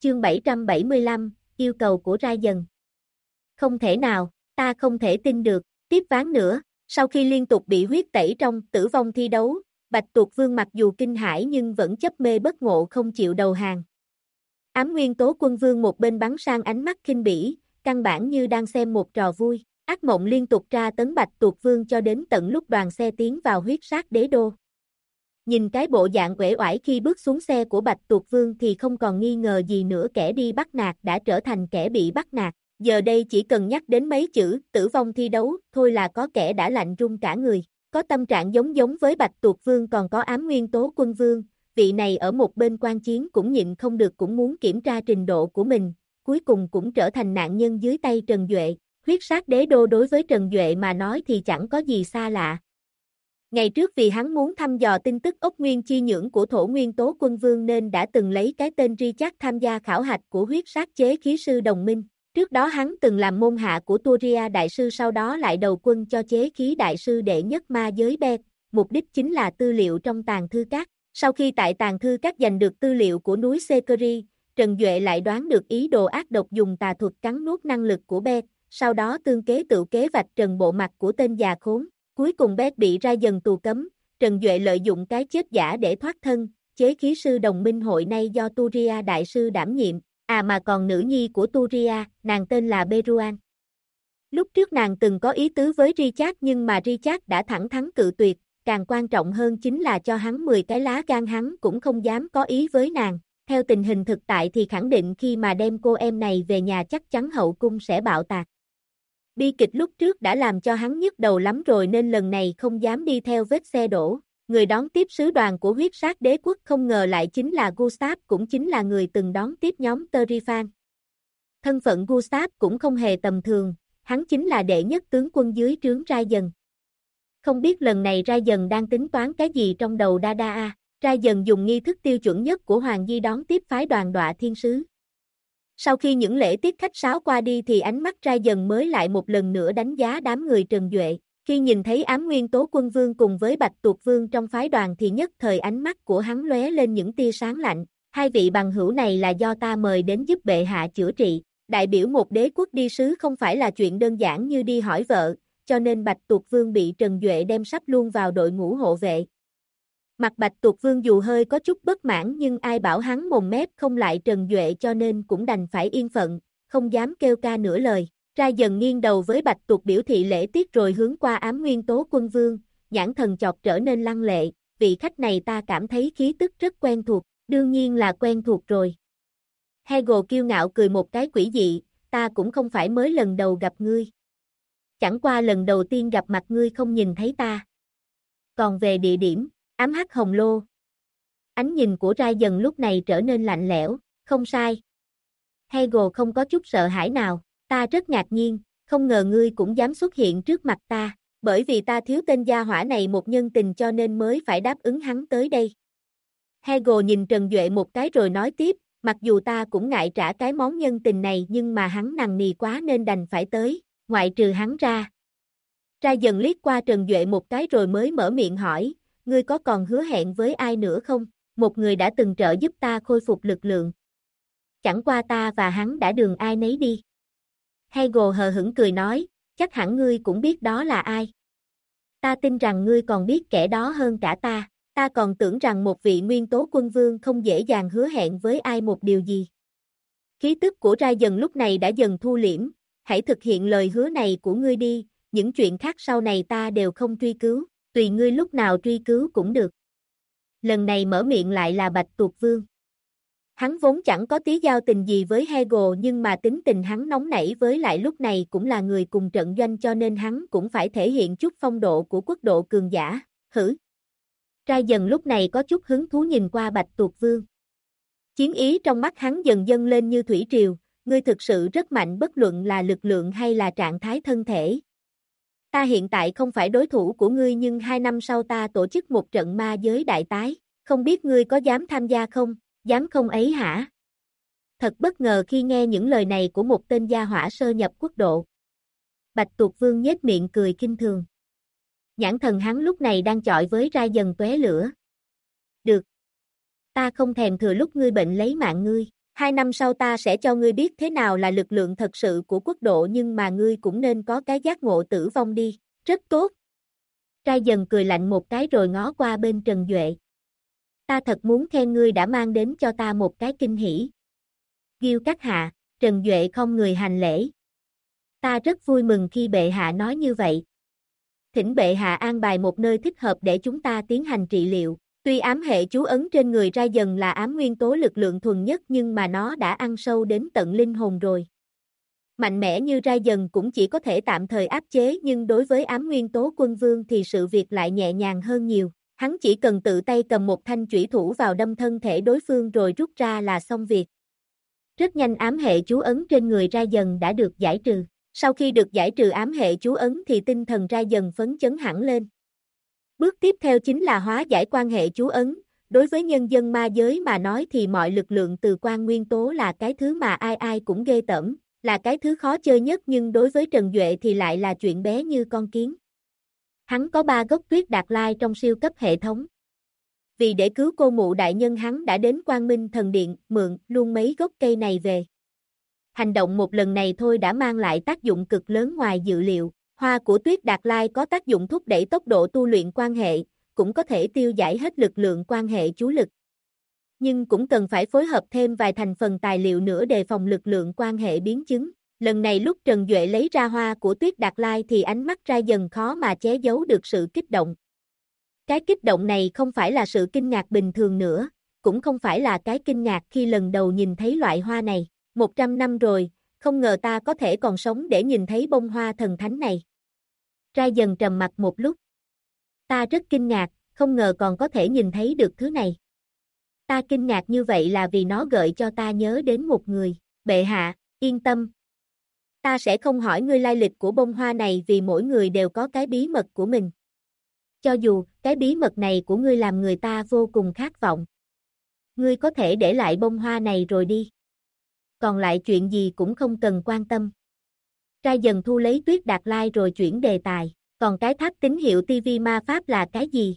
Chương 775, yêu cầu của Ra Dần. Không thể nào, ta không thể tin được, tiếp ván nữa, sau khi liên tục bị huyết tẩy trong tử vong thi đấu, Bạch Tuộc Vương mặc dù kinh hãi nhưng vẫn chấp mê bất ngộ không chịu đầu hàng. Ám Nguyên Tố Quân Vương một bên bắn sang ánh mắt khinh bỉ, căn bản như đang xem một trò vui, ác mộng liên tục tra tấn Bạch Tuộc Vương cho đến tận lúc đoàn xe tiến vào huyết sát đế đô. Nhìn cái bộ dạng uể oải khi bước xuống xe của Bạch Tuộc Vương thì không còn nghi ngờ gì nữa, kẻ đi bắt nạt đã trở thành kẻ bị bắt nạt. Giờ đây chỉ cần nhắc đến mấy chữ tử vong thi đấu thôi là có kẻ đã lạnh run cả người. Có tâm trạng giống với Bạch Tuộc Vương còn có Ám Nguyên Tố Quân Vương, vị này ở một bên quan chiến cũng nhịn không được cũng muốn kiểm tra trình độ của mình, cuối cùng cũng trở thành nạn nhân dưới tay Trần Duệ. Huyết sát đế đô đối với Trần Duệ mà nói thì chẳng có gì xa lạ. Ngày trước vì hắn muốn thăm dò tin tức ốc nguyên chi nhưỡng của Thổ Nguyên Tố Quân Vương nên đã từng lấy cái tên Richard tham gia khảo hạch của huyết sát chế khí sư đồng minh. Trước đó hắn từng làm môn hạ của Turia Đại sư, sau đó lại đầu quân cho chế khí Đại sư đệ nhất ma giới Beck, mục đích chính là tư liệu trong tàng thư các. Sau khi tại tàng thư các giành được tư liệu của núi Sekeri, Trần Duệ lại đoán được ý đồ ác độc dùng tà thuật cắn nuốt năng lực của Beck, sau đó tương kế tự kế vạch trần bộ mặt của tên già khốn. Cuối cùng Beck bị Ra Dần tù cấm, Trần Duệ lợi dụng cái chết giả để thoát thân, chế khí sư đồng minh hội nay do Turia Đại sư đảm nhiệm, mà còn nữ nhi của Turia, nàng tên là Beruan. Lúc trước nàng từng có ý tứ với Richard nhưng mà Richard đã thẳng thắn cự tuyệt, càng quan trọng hơn chính là cho hắn 10 cái lá gan hắn cũng không dám có ý với nàng. Theo tình hình thực tại thì khẳng định khi mà đem cô em này về nhà chắc chắn hậu cung sẽ bạo tạc. Bi kịch lúc trước đã làm cho hắn nhức đầu lắm rồi nên lần này không dám đi theo vết xe đổ. Người đón tiếp sứ đoàn của huyết sát đế quốc không ngờ lại chính là Gustav, cũng chính là người từng đón tiếp nhóm Terifan. Thân phận Gustav cũng không hề tầm thường, hắn chính là đệ nhất tướng quân dưới trướng Ra Dần. Không biết lần này Ra Dần đang tính toán cái gì trong đầu Dada. Ra Dần dùng nghi thức tiêu chuẩn nhất của Hoàng Di đón tiếp phái đoàn Đọa Thiên Sứ. Sau khi những lễ tiết khách sáo qua đi thì ánh mắt Ra Dần mới lại một lần nữa đánh giá đám người Trần Duệ. Khi nhìn thấy Ám Nguyên Tố Quân Vương cùng với Bạch Tuộc Vương trong phái đoàn thì nhất thời ánh mắt của hắn lóe lên những tia sáng lạnh. Hai vị bằng hữu này là do ta mời đến giúp bệ hạ chữa trị. Đại biểu một đế quốc đi sứ không phải là chuyện đơn giản như đi hỏi vợ, cho nên Bạch Tuộc Vương bị Trần Duệ đem sắp luôn vào đội ngũ hộ vệ. Mặt Bạch Tuộc Vương dù hơi có chút bất mãn nhưng ai bảo hắn mồm mép không lại Trần Duệ cho nên cũng đành phải yên phận, không dám kêu ca nửa lời. Ra Dần nghiêng đầu với Bạch Tuộc biểu thị lễ tiết rồi hướng qua Ám Nguyên Tố Quân Vương, nhãn thần chợt trở nên lăng lệ, vị khách này ta cảm thấy khí tức rất quen thuộc, đương nhiên là quen thuộc rồi. Hegel kiêu ngạo cười một cái quỷ dị, ta cũng không phải mới lần đầu gặp ngươi. Chẳng qua lần đầu tiên gặp mặt ngươi không nhìn thấy ta. Còn về địa điểm, ám hắc hồng lô. Ánh nhìn của Ra Dần lúc này trở nên lạnh lẽo, không sai. Hegel không có chút sợ hãi nào, ta rất ngạc nhiên, không ngờ ngươi cũng dám xuất hiện trước mặt ta, bởi vì ta thiếu tên gia hỏa này một nhân tình cho nên mới phải đáp ứng hắn tới đây. Hegel nhìn Trần Duệ một cái rồi nói tiếp, mặc dù ta cũng ngại trả cái món nhân tình này nhưng mà hắn nằng nì quá nên đành phải tới, ngoại trừ hắn ra. Ra Dần liếc qua Trần Duệ một cái rồi mới mở miệng hỏi, ngươi có còn hứa hẹn với ai nữa không? Một người đã từng trợ giúp ta khôi phục lực lượng. Chẳng qua ta và hắn đã đường ai nấy đi. Hegel hờ hững cười nói, chắc hẳn ngươi cũng biết đó là ai. Ta tin rằng ngươi còn biết kẻ đó hơn cả ta. Ta còn tưởng rằng một vị Nguyên Tố Quân Vương không dễ dàng hứa hẹn với ai một điều gì. Khí tức của Ra Dần lúc này đã dần thu liễm, hãy thực hiện lời hứa này của ngươi đi, những chuyện khác sau này ta đều không truy cứu, tùy ngươi lúc nào truy cứu cũng được. Lần này mở miệng lại là Bạch Tuộc Vương. Hắn vốn chẳng có tí giao tình gì với Hegel nhưng mà tính tình hắn nóng nảy với lại lúc này cũng là người cùng trận doanh cho nên hắn cũng phải thể hiện chút phong độ của quốc độ cường giả, hử. Ra Dần lúc này có chút hứng thú nhìn qua Bạch Tuộc Vương. Chiến ý trong mắt hắn dần dâng lên như thủy triều, ngươi thực sự rất mạnh bất luận là lực lượng hay là trạng thái thân thể. Ta hiện tại không phải đối thủ của ngươi nhưng 2 năm sau ta tổ chức một trận ma giới đại tái, không biết ngươi có dám tham gia không, dám không ấy hả? Thật bất ngờ khi nghe những lời này của một tên gia hỏa sơ nhập quốc độ. Bạch Tuộc Vương nhếch miệng cười khinh thường. Nhãn thần hắn lúc này đang chọi với Ra Dần tóe lửa. Được. Ta không thèm thừa lúc ngươi bệnh lấy mạng ngươi. 2 năm sau ta sẽ cho ngươi biết thế nào là lực lượng thật sự của quốc độ, nhưng mà ngươi cũng nên có cái giác ngộ tử vong đi. Rất tốt. Trai dần cười lạnh một cái rồi ngó qua bên Trần Duệ. Ta thật muốn khen ngươi đã mang đến cho ta một cái kinh hỉ. Ghiêu các hạ, Trần Duệ không người hành lễ. Ta rất vui mừng khi bệ hạ nói như vậy. Thỉnh bệ hạ an bài một nơi thích hợp để chúng ta tiến hành trị liệu. Tuy ám hệ chú ấn trên người Ra Dần là ám nguyên tố lực lượng thuần nhất, nhưng mà nó đã ăn sâu đến tận linh hồn rồi. Mạnh mẽ như Ra Dần cũng chỉ có thể tạm thời áp chế, nhưng đối với ám nguyên tố quân vương thì sự việc lại nhẹ nhàng hơn nhiều. Hắn chỉ cần tự tay cầm một thanh chủy thủ vào đâm thân thể đối phương rồi rút ra là xong việc. Rất nhanh ám hệ chú ấn trên người Ra Dần đã được giải trừ. Sau khi được giải trừ ám hệ chú ấn thì tinh thần Ra Dần phấn chấn hẳn lên. Bước tiếp theo chính là hóa giải quan hệ chú ấn. Đối với nhân dân ma giới mà nói thì mọi lực lượng từ quan nguyên tố là cái thứ mà ai ai cũng ghê tởm, là cái thứ khó chơi nhất, nhưng đối với Trần Duệ thì lại là chuyện bé như con kiến. Hắn có 3 gốc tuyết đạt lai trong siêu cấp hệ thống. Vì để cứu cô mụ đại nhân, hắn đã đến Quang Minh Thần Điện mượn luôn mấy gốc cây này về. Hành động một lần này thôi đã mang lại tác dụng cực lớn ngoài dự liệu. Hoa của tuyết đạt lai có tác dụng thúc đẩy tốc độ tu luyện quan hệ, cũng có thể tiêu giải hết lực lượng quan hệ chú lực. Nhưng cũng cần phải phối hợp thêm vài thành phần tài liệu nữa đề phòng lực lượng quan hệ biến chứng. Lần này lúc Trần Duệ lấy ra hoa của tuyết đạt lai thì ánh mắt Ra Dần khó mà che giấu được sự kích động. Cái kích động này không phải là sự kinh ngạc bình thường nữa, cũng không phải là cái kinh ngạc khi lần đầu nhìn thấy loại hoa này. 100 năm rồi, không ngờ ta có thể còn sống để nhìn thấy bông hoa thần thánh này. Ra Dần trầm mặt một lúc. Ta rất kinh ngạc, không ngờ còn có thể nhìn thấy được thứ này. Ta kinh ngạc như vậy là vì nó gợi cho ta nhớ đến một người. Bệ hạ, yên tâm. Ta sẽ không hỏi ngươi lai lịch của bông hoa này vì mỗi người đều có cái bí mật của mình. Cho dù cái bí mật này của ngươi làm người ta vô cùng khát vọng. Ngươi có thể để lại bông hoa này rồi đi. Còn lại chuyện gì cũng không cần quan tâm. Ra Dần thu lấy tuyết đạt lai rồi chuyển đề tài. Còn cái tháp tín hiệu TV ma pháp là cái gì?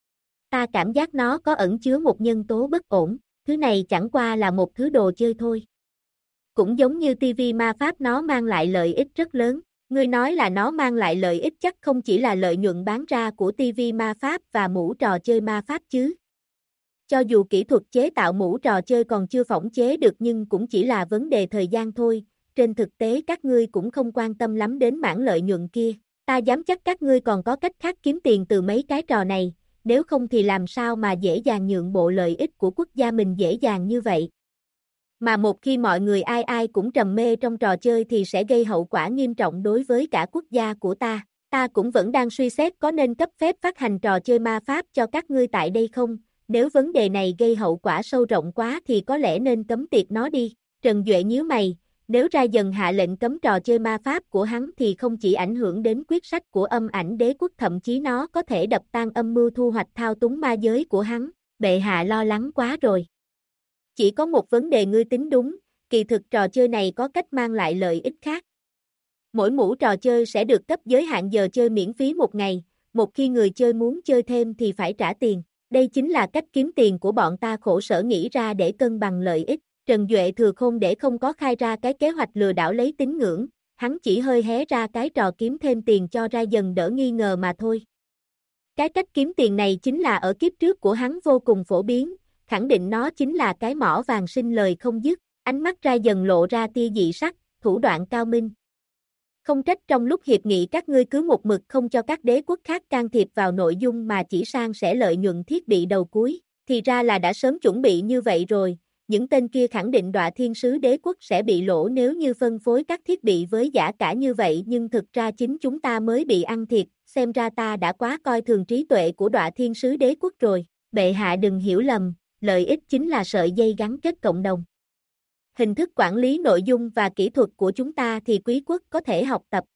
Ta cảm giác nó có ẩn chứa một nhân tố bất ổn. Thứ này chẳng qua là một thứ đồ chơi thôi. Cũng giống như TV ma pháp, nó mang lại lợi ích rất lớn. Ngươi nói là nó mang lại lợi ích chắc không chỉ là lợi nhuận bán ra của TV ma pháp và mũ trò chơi ma pháp chứ. Cho dù kỹ thuật chế tạo mũ trò chơi còn chưa phỏng chế được nhưng cũng chỉ là vấn đề thời gian thôi. Trên thực tế các ngươi cũng không quan tâm lắm đến mảng lợi nhuận kia. Ta dám chắc các ngươi còn có cách khác kiếm tiền từ mấy cái trò này, nếu không thì làm sao mà dễ dàng nhượng bộ lợi ích của quốc gia mình dễ dàng như vậy. Mà một khi mọi người ai ai cũng trầm mê trong trò chơi thì sẽ gây hậu quả nghiêm trọng đối với cả quốc gia của ta. Ta cũng vẫn đang suy xét có nên cấp phép phát hành trò chơi ma pháp cho các ngươi tại đây không, nếu vấn đề này gây hậu quả sâu rộng quá thì có lẽ nên cấm tiệt nó đi. Trần Duệ nhíu mày, nếu Ra Dần hạ lệnh cấm trò chơi ma pháp của hắn thì không chỉ ảnh hưởng đến quyết sách của Âm Ảnh Đế Quốc, thậm chí nó có thể đập tan âm mưu thu hoạch thao túng ma giới của hắn. Bệ hạ lo lắng quá rồi. Chỉ có một vấn đề ngươi tính đúng, kỳ thực trò chơi này có cách mang lại lợi ích khác. Mỗi mũ trò chơi sẽ được cấp giới hạn giờ chơi miễn phí một ngày, một khi người chơi muốn chơi thêm thì phải trả tiền. Đây chính là cách kiếm tiền của bọn ta khổ sở nghĩ ra để cân bằng lợi ích. Trần Duệ thừa khôn để không có khai ra cái kế hoạch lừa đảo lấy tín ngưỡng, hắn chỉ hơi hé ra cái trò kiếm thêm tiền cho Ra Dần đỡ nghi ngờ mà thôi. Cái cách kiếm tiền này chính là ở kiếp trước của hắn vô cùng phổ biến, khẳng định nó chính là cái mỏ vàng sinh lời không dứt. Ánh mắt Ra Dần lộ ra tia dị sắc, thủ đoạn cao minh. Không trách trong lúc hiệp nghị các ngươi cứ một mực không cho các đế quốc khác can thiệp vào nội dung mà chỉ san sẻ lợi nhuận thiết bị đầu cuối, thì ra là đã sớm chuẩn bị như vậy rồi. Những tên kia khẳng định Đọa Thiên Sứ Đế Quốc sẽ bị lỗ nếu như phân phối các thiết bị với giá cả như vậy, nhưng thực ra chính chúng ta mới bị ăn thiệt, xem ra ta đã quá coi thường trí tuệ của Đọa Thiên Sứ Đế Quốc rồi. Bệ hạ đừng hiểu lầm, lợi ích chính là sợi dây gắn kết cộng đồng. Hình thức quản lý nội dung và kỹ thuật của chúng ta thì quý quốc có thể học tập.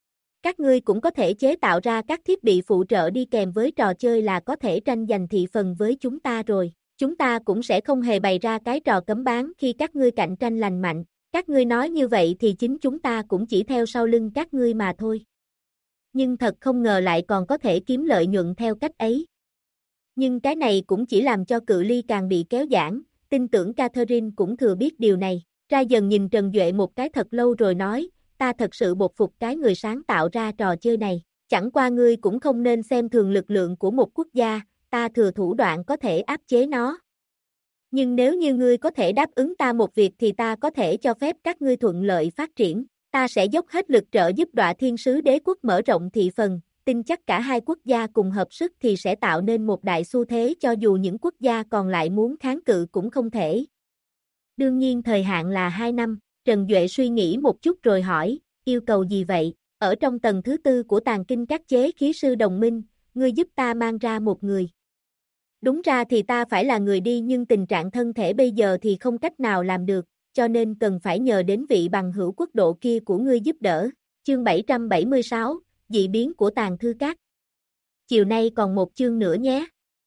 Các ngươi cũng có thể chế tạo ra các thiết bị phụ trợ đi kèm với trò chơi là có thể tranh giành thị phần với chúng ta rồi. Chúng ta cũng sẽ không hề bày ra cái trò cấm bán khi các ngươi cạnh tranh lành mạnh. Các ngươi nói như vậy thì chính chúng ta cũng chỉ theo sau lưng các ngươi mà thôi. Nhưng thật không ngờ lại còn có thể kiếm lợi nhuận theo cách ấy. Nhưng cái này cũng chỉ làm cho cự ly càng bị kéo giãn, tin tưởng Catherine cũng thừa biết điều này. Ra dần nhìn Trần Duệ một cái thật lâu rồi nói, ta thật sự bội phục cái người sáng tạo ra trò chơi này. Chẳng qua ngươi cũng không nên xem thường lực lượng của một quốc gia, ta thừa thủ đoạn có thể áp chế nó. Nhưng nếu như ngươi có thể đáp ứng ta một việc thì ta có thể cho phép các ngươi thuận lợi phát triển. Ta sẽ dốc hết lực trợ giúp Đoạ Thiên Sứ Đế quốc mở rộng thị phần, tin chắc cả hai quốc gia cùng hợp sức thì sẽ tạo nên một đại xu thế cho dù những quốc gia còn lại muốn kháng cự cũng không thể. Đương nhiên thời hạn là 2 năm, Trần Duệ suy nghĩ một chút rồi hỏi, yêu cầu gì vậy? Ở trong tầng thứ 4 của tàn kinh các chế khí sư đồng minh, ngươi giúp ta mang ra một người. Đúng ra thì ta phải là người đi nhưng tình trạng thân thể bây giờ thì không cách nào làm được, cho nên cần phải nhờ đến vị bằng hữu quốc độ kia của ngươi giúp đỡ. Chương 776, dị biến của tàn thư các. Chiều nay còn một chương nữa nhé.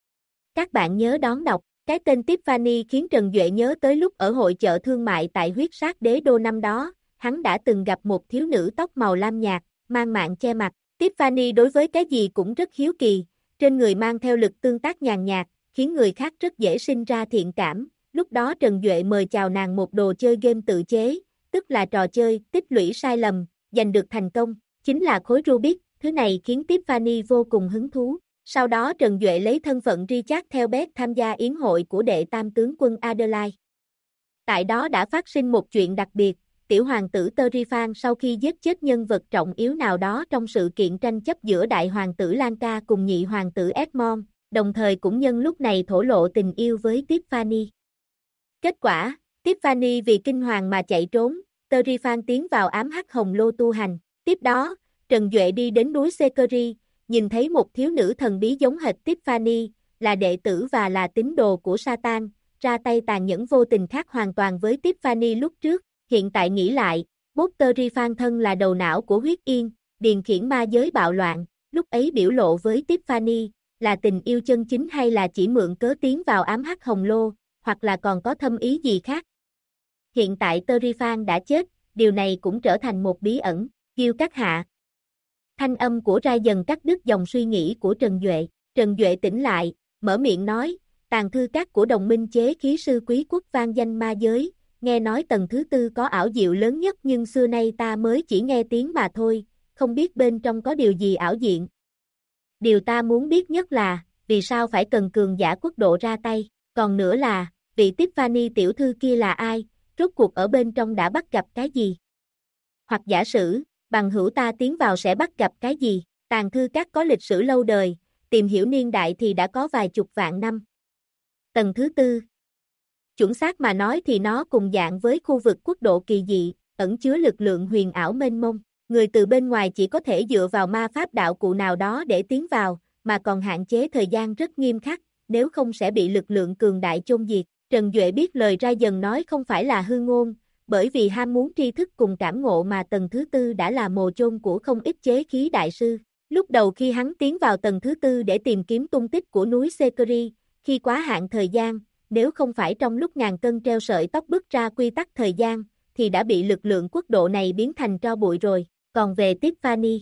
Các bạn nhớ đón đọc. Cái tên Tiffany khiến Trần Duệ nhớ tới lúc ở hội chợ thương mại tại huyết sát đế đô năm đó, hắn đã từng gặp một thiếu nữ tóc màu lam nhạt, mang mạng che mặt. Tiffany đối với cái gì cũng rất hiếu kỳ, trên người mang theo lực tương tác nhàn nhạt, khiến người khác rất dễ sinh ra thiện cảm. Lúc đó Trần Duệ mời chào nàng một đồ chơi game tự chế, tức là trò chơi tích lũy sai lầm, giành được thành công, chính là khối Rubik, thứ này khiến Tiffany vô cùng hứng thú. Sau đó Trần Duệ lấy thân phận Richard theo Beth tham gia yến hội của đệ tam tướng quân Adelaide. Tại đó đã phát sinh một chuyện đặc biệt, tiểu hoàng tử Terifan sau khi giết chết nhân vật trọng yếu nào đó trong sự kiện tranh chấp giữa đại hoàng tử Lanka cùng nhị hoàng tử Edmond, đồng thời cũng nhân lúc này thổ lộ tình yêu với Tiffany. Kết quả, Tiffany vì kinh hoàng mà chạy trốn, Terifan tiến vào ám hắc hồng lô tu hành. Tiếp đó, Trần Duệ đi đến núi Sekeri, nhìn thấy một thiếu nữ thần bí giống hệt Tiffany, là đệ tử và là tín đồ của Satan, ra tay tàn nhẫn vô tình khác hoàn toàn với Tiffany lúc trước. Hiện tại nghĩ lại, Terifan thân là đầu não của huyết yên, điền khiển ma giới bạo loạn, lúc ấy biểu lộ với Tiffany, là tình yêu chân chính hay là chỉ mượn cớ tiến vào ám hắc hồng lô, hoặc là còn có thâm ý gì khác. Hiện tại Terifan đã chết, điều này cũng trở thành một bí ẩn. Kiêu các hạ. Thanh âm của Ra dần cắt đứt dòng suy nghĩ của Trần Duệ. Trần Duệ tỉnh lại, mở miệng nói, tàn thư các của đồng minh chế khí sư quý quốc vang danh ma giới, nghe nói tầng thứ 4 có ảo diệu lớn nhất nhưng xưa nay ta mới chỉ nghe tiếng mà thôi, không biết bên trong có điều gì ảo diệu. Điều ta muốn biết nhất là, vì sao phải cần cường giả quốc độ ra tay, còn nữa là, vị Tiffany tiểu thư kia là ai, rốt cuộc ở bên trong đã bắt gặp cái gì? Hoặc giả sử, bằng hữu ta tiến vào sẽ bắt gặp cái gì? Tàn thư các có lịch sử lâu đời, tìm hiểu niên đại thì đã có vài chục vạn năm. Tầng thứ 4. Chuẩn xác mà nói thì nó cùng dạng với khu vực quốc độ kỳ dị, ẩn chứa lực lượng huyền ảo mênh mông. Người từ bên ngoài chỉ có thể dựa vào ma pháp đạo cụ nào đó để tiến vào, mà còn hạn chế thời gian rất nghiêm khắc, nếu không sẽ bị lực lượng cường đại chôn diệt. Trần Duệ biết lời Ra dần nói không phải là hư ngôn, bởi vì ham muốn tri thức cùng cảm ngộ mà tầng thứ 4 đã là mồ chôn của không ít chế khí đại sư. Lúc đầu khi hắn tiến vào tầng thứ 4 để tìm kiếm tung tích của núi Sekeri, khi quá hạn thời gian, nếu không phải trong lúc ngàn cân treo sợi tóc bứt ra quy tắc thời gian, thì đã bị lực lượng quốc độ này biến thành tro bụi rồi. Còn về Tiffany,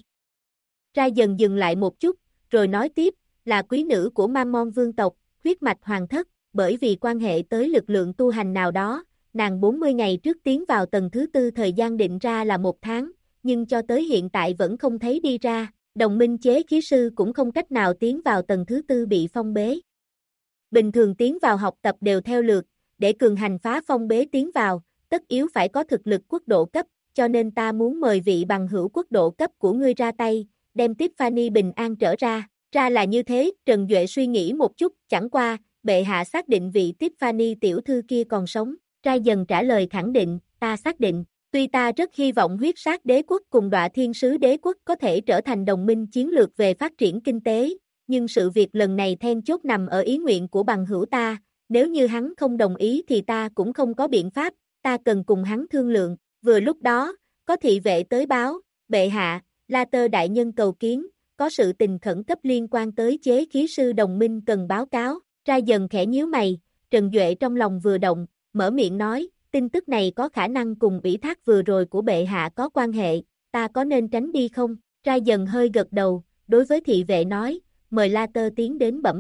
Ra dần dừng lại một chút, rồi nói tiếp, là quý nữ của Mammon vương tộc, huyết mạch hoàng thất, bởi vì quan hệ tới lực lượng tu hành nào đó, nàng 40 ngày trước tiến vào tầng thứ 4 thời gian định ra là 1 tháng, nhưng cho tới hiện tại vẫn không thấy đi ra, đồng minh chế khí sư cũng không cách nào tiến vào tầng thứ 4 bị phong bế. Bình thường tiến vào học tập đều theo lượt, để cường hành phá phong bế tiến vào, tất yếu phải có thực lực quốc độ cấp, cho nên ta muốn mời vị bằng hữu quốc độ cấp của ngươi ra tay, đem Tiffany bình an trở ra. Ra là như thế, Trần Duệ suy nghĩ một chút, chẳng qua, bệ hạ xác định vị Tiffany tiểu thư kia còn sống. Ra dần trả lời khẳng định, ta xác định, tuy ta rất hy vọng huyết sát đế quốc cùng Đoạ Thiên Sứ đế quốc có thể trở thành đồng minh chiến lược về phát triển kinh tế, nhưng sự việc lần này then chốt nằm ở ý nguyện của bằng hữu ta, nếu như hắn không đồng ý thì ta cũng không có biện pháp, ta cần cùng hắn thương lượng. Vừa lúc đó, có thị vệ tới báo, bệ hạ, La Tơ đại nhân cầu kiến, có sự tình khẩn cấp liên quan tới chế khí sư đồng minh cần báo cáo. Ra dần khẽ nhíu mày, Trần Duệ trong lòng vừa động, mở miệng nói, tin tức này có khả năng cùng ủy thác vừa rồi của bệ hạ có quan hệ, ta có nên tránh đi không? Ra dần hơi gật đầu, đối với thị vệ nói, mời La Tơ tiến đến bẩm báo.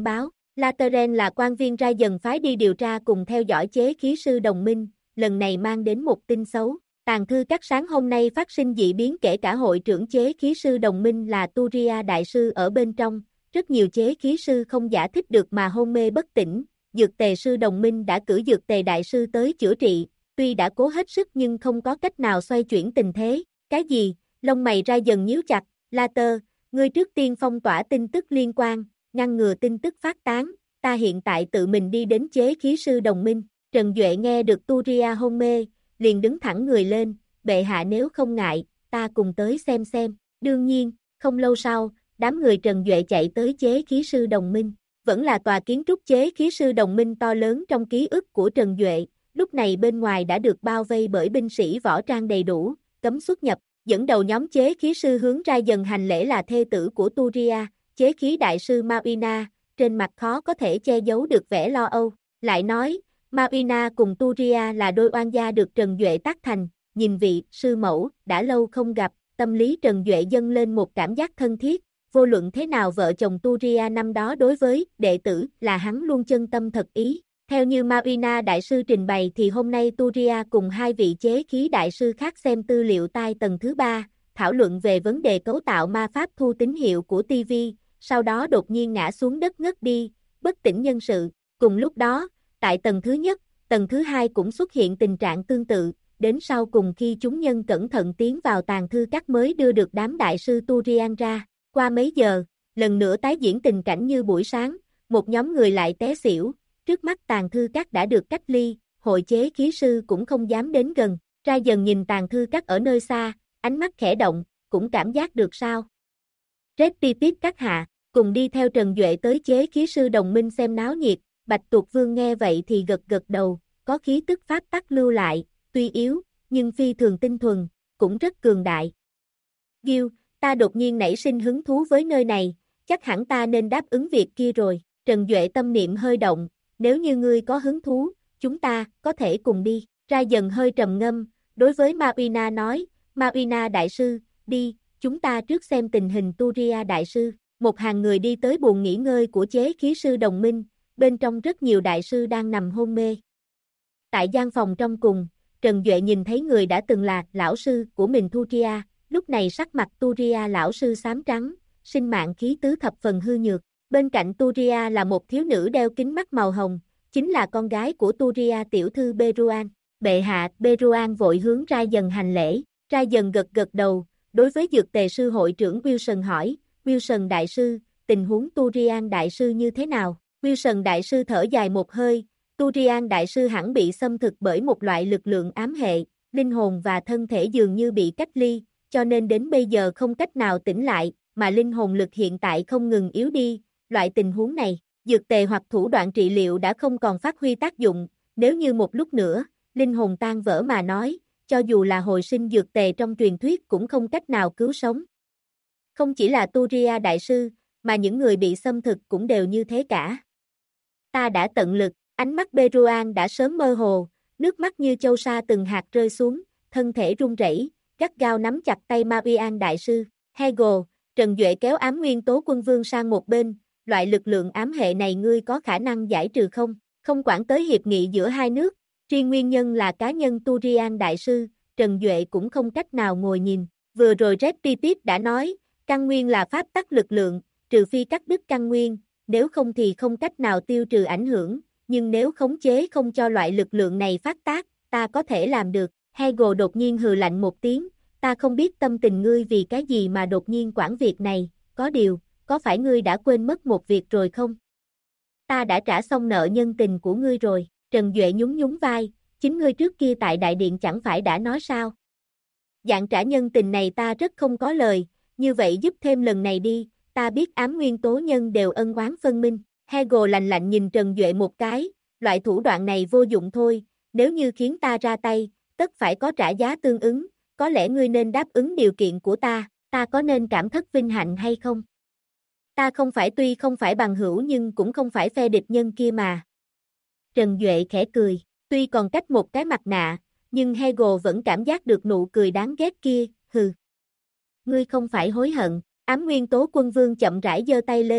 Lateran là quan viên ra dần phái đi điều tra cùng theo dõi chế khí sư đồng minh, lần này mang đến một tin xấu. Tàng thư các sáng hôm nay phát sinh dị biến, kể cả hội trưởng chế khí sư đồng minh là Turia đại sư ở bên trong. Rất nhiều chế khí sư không giải thích được mà hôn mê bất tỉnh. Dược tề sư đồng minh đã cử dược tề đại sư tới chữa trị, tuy đã cố hết sức nhưng không có cách nào xoay chuyển tình thế. Cái gì? Lông mày ra dần nhíu chặt. Later, ngươi trước tiên phong tỏa tin tức liên quan, ngăn ngừa tin tức phát tán. Ta hiện tại tự mình đi đến chế khí sư đồng minh. Trần Duệ nghe được Turia hôn mê, liền đứng thẳng người lên. Bệ hạ nếu không ngại, ta cùng tới xem. Đương nhiên, không lâu sau, đám người Trần Duệ chạy tới chế khí sư đồng minh. Vẫn là tòa kiến trúc chế khí sư đồng minh to lớn trong ký ức của Trần Duệ, lúc này bên ngoài đã được bao vây bởi binh sĩ võ trang đầy đủ, cấm xuất nhập. Dẫn đầu nhóm chế khí sư hướng ra dần hành lễ là thê tử của Turia, chế khí đại sư Marina, trên mặt khó có thể che giấu được vẻ lo âu. Lại nói, Marina cùng Turia là đôi oan gia được Trần Duệ tác thành, nhìn vị sư mẫu đã lâu không gặp, tâm lý Trần Duệ dâng lên một cảm giác thân thiết. Vô luận thế nào vợ chồng Turia năm đó đối với đệ tử là hắn luôn chân tâm thật ý. Theo như Marina đại sư trình bày thì hôm nay Turia cùng hai vị chế khí đại sư khác xem tư liệu tai tầng thứ 3, thảo luận về vấn đề cấu tạo ma pháp thu tín hiệu của TV, sau đó đột nhiên ngã xuống đất ngất đi, bất tỉnh nhân sự. Cùng lúc đó, tại tầng thứ nhất, tầng thứ 2 cũng xuất hiện tình trạng tương tự, đến sau cùng khi chúng nhân cẩn thận tiến vào tàng thư các mới đưa được đám đại sư Turian ra. Qua mấy giờ, lần nữa tái diễn tình cảnh như buổi sáng, một nhóm người lại té xỉu, trước mắt tàng thư các đã được cách ly, hội chế khí sư cũng không dám đến gần. Ra dần nhìn tàng thư các ở nơi xa, ánh mắt khẽ động, cũng cảm giác được sao. Red tiếp các hạ, cùng đi theo Trần Duệ tới chế khí sư đồng minh xem náo nhiệt. Bạch Tuộc Vương nghe vậy thì gật gật đầu, có khí tức pháp tắc lưu lại, tuy yếu, nhưng phi thường tinh thuần, cũng rất cường đại. Gil, ta đột nhiên nảy sinh hứng thú với nơi này, chắc hẳn ta nên đáp ứng việc kia rồi. Trần Duệ tâm niệm hơi động, nếu như ngươi có hứng thú, chúng ta có thể cùng đi. Ra dần hơi trầm ngâm, đối với Marina nói, Marina đại sư, đi, chúng ta trước xem tình hình Turia đại sư. Một hàng người đi tới buồng nghỉ ngơi của chế khí sư đồng minh, bên trong rất nhiều đại sư đang nằm hôn mê. Tại gian phòng trong cùng, Trần Duệ nhìn thấy người đã từng là lão sư của mình Turia, lúc này sắc mặt Turia lão sư xám trắng, sinh mạng khí tứ thập phần hư nhược. Bên cạnh Turia là một thiếu nữ đeo kính mắt màu hồng, chính là con gái của Turia tiểu thư Beruan. Bệ hạ, Beruan vội hướng Ra dần hành lễ. Ra dần gật gật đầu, đối với dược tề sư hội trưởng Wilson hỏi, Wilson đại sư, tình huống Turian đại sư như thế nào? Wilson đại sư thở dài một hơi, Turian đại sư hẳn bị xâm thực bởi một loại lực lượng ám hệ, linh hồn và thân thể dường như bị cách ly, cho nên đến bây giờ không cách nào tỉnh lại, mà linh hồn lực hiện tại không ngừng yếu đi. Loại tình huống này, dược tề hoặc thủ đoạn trị liệu đã không còn phát huy tác dụng, nếu như một lúc nữa, linh hồn tan vỡ mà nói, cho dù là hồi sinh dược tề trong truyền thuyết cũng không cách nào cứu sống. Không chỉ là Turia đại sư, mà những người bị xâm thực cũng đều như thế cả. Ta đã tận lực, ánh mắt Beruan đã sớm mơ hồ, nước mắt như châu sa từng hạt rơi xuống, thân thể run rẩy, gắt gao nắm chặt tay Marian đại sư. Hegel, Trần Duệ kéo ám nguyên tố quân vương sang một bên, loại lực lượng ám hệ này ngươi có khả năng giải trừ không? Không quản tới hiệp nghị giữa hai nước, riêng nguyên nhân là cá nhân Turian đại sư, Trần Duệ cũng không cách nào ngồi nhìn. Vừa rồi Red Pitit đã nói, căn nguyên là pháp tắc lực lượng, trừ phi cắt đứt căn nguyên, nếu không thì không cách nào tiêu trừ ảnh hưởng, nhưng nếu khống chế không cho loại lực lượng này phát tác, ta có thể làm được. Hegel đột nhiên hừ lạnh một tiếng, ta không biết tâm tình ngươi vì cái gì mà đột nhiên quản việc này, có điều, có phải ngươi đã quên mất một việc rồi không? Ta đã trả xong nợ nhân tình của ngươi rồi. Trần Duệ nhún nhún vai, chính ngươi trước kia tại đại điện chẳng phải đã nói sao? Dạng trả nhân tình này ta rất không có lời, như vậy giúp thêm lần này đi, ta biết ám nguyên tố nhân đều ân oán phân minh. Hegel lạnh lạnh nhìn Trần Duệ một cái, loại thủ đoạn này vô dụng thôi, nếu như khiến ta ra tay, tất phải có trả giá tương ứng, có lẽ ngươi nên đáp ứng điều kiện của ta có nên cảm thất vinh hạnh hay không? Ta tuy không phải bằng hữu nhưng cũng không phải phe địch nhân kia mà. Trần Duệ khẽ cười, tuy còn cách một cái mặt nạ, nhưng Hegel vẫn cảm giác được nụ cười đáng ghét kia, hừ. Ngươi không phải hối hận, ám nguyên tố quân vương chậm rãi giơ tay lên,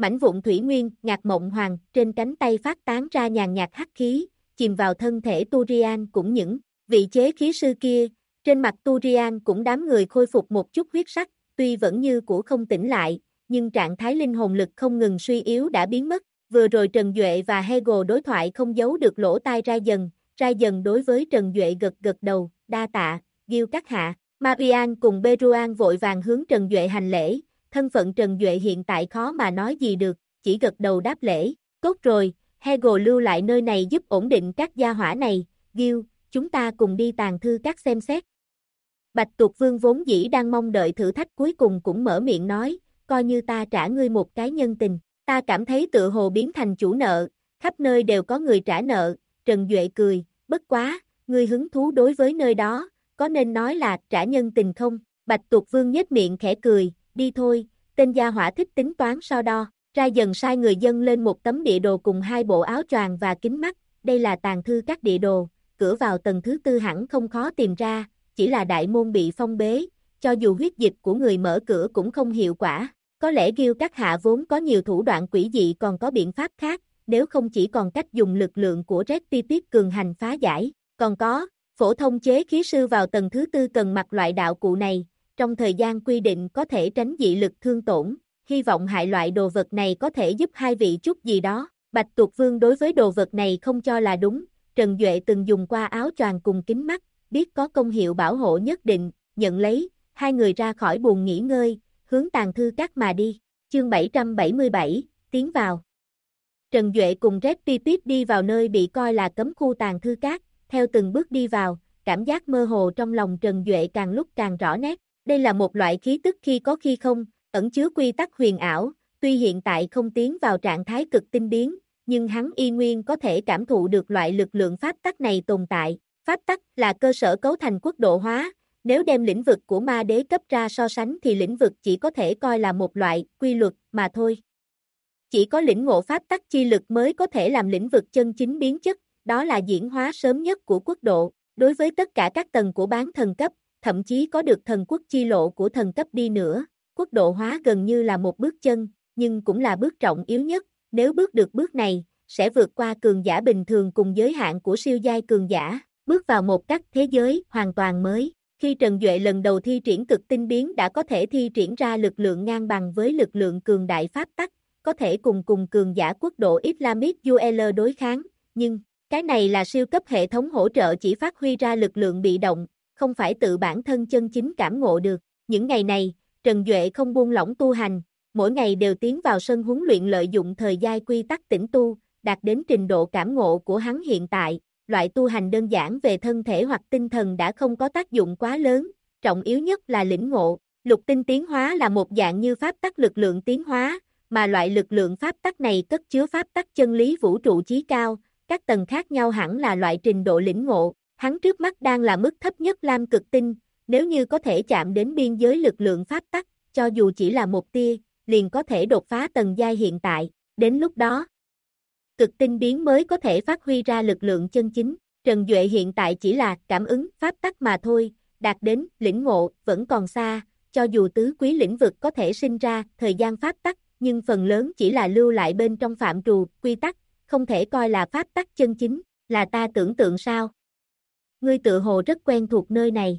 Mảnh vụn thủy nguyên, Ngạc Mộng Hoàng, trên cánh tay phát tán ra nhàn nhạt hắc khí, chìm vào thân thể Turian cũng những vị chế khí sư kia, trên mặt Turian cũng đám người khôi phục một chút huyết sắc, tuy vẫn như cũ không tỉnh lại, nhưng trạng thái linh hồn lực không ngừng suy yếu đã biến mất, vừa rồi Trần Duệ và Hegel đối thoại không giấu được lỗ tai ra dần đối với Trần Duệ gật gật đầu, đa tạ, Gil các hạ, Marian cùng Beruan vội vàng hướng Trần Duệ hành lễ, thân phận Trần Duệ hiện tại khó mà nói gì được, chỉ gật đầu đáp lễ, tốt rồi, Hegel lưu lại nơi này giúp ổn định các gia hỏa này, Gil, chúng ta cùng đi tàng thư các xem xét. Bạch Tuộc Vương vốn dĩ đang mong đợi thử thách cuối cùng cũng mở miệng nói, coi như ta trả ngươi một cái nhân tình, ta cảm thấy tựa hồ biến thành chủ nợ, khắp nơi đều có người trả nợ, Trần Duệ cười, bất quá, ngươi hứng thú đối với nơi đó, có nên nói là trả nhân tình không? Bạch Tuộc Vương nhếch miệng khẽ cười, đi thôi, tên gia hỏa thích tính toán so đo, ra dần sai người dân lên một tấm địa đồ cùng 2 bộ áo choàng và kính mắt, đây là tàng thư các địa đồ, cửa vào tầng thứ 4 hẳn không khó tìm ra, chỉ là đại môn bị phong bế, cho dù huyết dịch của người mở cửa cũng không hiệu quả, có lẽ Gil các hạ vốn có nhiều thủ đoạn quỷ dị còn có biện pháp khác, nếu không chỉ còn cách dùng lực lượng của Red Pipit cường hành phá giải, còn có, phổ thông chế khí sư vào tầng thứ 4 cần mặc loại đạo cụ này, trong thời gian quy định có thể tránh dị lực thương tổn, hy vọng hại loại đồ vật này có thể giúp hai vị chút gì đó, Bạch Tuộc Vương đối với đồ vật này không cho là đúng, Trần Duệ từng dùng qua áo choàng cùng kính mắt, biết có công hiệu bảo hộ nhất định, nhận lấy, hai người ra khỏi buồng nghỉ ngơi, hướng tàng thư các mà đi, chương 777, tiến vào. Trần Duệ cùng Red Pipit đi vào nơi bị coi là cấm khu tàng thư các, theo từng bước đi vào, cảm giác mơ hồ trong lòng Trần Duệ càng lúc càng rõ nét, đây là một loại khí tức khi có khi không, ẩn chứa quy tắc huyền ảo, tuy hiện tại không tiến vào trạng thái cực tinh biến, nhưng hắn y nguyên có thể cảm thụ được loại lực lượng pháp tắc này tồn tại, pháp tắc là cơ sở cấu thành quốc độ hóa, nếu đem lĩnh vực của ma đế cấp ra so sánh thì lĩnh vực chỉ có thể coi là một loại quy luật mà thôi. Chỉ có lĩnh ngộ pháp tắc chi lực mới có thể làm lĩnh vực chân chính biến chất, đó là diễn hóa sớm nhất của quốc độ, đối với tất cả các tầng của bán thần cấp, thậm chí có được thần quốc chi lộ của thần cấp đi nữa, quốc độ hóa gần như là một bước chân, nhưng cũng là bước trọng yếu nhất, nếu bước được bước này, sẽ vượt qua cường giả bình thường cùng giới hạn của siêu giai cường giả, bước vào một cách thế giới hoàn toàn mới. Khi Trần Duệ lần đầu thi triển cực tinh biến đã có thể thi triển ra lực lượng ngang bằng với lực lượng cường đại pháp tắc, có thể cùng cường giả quốc độ Islamic UL đối kháng, nhưng, cái này là siêu cấp hệ thống hỗ trợ chỉ phát huy ra lực lượng bị động, không phải tự bản thân chân chính cảm ngộ được. Những ngày này, Trần Duệ không buông lỏng tu hành, mỗi ngày đều tiến vào sân huấn luyện lợi dụng thời giai quy tắc tĩnh tu, đạt đến trình độ cảm ngộ của hắn hiện tại. Loại tu hành đơn giản về thân thể hoặc tinh thần đã không có tác dụng quá lớn, trọng yếu nhất là lĩnh ngộ. Lục tinh tiến hóa là một dạng như pháp tắc lực lượng tiến hóa, mà loại lực lượng pháp tắc này cất chứa pháp tắc chân lý vũ trụ chí cao, các tầng khác nhau hẳn là loại trình độ lĩnh ngộ. Hắn trước mắt đang là mức thấp nhất lam cực tinh, nếu như có thể chạm đến biên giới lực lượng pháp tắc, cho dù chỉ là một tia, liền có thể đột phá tầng giai hiện tại, đến lúc đó cực tinh biến mới có thể phát huy ra lực lượng chân chính. Trần Duệ hiện tại chỉ là cảm ứng pháp tắc mà thôi, đạt đến lĩnh ngộ vẫn còn xa, cho dù tứ quý lĩnh vực có thể sinh ra thời gian pháp tắc, nhưng phần lớn chỉ là lưu lại bên trong phạm trù quy tắc, không thể coi là pháp tắc chân chính, là ta tưởng tượng sao? Ngươi tự hồ rất quen thuộc nơi này.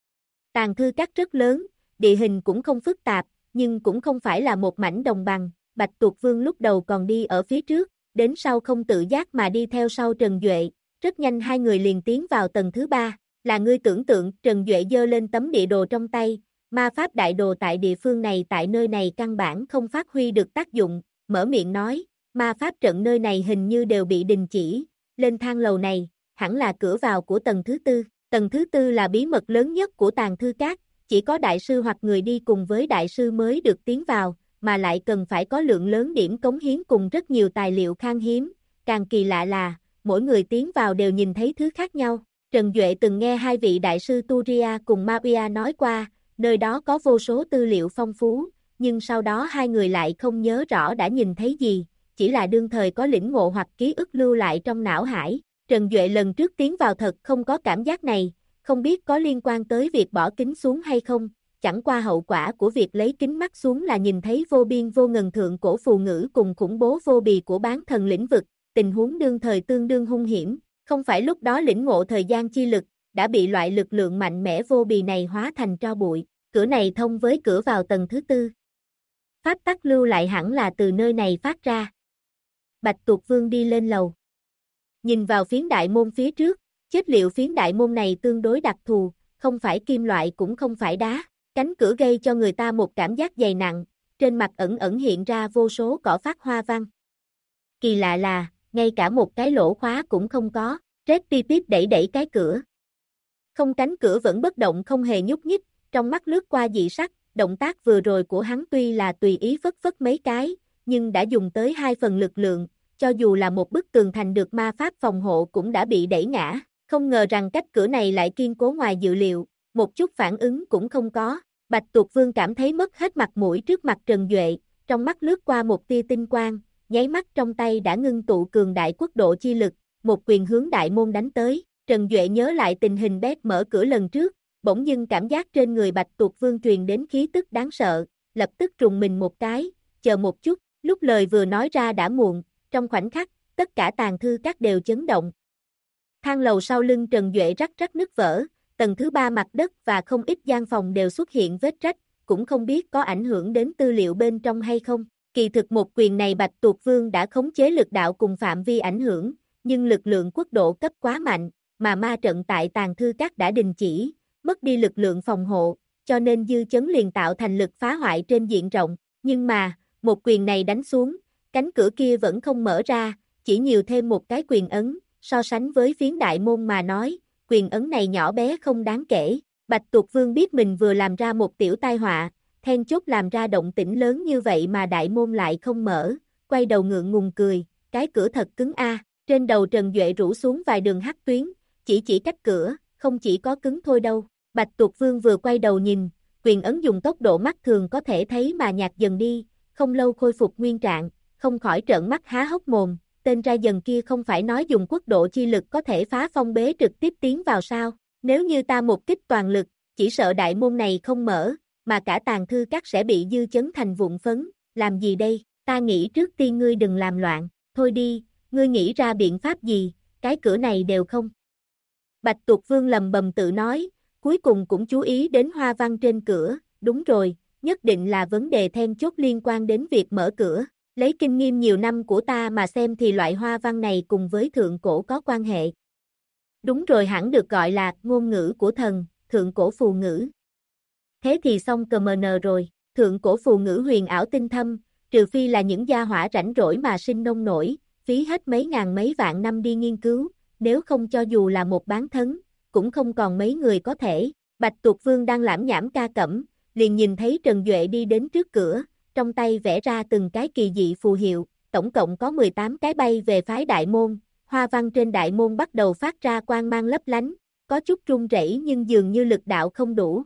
Tàng thư các rất lớn, địa hình cũng không phức tạp, nhưng cũng không phải là một mảnh đồng bằng, Bạch Tuộc Vương lúc đầu còn đi ở phía trước, đến sau không tự giác mà đi theo sau Trần Duệ, rất nhanh hai người liền tiến vào tầng thứ 3, là ngươi tưởng tượng. Trần Duệ giơ lên tấm địa đồ trong tay, ma pháp đại đồ tại địa phương này tại nơi này căn bản không phát huy được tác dụng, mở miệng nói, ma pháp trận nơi này hình như đều bị đình chỉ, lên thang lầu này, hẳn là cửa vào của tầng thứ 4, tầng thứ 4 là bí mật lớn nhất của tàng thư các, chỉ có đại sư hoặc người đi cùng với đại sư mới được tiến vào, mà lại cần phải có lượng lớn điểm cống hiến cùng rất nhiều tài liệu khan hiếm, càng kỳ lạ là, mỗi người tiến vào đều nhìn thấy thứ khác nhau. Trần Duệ từng nghe hai vị đại sư Turia cùng Maria nói qua, nơi đó có vô số tư liệu phong phú, nhưng sau đó hai người lại không nhớ rõ đã nhìn thấy gì, chỉ là đương thời có lĩnh ngộ hoặc ký ức lưu lại trong não hải. Trần Duệ lần trước tiến vào thật không có cảm giác này, không biết có liên quan tới việc bỏ kính xuống hay không, chẳng qua hậu quả của việc lấy kính mắt xuống là nhìn thấy vô biên vô ngần thượng cổ phù ngữ cùng khủng bố vô bì của bán thần lĩnh vực, tình huống đương thời tương đương hung hiểm, không phải lúc đó lĩnh ngộ thời gian chi lực, đã bị loại lực lượng mạnh mẽ vô bì này hóa thành tro bụi, cửa này thông với cửa vào tầng thứ tư. Pháp tắc lưu lại hẳn là từ nơi này phát ra. Bạch Tuộc Vương đi lên lầu. Nhìn vào phiến đại môn phía trước, chất liệu phiến đại môn này tương đối đặc thù, không phải kim loại cũng không phải đá, cánh cửa gây cho người ta một cảm giác dày nặng, trên mặt ẩn ẩn hiện ra vô số cỏ phát hoa văn. Kỳ lạ là, ngay cả một cái lỗ khóa cũng không có, Red Pipit đẩy đẩy cái cửa. Không, cánh cửa vẫn bất động không hề nhúc nhích, trong mắt lướt qua dị sắc, động tác vừa rồi của hắn tuy là tùy ý phất phất mấy cái, nhưng đã dùng tới 2 phần lực lượng, cho dù là một bức tường thành được ma pháp phòng hộ cũng đã bị đẩy ngã, không ngờ rằng cách cửa này lại kiên cố ngoài dự liệu, một chút phản ứng cũng không có. Bạch Tuộc Vương cảm thấy mất hết mặt mũi trước mặt Trần Duệ, trong mắt lướt qua một tia tinh quang, nháy mắt trong tay đã ngưng tụ cường đại quốc độ chi lực, một quyền hướng đại môn đánh tới. Trần Duệ nhớ lại tình hình bét mở cửa lần trước, bỗng dưng cảm giác trên người Bạch Tuộc Vương truyền đến khí tức đáng sợ, lập tức rùng mình một cái, chờ một chút, lúc lời vừa nói ra đã muộn, trong khoảnh khắc, tất cả tàng thư các đều chấn động. Thang lầu sau lưng Trần Duệ rắc rắc nứt vỡ, tầng thứ 3 mặt đất và không ít gian phòng đều xuất hiện vết rách, cũng không biết có ảnh hưởng đến tư liệu bên trong hay không. Kỳ thực một quyền này Bạch Tuộc Vương đã khống chế lực đạo cùng phạm vi ảnh hưởng, nhưng lực lượng quốc độ cấp quá mạnh, mà ma trận tại tàng thư các đã đình chỉ, mất đi lực lượng phòng hộ, cho nên dư chấn liền tạo thành lực phá hoại trên diện rộng. Nhưng mà, một quyền này đánh xuống, cánh cửa kia vẫn không mở ra, chỉ nhiều thêm một cái quyền ấn, so sánh với phiến đại môn mà nói, quyền ấn này nhỏ bé không đáng kể. Bạch Tuộc Vương biết mình vừa làm ra một tiểu tai họa, then chốt làm ra động tĩnh lớn như vậy mà đại môn lại không mở, quay đầu ngượng ngùng cười, cái cửa thật cứng a. Trên đầu Trần Duệ rủ xuống vài đường hắc tuyến, chỉ cách cửa, không chỉ có cứng thôi đâu. Bạch Tuộc Vương vừa quay đầu nhìn, quyền ấn dùng tốc độ mắt thường có thể thấy mà nhạt dần đi, không lâu khôi phục nguyên trạng, không khỏi trợn mắt há hốc mồm, tên ra dần kia không phải nói dùng quốc độ chi lực có thể phá phong bế trực tiếp tiến vào sao, nếu như ta một kích toàn lực, chỉ sợ đại môn này không mở, mà cả tàng thư các sẽ bị dư chấn thành vụn phấn, làm gì đây, ta nghĩ trước tiên ngươi đừng làm loạn, thôi đi, ngươi nghĩ ra biện pháp gì, cái cửa này đều không. Bạch Tuộc Vương lầm bầm tự nói, cuối cùng cũng chú ý đến hoa văn trên cửa, đúng rồi, nhất định là vấn đề then chốt liên quan đến việc mở cửa. Lấy kinh nghiệm nhiều năm của ta mà xem thì loại hoa văn này cùng với thượng cổ có quan hệ. Đúng rồi, hẳn được gọi là ngôn ngữ của thần, thượng cổ phù ngữ. Thế thì xong CMN rồi, thượng cổ phù ngữ huyền ảo tinh thâm, trừ phi là những gia hỏa rảnh rỗi mà sinh nông nổi, phí hết mấy ngàn mấy vạn năm đi nghiên cứu, nếu không cho dù là một bán thấn, cũng không còn mấy người có thể. Bạch Tuộc Vương đang lảm nhảm ca cẩm, liền nhìn thấy Trần Duệ đi đến trước cửa, trong tay vẽ ra từng cái kỳ dị phù hiệu, tổng cộng có 18 cái bay về phái đại môn, hoa văn trên đại môn bắt đầu phát ra quang mang lấp lánh, có chút rung rẩy nhưng dường như lực đạo không đủ.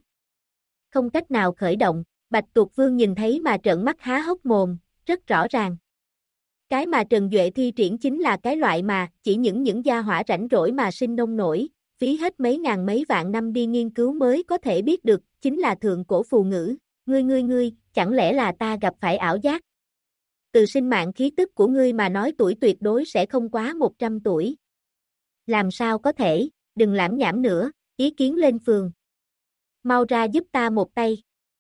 Không cách nào khởi động, Bạch Tuộc Vương nhìn thấy mà trợn mắt há hốc mồm, rất rõ ràng. Cái mà Trần Duệ thi triển chính là cái loại mà chỉ những gia hỏa rảnh rỗi mà sinh nông nổi, phí hết mấy ngàn mấy vạn năm đi nghiên cứu mới có thể biết được, chính là thượng cổ phù ngữ. Ngươi, chẳng lẽ là ta gặp phải ảo giác? Từ sinh mạng khí tức của ngươi mà nói tuổi tuyệt đối sẽ không quá 100 tuổi. Làm sao có thể, đừng lảm nhảm nữa, ý kiến lên phường. Mau ra giúp ta một tay.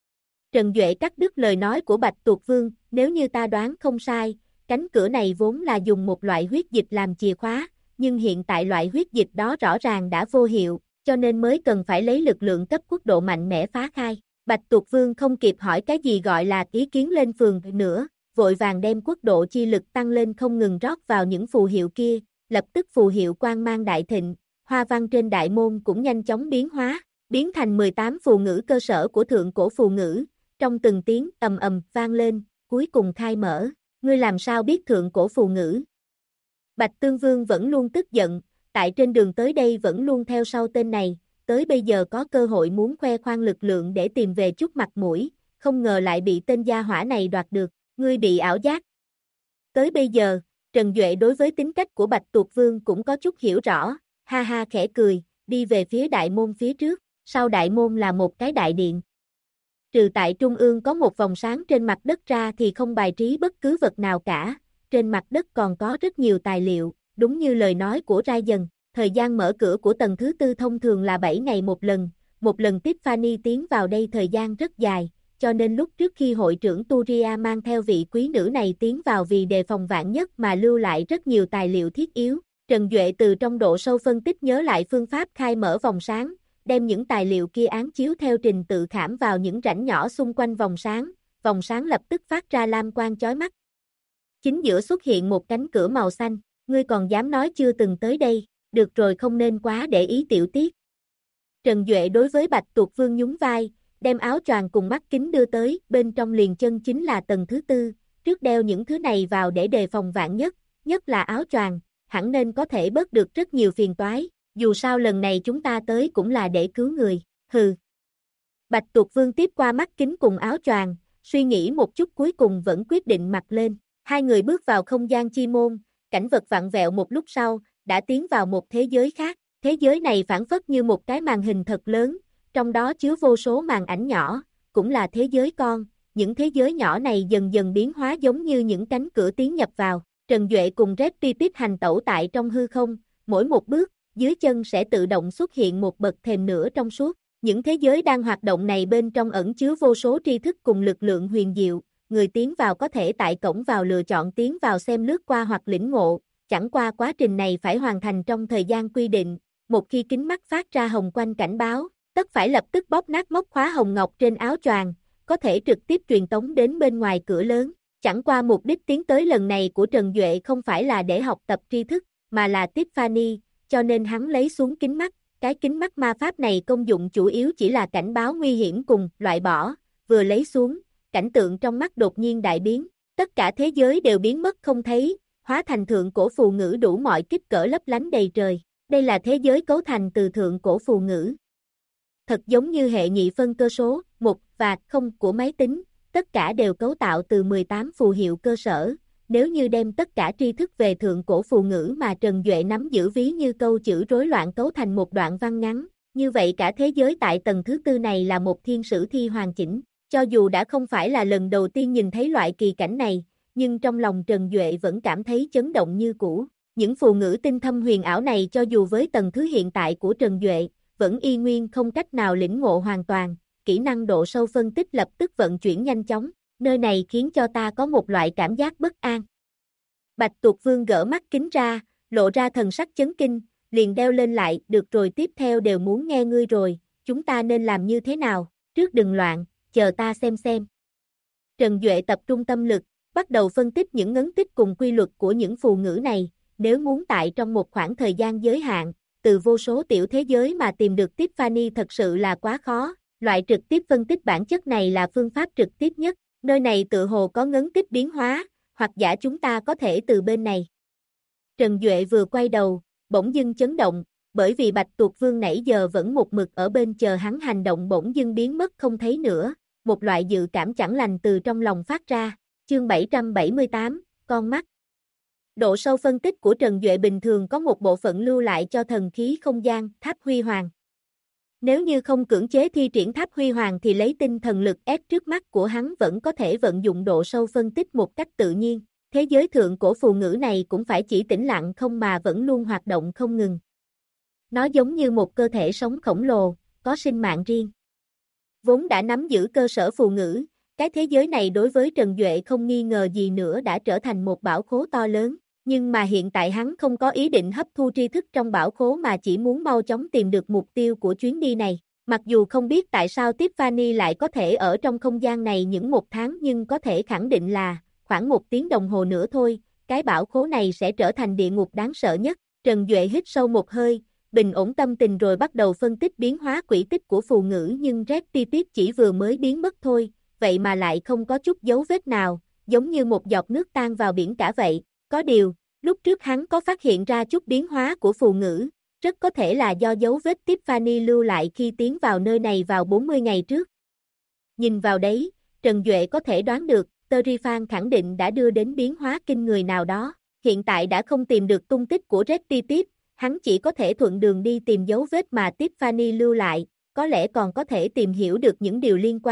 Trần Duệ cắt đứt lời nói của Bạch Tuộc Vương, nếu như ta đoán không sai, cánh cửa này vốn là dùng một loại huyết dịch làm chìa khóa, nhưng hiện tại loại huyết dịch đó rõ ràng đã vô hiệu, cho nên mới cần phải lấy lực lượng cấp quốc độ mạnh mẽ phá khai. Bạch Tuộc Vương không kịp hỏi cái gì gọi là ý kiến lên phường nữa, vội vàng đem quốc độ chi lực tăng lên không ngừng rót vào những phù hiệu kia, lập tức phù hiệu quang mang đại thịnh, hoa văn trên đại môn cũng nhanh chóng biến hóa, biến thành 18 phù ngữ cơ sở của thượng cổ phù ngữ, trong từng tiếng ầm ầm vang lên, cuối cùng khai mở. Ngươi làm sao biết thượng cổ phù ngữ? Bạch Tương Vương vẫn luôn tức giận, tại trên đường tới đây vẫn luôn theo sau tên này, tới bây giờ có cơ hội muốn khoe khoang lực lượng để tìm về chút mặt mũi, không ngờ lại bị tên gia hỏa này đoạt được, ngươi bị ảo giác. Tới bây giờ, Trần Duệ đối với tính cách của Bạch Tuộc Vương cũng có chút hiểu rõ, ha ha khẽ cười, đi về phía đại môn phía trước, sau đại môn là một cái đại điện. Trừ tại trung ương có một vòng sáng trên mặt đất ra thì không bài trí bất cứ vật nào cả, trên mặt đất còn có rất nhiều tài liệu, đúng như lời nói của Ryan, thời gian mở cửa của tầng thứ tư thông thường là 7 ngày một lần Tiffany tiến vào đây thời gian rất dài, cho nên lúc trước khi hội trưởng Turia mang theo vị quý nữ này tiến vào vì đề phòng vạn nhất mà lưu lại rất nhiều tài liệu thiết yếu. Trần Duệ từ trong độ sâu phân tích nhớ lại phương pháp khai mở vòng sáng, đem những tài liệu kia án chiếu theo trình tự khảm vào những rãnh nhỏ xung quanh vòng sáng lập tức phát ra lam quang chói mắt. Chính giữa xuất hiện một cánh cửa màu xanh, ngươi còn dám nói chưa từng tới đây, được rồi không nên quá để ý tiểu tiết. Trần Duệ đối với Bạch Tuộc Vương nhún vai, đem áo choàng cùng mắt kính đưa tới, bên trong liền chân chính là tầng thứ tư, trước đeo những thứ này vào để đề phòng vạn nhất là áo choàng, hẳn nên có thể bớt được rất nhiều phiền toái, dù sao lần này chúng ta tới cũng là để cứu người, hừ. Bạch Tuộc Vương tiếp qua mắt kính cùng áo choàng, suy nghĩ một chút cuối cùng vẫn quyết định mặc lên, hai người bước vào không gian chi môn, cảnh vật vặn vẹo một lúc sau, đã tiến vào một thế giới khác, thế giới này phản phất như một cái màn hình thật lớn, trong đó chứa vô số màn ảnh nhỏ, cũng là thế giới con, những thế giới nhỏ này dần dần biến hóa giống như những cánh cửa tiến nhập vào. Trần Duệ cùng Red Pipip hành tẩu tại trong hư không, mỗi một bước, dưới chân sẽ tự động xuất hiện một bậc thềm nửa trong suốt. Những thế giới đang hoạt động này bên trong ẩn chứa vô số tri thức cùng lực lượng huyền diệu, người tiến vào có thể tại cổng vào lựa chọn tiến vào xem lướt qua hoặc lĩnh ngộ, chẳng qua quá trình này phải hoàn thành trong thời gian quy định, một khi kính mắt phát ra hồng quanh cảnh báo, tất phải lập tức bóp nát móc khóa hồng ngọc trên áo choàng, có thể trực tiếp truyền tống đến bên ngoài cửa lớn. Chẳng qua mục đích tiến tới lần này của Trần Duệ không phải là để học tập tri thức, mà là Tiffany, cho nên hắn lấy xuống kính mắt. Cái kính mắt ma pháp này công dụng chủ yếu chỉ là cảnh báo nguy hiểm cùng loại bỏ, vừa lấy xuống, cảnh tượng trong mắt đột nhiên đại biến, tất cả thế giới đều biến mất không thấy, hóa thành thượng cổ phù ngữ đủ mọi kích cỡ lấp lánh đầy trời. Đây là thế giới cấu thành từ thượng cổ phù ngữ. Thật giống như hệ nhị phân cơ số 1 và 0 của máy tính, tất cả đều cấu tạo từ 18 phù hiệu cơ sở. Nếu như đem tất cả tri thức về thượng cổ phù ngữ mà Trần Duệ nắm giữ ví như câu chữ rối loạn cấu thành một đoạn văn ngắn, như vậy cả thế giới tại tầng thứ tư này là một thiên sử thi hoàn chỉnh. Cho dù đã không phải là lần đầu tiên nhìn thấy loại kỳ cảnh này, nhưng trong lòng Trần Duệ vẫn cảm thấy chấn động như cũ. Những phù ngữ tinh thâm huyền ảo này cho dù với tầng thứ hiện tại của Trần Duệ, vẫn y nguyên không cách nào lĩnh ngộ hoàn toàn, kỹ năng độ sâu phân tích lập tức vận chuyển nhanh chóng. Nơi này khiến cho ta có một loại cảm giác bất an. Bạch Tuộc Vương gỡ mắt kính ra, lộ ra thần sắc chấn kinh, liền đeo lên lại, được rồi tiếp theo đều muốn nghe ngươi rồi, chúng ta nên làm như thế nào, trước đừng loạn, chờ ta xem. Trần Duệ tập trung tâm lực, bắt đầu phân tích những ngấn tích cùng quy luật của những phù ngữ này, nếu muốn tại trong một khoảng thời gian giới hạn, từ vô số tiểu thế giới mà tìm được Tiffany thật sự là quá khó, loại trực tiếp phân tích bản chất này là phương pháp trực tiếp nhất. Nơi này tự hồ có ngấn tích biến hóa, hoặc giả chúng ta có thể từ bên này. Trần Duệ vừa quay đầu, bỗng dưng chấn động, bởi vì Bạch Tuộc Vương nãy giờ vẫn một mực ở bên chờ hắn hành động bỗng dưng biến mất không thấy nữa, một loại dự cảm chẳng lành từ trong lòng phát ra. Chương 778, con mắt. Độ sâu phân tích của Trần Duệ bình thường có một bộ phận lưu lại cho thần khí không gian, tháp huy hoàng. Nếu như không cưỡng chế thi triển tháp huy hoàng thì lấy tinh thần lực ép trước mắt của hắn vẫn có thể vận dụng độ sâu phân tích một cách tự nhiên. Thế giới thượng cổ phù ngữ này cũng phải chỉ tĩnh lặng không mà vẫn luôn hoạt động không ngừng. Nó giống như một cơ thể sống khổng lồ, có sinh mạng riêng. Vốn đã nắm giữ cơ sở phù ngữ, cái thế giới này đối với Trần Duệ không nghi ngờ gì nữa đã trở thành một bảo khố to lớn. Nhưng mà hiện tại hắn không có ý định hấp thu tri thức trong bảo khố mà chỉ muốn mau chóng tìm được mục tiêu của chuyến đi này. Mặc dù không biết tại sao Tiffany lại có thể ở trong không gian này những một tháng nhưng có thể khẳng định là khoảng 1 tiếng đồng hồ nữa thôi, cái bảo khố này sẽ trở thành địa ngục đáng sợ nhất. Trần Duệ hít sâu một hơi, bình ổn tâm tình rồi bắt đầu phân tích biến hóa quỹ tích của phù ngữ nhưng Red Pipip chỉ vừa mới biến mất thôi, vậy mà lại không có chút dấu vết nào, giống như một giọt nước tan vào biển cả vậy. Có điều, lúc trước hắn có phát hiện ra chút biến hóa của phù ngữ, rất có thể là do dấu vết Tiffany lưu lại khi tiến vào nơi này vào 40 ngày trước. Nhìn vào đấy, Trần Duệ có thể đoán được, Terifan khẳng định đã đưa đến biến hóa kinh người nào đó. Hiện tại đã không tìm được tung tích của Red Pipip, hắn chỉ có thể thuận đường đi tìm dấu vết mà Tiffany lưu lại, có lẽ còn có thể tìm hiểu được những điều liên quan.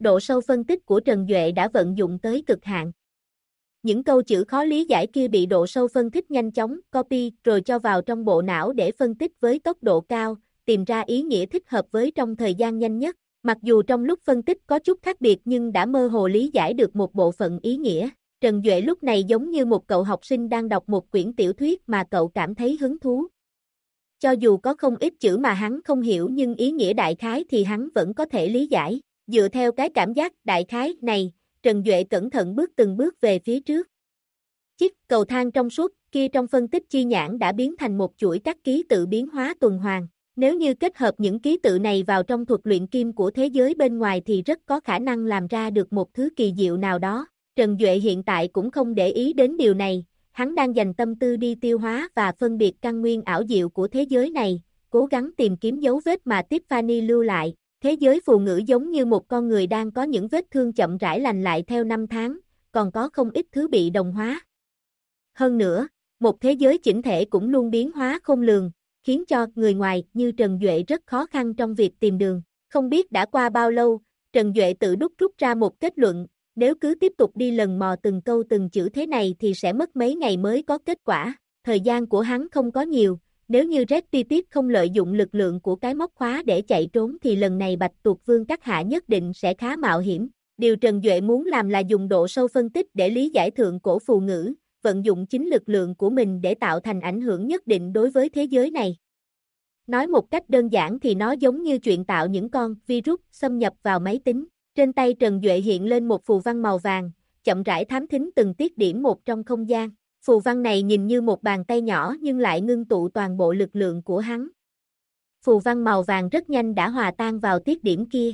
Độ sâu phân tích của Trần Duệ đã vận dụng tới cực hạn. Những câu chữ khó lý giải kia bị độ sâu phân tích nhanh chóng, copy rồi cho vào trong bộ não để phân tích với tốc độ cao, tìm ra ý nghĩa thích hợp với trong thời gian nhanh nhất. Mặc dù trong lúc phân tích có chút khác biệt nhưng đã mơ hồ lý giải được một bộ phận ý nghĩa. Trần Duệ lúc này giống như một cậu học sinh đang đọc một quyển tiểu thuyết mà cậu cảm thấy hứng thú. Cho dù có không ít chữ mà hắn không hiểu nhưng ý nghĩa đại khái thì hắn vẫn có thể lý giải. Dựa theo cái cảm giác đại khái này, Trần Duệ cẩn thận bước từng bước về phía trước. Chiếc cầu thang trong suốt kia trong phân tích chi nhãn đã biến thành một chuỗi các ký tự biến hóa tuần hoàn. Nếu như kết hợp những ký tự này vào trong thuật luyện kim của thế giới bên ngoài thì rất có khả năng làm ra được một thứ kỳ diệu nào đó. Trần Duệ hiện tại cũng không để ý đến điều này, hắn đang dành tâm tư đi tiêu hóa và phân biệt căn nguyên ảo diệu của thế giới này, cố gắng tìm kiếm dấu vết mà Tiffany lưu lại. Thế giới phù ngữ giống như một con người đang có những vết thương chậm rãi lành lại theo năm tháng, còn có không ít thứ bị đồng hóa. Hơn nữa, một thế giới chỉnh thể cũng luôn biến hóa khôn lường, khiến cho người ngoài như Trần Duệ rất khó khăn trong việc tìm đường. Không biết đã qua bao lâu, Trần Duệ tự đúc rút ra một kết luận, nếu cứ tiếp tục đi lần mò từng câu từng chữ thế này thì sẽ mất mấy ngày mới có kết quả. Thời gian của hắn không có nhiều, nếu như Red Titit không lợi dụng lực lượng của cái móc khóa để chạy trốn thì lần này Bạch Tuộc Vương các hạ nhất định sẽ khá mạo hiểm. Điều Trần Duệ muốn làm là dùng độ sâu phân tích để lý giải thượng cổ phù ngữ, vận dụng chính lực lượng của mình để tạo thành ảnh hưởng nhất định đối với thế giới này. Nói một cách đơn giản thì nó giống như chuyện tạo những con virus xâm nhập vào máy tính. Trên tay Trần Duệ hiện lên một phù văn màu vàng, chậm rãi thám thính từng tiết điểm một trong không gian. Phù văn này nhìn như một bàn tay nhỏ nhưng lại ngưng tụ toàn bộ lực lượng của hắn. Phù văn màu vàng rất nhanh đã hòa tan vào tiết điểm kia.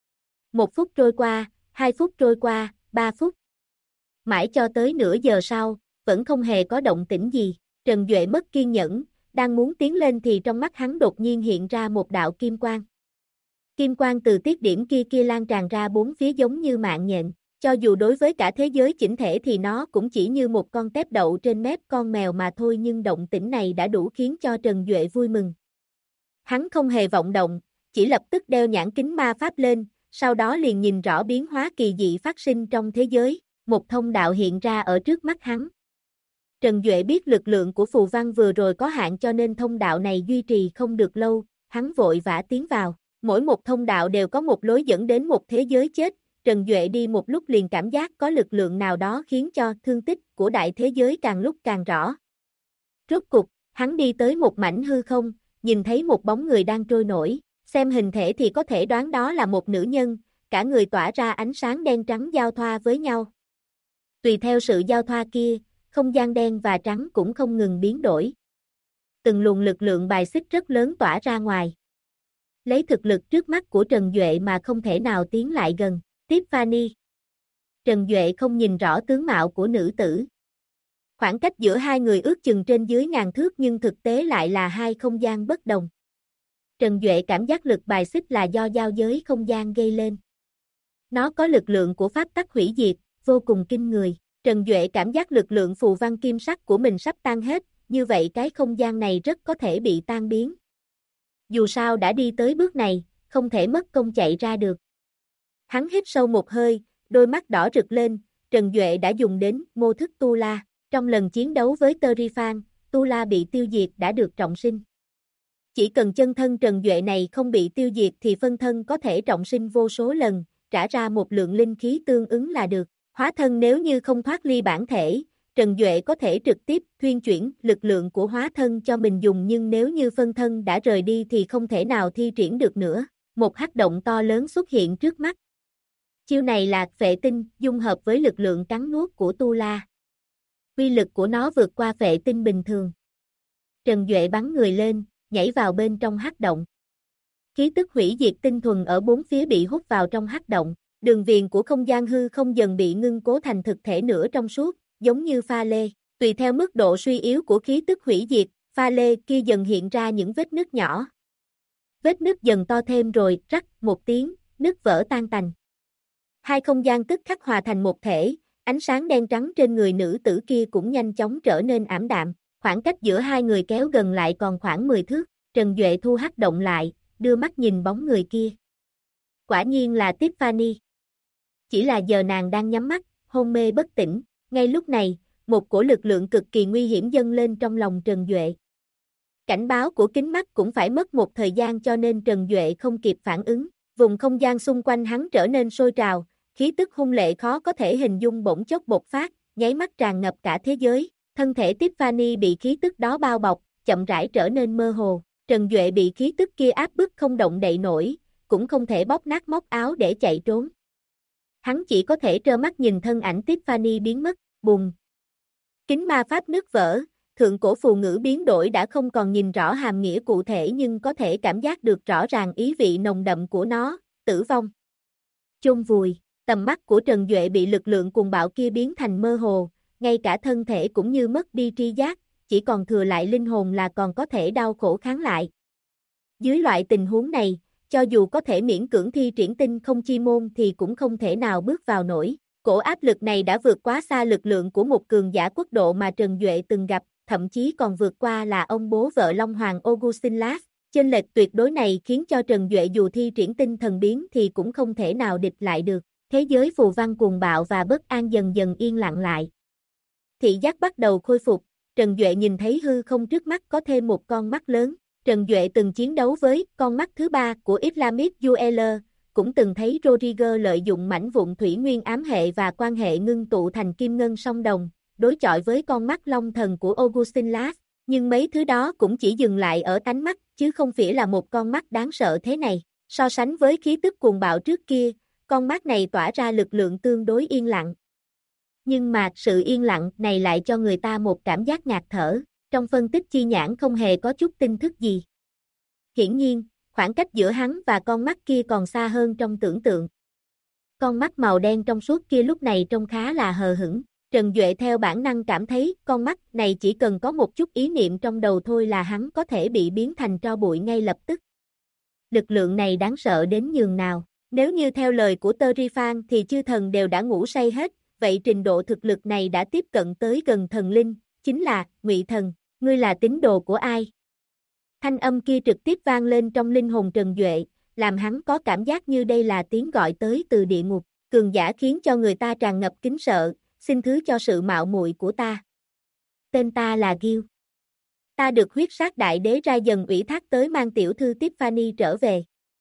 1 phút trôi qua, 2 phút trôi qua, 3 phút. Mãi cho tới nửa giờ sau, vẫn không hề có động tĩnh gì. Trần Duệ mất kiên nhẫn, đang muốn tiến lên thì trong mắt hắn đột nhiên hiện ra một đạo kim quang. Kim quang từ tiết điểm kia lan tràn ra bốn phía giống như mạng nhện. Cho dù đối với cả thế giới chỉnh thể thì nó cũng chỉ như một con tép đậu trên mép con mèo mà thôi, nhưng động tĩnh này đã đủ khiến cho Trần Duệ vui mừng. Hắn không hề vọng động, chỉ lập tức đeo nhãn kính ma pháp lên, sau đó liền nhìn rõ biến hóa kỳ dị phát sinh trong thế giới. Một thông đạo hiện ra ở trước mắt hắn. Trần Duệ biết lực lượng của phù văn vừa rồi có hạn cho nên thông đạo này duy trì không được lâu, hắn vội vã tiến vào. Mỗi một thông đạo đều có một lối dẫn đến một thế giới chết. Trần Duệ đi một lúc liền cảm giác có lực lượng nào đó khiến cho thương tích của đại thế giới càng lúc càng rõ. Rốt cục, hắn đi tới một mảnh hư không, nhìn thấy một bóng người đang trôi nổi, xem hình thể thì có thể đoán đó là một nữ nhân, cả người tỏa ra ánh sáng đen trắng giao thoa với nhau. Tùy theo sự giao thoa kia, không gian đen và trắng cũng không ngừng biến đổi. Từng luồng lực lượng bài xích rất lớn tỏa ra ngoài. Lấy thực lực trước mắt của Trần Duệ mà không thể nào tiến lại gần. Tiffany. Trần Duệ không nhìn rõ tướng mạo của nữ tử. Khoảng cách giữa hai người ước chừng trên dưới ngàn thước nhưng thực tế lại là hai không gian bất đồng. Trần Duệ cảm giác lực bài xích là do giao giới không gian gây lên. Nó có lực lượng của pháp tắc hủy diệt, vô cùng kinh người. Trần Duệ cảm giác lực lượng phù văn kim sắc của mình sắp tan hết, như vậy cái không gian này rất có thể bị tan biến. Dù sao đã đi tới bước này, không thể mất công chạy ra được. Hắn hít sâu một hơi, đôi mắt đỏ rực lên, Trần Duệ đã dùng đến mô thức Tu La. Trong lần chiến đấu với Terifan, Tu La bị tiêu diệt đã được trọng sinh. Chỉ cần chân thân Trần Duệ này không bị tiêu diệt thì phân thân có thể trọng sinh vô số lần, trả ra một lượng linh khí tương ứng là được. Hóa thân nếu như không thoát ly bản thể, Trần Duệ có thể trực tiếp thuyên chuyển lực lượng của hóa thân cho mình dùng, nhưng nếu như phân thân đã rời đi thì không thể nào thi triển được nữa. Một hắc động to lớn xuất hiện trước mắt. Chiêu này là phệ tinh, dung hợp với lực lượng cắn nuốt của Tu La. Uy lực của nó vượt qua phệ tinh bình thường. Trần Duệ bắn người lên, nhảy vào bên trong hắc động. Khí tức hủy diệt tinh thuần ở bốn phía bị hút vào trong hắc động. Đường viền của không gian hư không dần bị ngưng cố thành thực thể nửa trong suốt, giống như pha lê. Tùy theo mức độ suy yếu của khí tức hủy diệt, pha lê kia dần hiện ra những vết nứt nhỏ. Vết nứt dần to thêm rồi, rắc một tiếng, nứt vỡ tan tành. Hai không gian tức khắc hòa thành một thể, ánh sáng đen trắng trên người nữ tử kia cũng nhanh chóng trở nên ảm đạm. Khoảng cách giữa hai người kéo gần lại còn khoảng 10 thước, Trần Duệ thu hắc động lại, đưa mắt nhìn bóng người kia. Quả nhiên là Tiffany. chỉ là giờ nàng đang nhắm mắt, hôn mê bất tỉnh. Ngay lúc này, một cổ lực lượng cực kỳ nguy hiểm dâng lên trong lòng Trần Duệ. Cảnh báo của kính mắt cũng phải mất một thời gian cho nên Trần Duệ không kịp phản ứng. Vùng không gian xung quanh hắn trở nên sôi trào, khí tức hung lệ khó có thể hình dung bỗng chốc bộc phát, nháy mắt tràn ngập cả thế giới. Thân thể Tiffany bị khí tức đó bao bọc, chậm rãi trở nên mơ hồ. Trần Duệ bị khí tức kia áp bức không động đậy nổi, cũng không thể bóp nát móc áo để chạy trốn. Hắn chỉ có thể trơ mắt nhìn thân ảnh Tiffany biến mất, bùng. Kính ma pháp nứt vỡ, thượng cổ phù ngữ biến đổi đã không còn nhìn rõ hàm nghĩa cụ thể nhưng có thể cảm giác được rõ ràng ý vị nồng đậm của nó, tử vong. Chôn vùi, tầm mắt của Trần Duệ bị lực lượng cuồng bạo kia biến thành mơ hồ, ngay cả thân thể cũng như mất đi tri giác, chỉ còn thừa lại linh hồn là còn có thể đau khổ kháng lại. Dưới loại tình huống này, cho dù có thể miễn cưỡng thi triển tinh không chi môn thì cũng không thể nào bước vào nổi. Cổ áp lực này đã vượt quá xa lực lượng của một cường giả quốc độ mà Trần Duệ từng gặp, thậm chí còn vượt qua là ông bố vợ Long Hoàng Augustin Lass. Chênh lệch tuyệt đối này khiến cho Trần Duệ dù thi triển tinh thần biến thì cũng không thể nào địch lại được. Thế giới phù văn cuồng bạo và bất an dần dần yên lặng lại. Thị giác bắt đầu khôi phục, Trần Duệ nhìn thấy hư không trước mắt có thêm một con mắt lớn. Trần Duệ từng chiến đấu với con mắt thứ ba của Islamic Jueler, cũng từng thấy Rodriguez lợi dụng mảnh vụn thủy nguyên ám hệ và quan hệ ngưng tụ thành kim ngân song đồng, đối chọi với con mắt long thần của Augustin Lass, nhưng mấy thứ đó cũng chỉ dừng lại ở tánh mắt, chứ không phải là một con mắt đáng sợ thế này. So sánh với khí tức cuồng bạo trước kia, con mắt này tỏa ra lực lượng tương đối yên lặng. Nhưng mà sự yên lặng này lại cho người ta một cảm giác ngạt thở, trong phân tích chi nhãn không hề có chút tin thức gì. Hiển nhiên, khoảng cách giữa hắn và con mắt kia còn xa hơn trong tưởng tượng. Con mắt màu đen trong suốt kia lúc này trông khá là hờ hững. Trần Duệ theo bản năng cảm thấy con mắt này chỉ cần có một chút ý niệm trong đầu thôi là hắn có thể bị biến thành tro bụi ngay lập tức. Lực lượng này đáng sợ đến nhường nào. Nếu như theo lời của Terifan thì chư thần đều đã ngủ say hết, vậy trình độ thực lực này đã tiếp cận tới gần thần linh, chính là Ngụy Thần. Ngươi là tín đồ của ai? Thanh âm kia trực tiếp vang lên trong linh hồn Trần Duệ, làm hắn có cảm giác như đây là tiếng gọi tới từ địa ngục. Cường giả khiến cho người ta tràn ngập kính sợ, xin thứ cho sự mạo muội của ta. Tên ta là Gil. Ta được huyết sát đại đế ra dần ủy thác tới mang tiểu thư Tiffany trở về.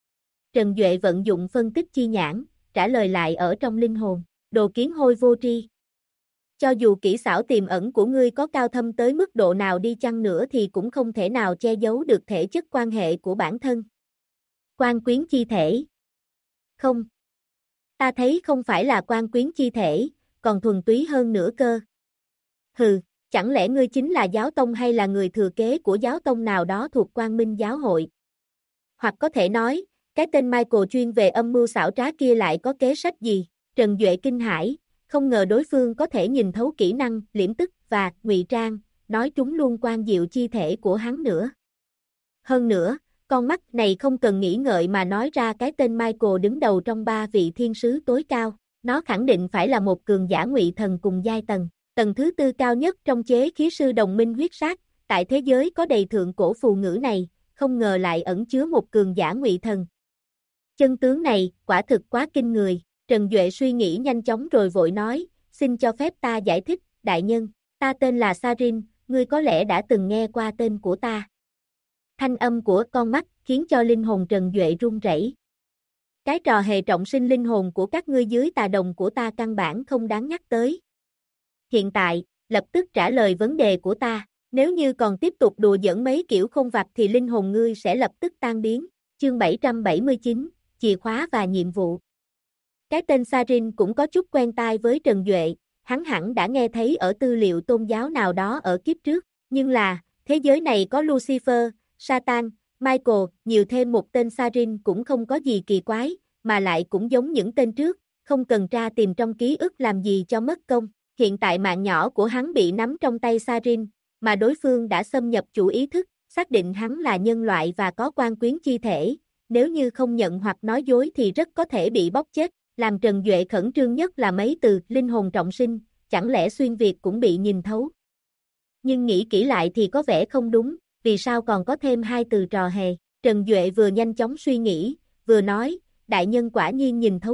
Trần Duệ vận dụng phân tích chi nhãn, trả lời lại ở trong linh hồn. Đồ kiến hôi vô tri. Cho dù kỹ xảo tiềm ẩn của ngươi có cao thâm tới mức độ nào đi chăng nữa thì cũng không thể nào che giấu được thể chất quan hệ của bản thân. Quan quyến chi thể. Không. Ta thấy không phải là quan quyến chi thể, còn thuần túy hơn nữa cơ. Hừ, chẳng lẽ ngươi chính là giáo tông hay là người thừa kế của giáo tông nào đó thuộc Quang Minh giáo hội? Hoặc có thể nói, cái tên Michael chuyên về âm mưu xảo trá kia lại có kế sách gì? Trần Duệ kinh hãi, không ngờ đối phương có thể nhìn thấu kỹ năng, liễm tức và ngụy trang, nói trúng luôn quan diệu chi thể của hắn nữa. Hơn nữa, con mắt này không cần nghĩ ngợi mà nói ra cái tên Michael đứng đầu trong 3 vị thiên sứ tối cao, nó khẳng định phải là một cường giả ngụy thần cùng giai tầng, tầng thứ 4 cao nhất trong chế khí sư đồng minh huyết sát, tại thế giới có đầy thượng cổ phù ngữ này, không ngờ lại ẩn chứa một cường giả ngụy thần. Chân tướng này, quả thực quá kinh người. Trần Duệ suy nghĩ nhanh chóng rồi vội nói, xin cho phép ta giải thích, đại nhân, ta tên là Sarin, ngươi có lẽ đã từng nghe qua tên của ta. Thanh âm của con mắt khiến cho linh hồn Trần Duệ run rẩy. Cái trò hề trọng sinh linh hồn của các ngươi dưới tà đồng của ta căn bản không đáng nhắc tới. Hiện tại, lập tức trả lời vấn đề của ta, nếu như còn tiếp tục đùa giỡn mấy kiểu khôn vặt thì linh hồn ngươi sẽ lập tức tan biến. Chương 779, chìa khóa và nhiệm vụ. Cái tên Sarin cũng có chút quen tai với Trần Duệ, hắn hẳn đã nghe thấy ở tư liệu tôn giáo nào đó ở kiếp trước, nhưng là, thế giới này có Lucifer, Satan, Michael, nhiều thêm một tên Sarin cũng không có gì kỳ quái, mà lại cũng giống những tên trước, không cần tra tìm trong ký ức làm gì cho mất công. Hiện tại mạng nhỏ của hắn bị nắm trong tay Sarin, mà đối phương đã xâm nhập chủ ý thức, xác định hắn là nhân loại và có quan quyến chi thể, nếu như không nhận hoặc nói dối thì rất có thể bị bóc chết. Làm Trần Duệ khẩn trương nhất là mấy từ linh hồn trọng sinh, chẳng lẽ xuyên việt cũng bị nhìn thấu. Nhưng nghĩ kỹ lại thì có vẻ không đúng, vì sao còn có thêm 2 từ trò hề. Trần Duệ vừa nhanh chóng suy nghĩ, vừa nói, đại nhân quả nhiên nhìn thấu triệt,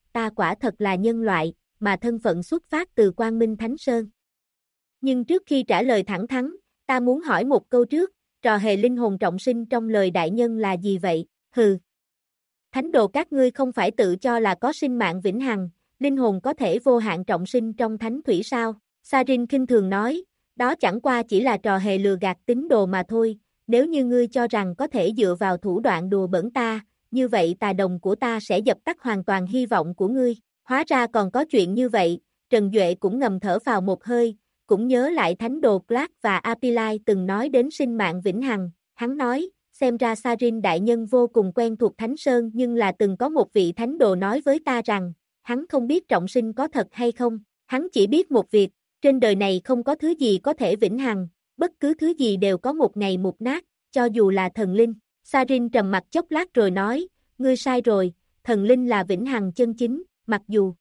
ta quả thật là nhân loại, mà thân phận xuất phát từ Quang Minh Thánh Sơn. Nhưng trước khi trả lời thẳng thắn, ta muốn hỏi một câu trước, trò hề linh hồn trọng sinh trong lời đại nhân là gì vậy? Hừ. Thánh đồ các ngươi không phải tự cho là có sinh mạng vĩnh hằng, linh hồn có thể vô hạn trọng sinh trong thánh thủy sao? Sarin khinh thường nói, đó chẳng qua chỉ là trò hề lừa gạt tín đồ mà thôi, nếu như ngươi cho rằng có thể dựa vào thủ đoạn đùa bỡn ta, như vậy tà đồng của ta sẽ dập tắt hoàn toàn hy vọng của ngươi. Hóa ra còn có chuyện như vậy, Trần Duệ cũng ngầm thở vào một hơi, cũng nhớ lại thánh đồ Clark và Apilai từng nói đến sinh mạng vĩnh hằng, hắn nói, xem ra Sarin đại nhân vô cùng quen thuộc Thánh Sơn nhưng là từng có một vị thánh đồ nói với ta rằng, hắn không biết trọng sinh có thật hay không, hắn chỉ biết một việc, trên đời này không có thứ gì có thể vĩnh hằng, bất cứ thứ gì đều có một ngày mục nát, cho dù là thần linh. Sarin trầm mặt chốc lát rồi nói, ngươi sai rồi, thần linh là vĩnh hằng chân chính, mặc dù.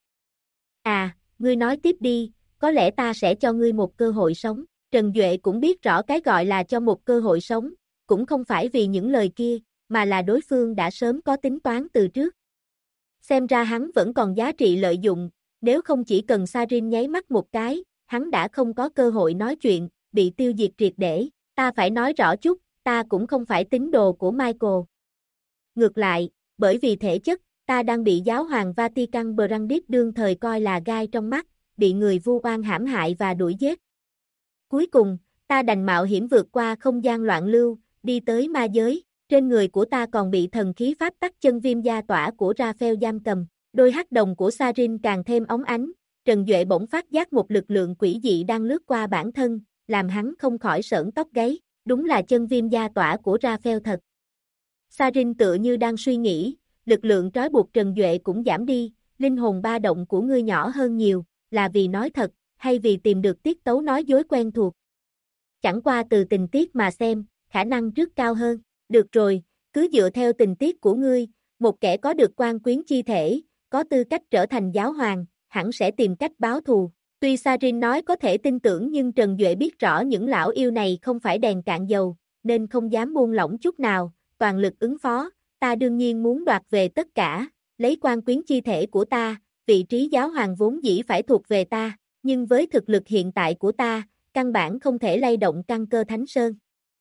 Ngươi nói tiếp đi, có lẽ ta sẽ cho ngươi một cơ hội sống. Trần Duệ cũng biết rõ cái gọi là cho một cơ hội sống, cũng không phải vì những lời kia, mà là đối phương đã sớm có tính toán từ trước. Xem ra hắn vẫn còn giá trị lợi dụng, nếu không chỉ cần Sarin nháy mắt một cái, hắn đã không có cơ hội nói chuyện, bị tiêu diệt triệt để. Ta phải nói rõ chút, ta cũng không phải tín đồ của Michael. Ngược lại, bởi vì thể chất, ta đang bị giáo hoàng Vatican Brandis đương thời coi là gai trong mắt, bị người vu oan hãm hại và đuổi giết. Cuối cùng, ta đành mạo hiểm vượt qua không gian loạn lưu, đi tới ma giới, trên người của ta còn bị thần khí pháp tắc chân viêm gia tỏa của Raphael giam cầm, đôi hắc đồng của Sarin càng thêm óng ánh, Trần Duệ bỗng phát giác một lực lượng quỷ dị đang lướt qua bản thân, làm hắn không khỏi sởn tóc gáy, đúng là chân viêm gia tỏa của Raphael thật. Sarin tựa như đang suy nghĩ, lực lượng trói buộc Trần Duệ cũng giảm đi, linh hồn ba động của ngươi nhỏ hơn nhiều, là vì nói thật, hay vì tìm được tiết tấu nói dối quen thuộc. Chẳng qua từ tình tiết mà xem, khả năng trước cao hơn, được rồi, cứ dựa theo tình tiết của ngươi, một kẻ có được quan quyến chi thể, có tư cách trở thành giáo hoàng, hẳn sẽ tìm cách báo thù. Tuy Sarin nói có thể tin tưởng nhưng Trần Duệ biết rõ những lão yêu này không phải đèn cạn dầu, nên không dám buông lỏng chút nào, toàn lực ứng phó, ta đương nhiên muốn đoạt về tất cả, lấy quan quyến chi thể của ta, vị trí giáo hoàng vốn dĩ phải thuộc về ta, nhưng với thực lực hiện tại của ta, căn bản không thể lay động căn cơ Thánh Sơn.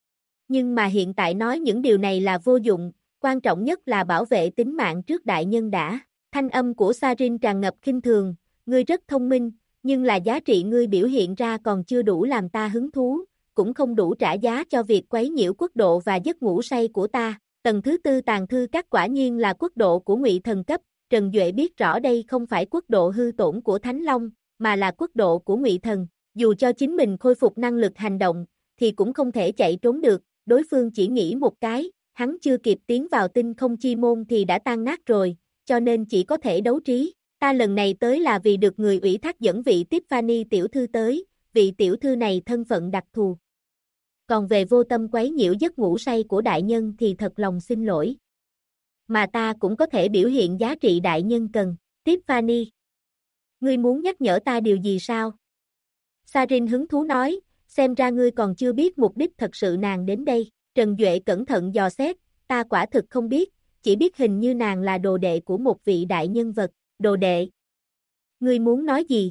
Nhưng mà hiện tại nói những điều này là vô dụng, quan trọng nhất là bảo vệ tính mạng trước đại nhân đã. Thanh âm của Sarin tràn ngập khinh thường, ngươi rất thông minh, nhưng là giá trị ngươi biểu hiện ra còn chưa đủ làm ta hứng thú, cũng không đủ trả giá cho việc quấy nhiễu quốc độ và giấc ngủ say của ta. Tầng thứ tư tàn thư các quả nhiên là quốc độ của Ngụy Thần cấp, Trần Duệ biết rõ đây không phải quốc độ hư tổn của Thánh Long, mà là quốc độ của Ngụy Thần. Dù cho chính mình khôi phục năng lực hành động, thì cũng không thể chạy trốn được, đối phương chỉ nghĩ một cái, hắn chưa kịp tiến vào tinh không chi môn thì đã tan nát rồi, cho nên chỉ có thể đấu trí. Ta lần này tới là vì được người ủy thác dẫn vị Tiffany tiểu thư tới, vị tiểu thư này thân phận đặc thù. Còn về vô tâm quấy nhiễu giấc ngủ say của đại nhân thì thật lòng xin lỗi. Mà ta cũng có thể biểu hiện giá trị đại nhân cần. Tiffany, ngươi muốn nhắc nhở ta điều gì sao? Sarin hứng thú nói, xem ra ngươi còn chưa biết mục đích thật sự nàng đến đây. Trần Duệ cẩn thận dò xét, ta quả thực không biết, chỉ biết hình như nàng là đồ đệ của một vị đại nhân vật. Đồ đệ? Ngươi muốn nói gì?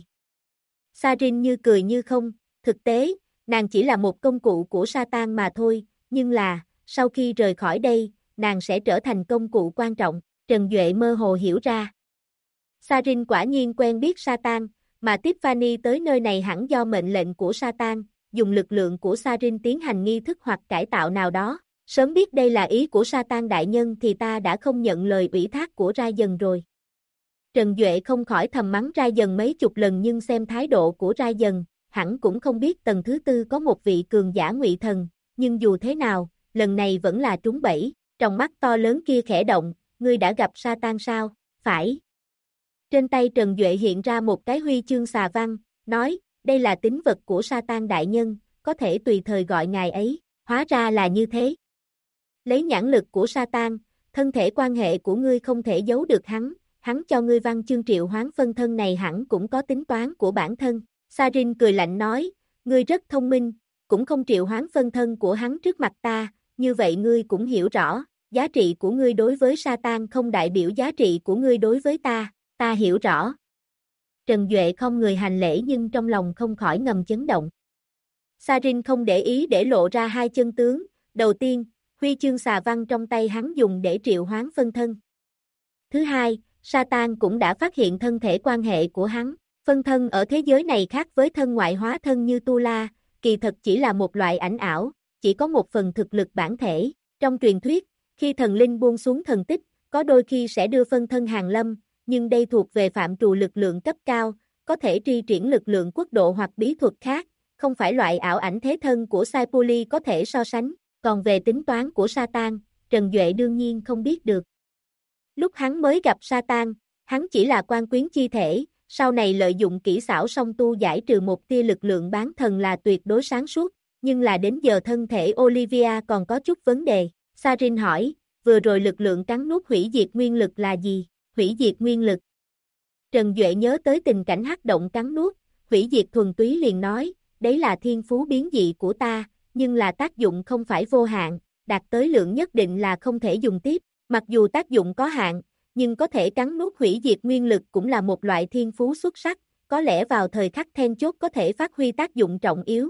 Sarin như cười như không, thực tế, nàng chỉ là một công cụ của Satan mà thôi, nhưng là, sau khi rời khỏi đây, nàng sẽ trở thành công cụ quan trọng. Trần Duệ mơ hồ hiểu ra. Sarin quả nhiên quen biết Satan, mà Tiffany tới nơi này hẳn do mệnh lệnh của Satan, dùng lực lượng của Sarin tiến hành nghi thức hoặc cải tạo nào đó. Sớm biết đây là ý của Satan đại nhân thì ta đã không nhận lời ủy thác của Ra Dần rồi. Trần Duệ không khỏi thầm mắng Ra Dần mấy chục lần nhưng xem thái độ của Ra Dần, hẳn cũng không biết tầng thứ tư có một vị cường giả Ngụy Thần, nhưng dù thế nào, lần này vẫn là trúng bẫy. Trong mắt to lớn kia khẽ động, ngươi đã gặp Satan sao? Phải. Trên tay Trần Duệ hiện ra một cái huy chương xà văn, nói, đây là tín vật của Satan đại nhân, có thể tùy thời gọi ngài ấy. Hóa ra là như thế. Lấy nhãn lực của Satan, thân thể quan hệ của ngươi không thể giấu được hắn cho ngươi văn chương triệu hoán phân thân này hẳn cũng có tính toán của bản thân. Sarin cười lạnh nói, ngươi rất thông minh, cũng không triệu hoán phân thân của hắn trước mặt ta, như vậy ngươi cũng hiểu rõ, giá trị của ngươi đối với Satan không đại biểu giá trị của ngươi đối với ta. Ta hiểu rõ. Trần Duệ không người hành lễ nhưng trong lòng không khỏi ngầm chấn động. Sarin không để ý để lộ ra hai chân tướng, đầu tiên, huy chương xà văn trong tay hắn dùng để triệu hoán phân thân. Thứ hai, Satan cũng đã phát hiện thân thể quan hệ của hắn. Phân thân ở thế giới này khác với thân ngoại hóa thân như Tu La, kỳ thật chỉ là một loại ảnh ảo, chỉ có một phần thực lực bản thể. Trong truyền thuyết, khi thần linh buông xuống thần tích, có đôi khi sẽ đưa phân thân hàng lâm, nhưng đây thuộc về phạm trù lực lượng cấp cao, có thể tri triển lực lượng quốc độ hoặc bí thuật khác, không phải loại ảo ảnh thế thân của Saipuli có thể so sánh. Còn về tính toán của Satan, Trần Duệ đương nhiên không biết được. Lúc hắn mới gặp Satan, hắn chỉ là quan quyến chi thể, sau này lợi dụng kỹ xảo song tu giải trừ một tia lực lượng bán thần là tuyệt đối sáng suốt, nhưng là đến giờ thân thể Olivia còn có chút vấn đề. Sarin hỏi, vừa rồi lực lượng cắn nuốt hủy diệt nguyên lực là gì? Hủy diệt nguyên lực. Trần Duệ nhớ tới tình cảnh hắc động cắn nuốt, hủy diệt thuần túy liền nói, đấy là thiên phú biến dị của ta, nhưng là tác dụng không phải vô hạn, đạt tới lượng nhất định là không thể dùng tiếp, mặc dù tác dụng có hạn, nhưng có thể cắn nuốt hủy diệt nguyên lực cũng là một loại thiên phú xuất sắc, có lẽ vào thời khắc then chốt có thể phát huy tác dụng trọng yếu.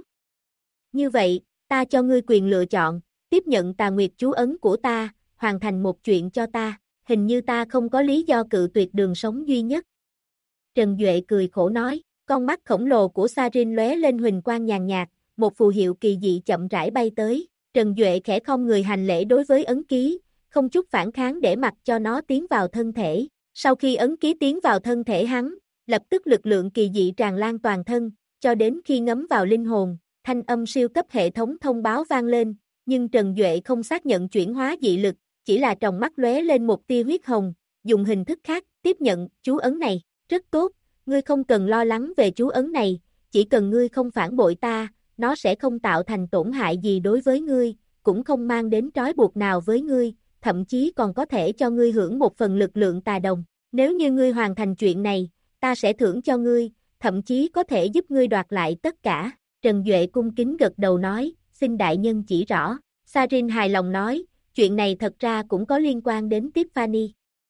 Như vậy, ta cho ngươi quyền lựa chọn, tiếp nhận tà nguyệt chú ấn của ta, hoàn thành một chuyện cho ta, hình như ta không có lý do cự tuyệt đường sống duy nhất. Trần Duệ cười khổ nói, con mắt khổng lồ của Sarin lóe lên huỳnh quang nhàn nhạt, một phù hiệu kỳ dị chậm rãi bay tới, Trần Duệ khẽ không người hành lễ đối với ấn ký, không chút phản kháng để mặc cho nó tiến vào thân thể. Sau khi ấn ký tiến vào thân thể hắn, lập tức lực lượng kỳ dị tràn lan toàn thân, cho đến khi ngấm vào linh hồn, thanh âm siêu cấp hệ thống thông báo vang lên, nhưng Trần Duệ không xác nhận chuyển hóa dị lực, chỉ là tròng mắt lóe lên một tia huyết hồng, dùng hình thức khác tiếp nhận chú ấn này, rất tốt, ngươi không cần lo lắng về chú ấn này, chỉ cần ngươi không phản bội ta, nó sẽ không tạo thành tổn hại gì đối với ngươi, cũng không mang đến trói buộc nào với ngươi, thậm chí còn có thể cho ngươi hưởng một phần lực lượng tà đồng. Nếu như ngươi hoàn thành chuyện này, ta sẽ thưởng cho ngươi, thậm chí có thể giúp ngươi đoạt lại tất cả. Trần Duệ cung kính gật đầu nói, xin đại nhân chỉ rõ. Sarin hài lòng nói, chuyện này thật ra cũng có liên quan đến Tiffany.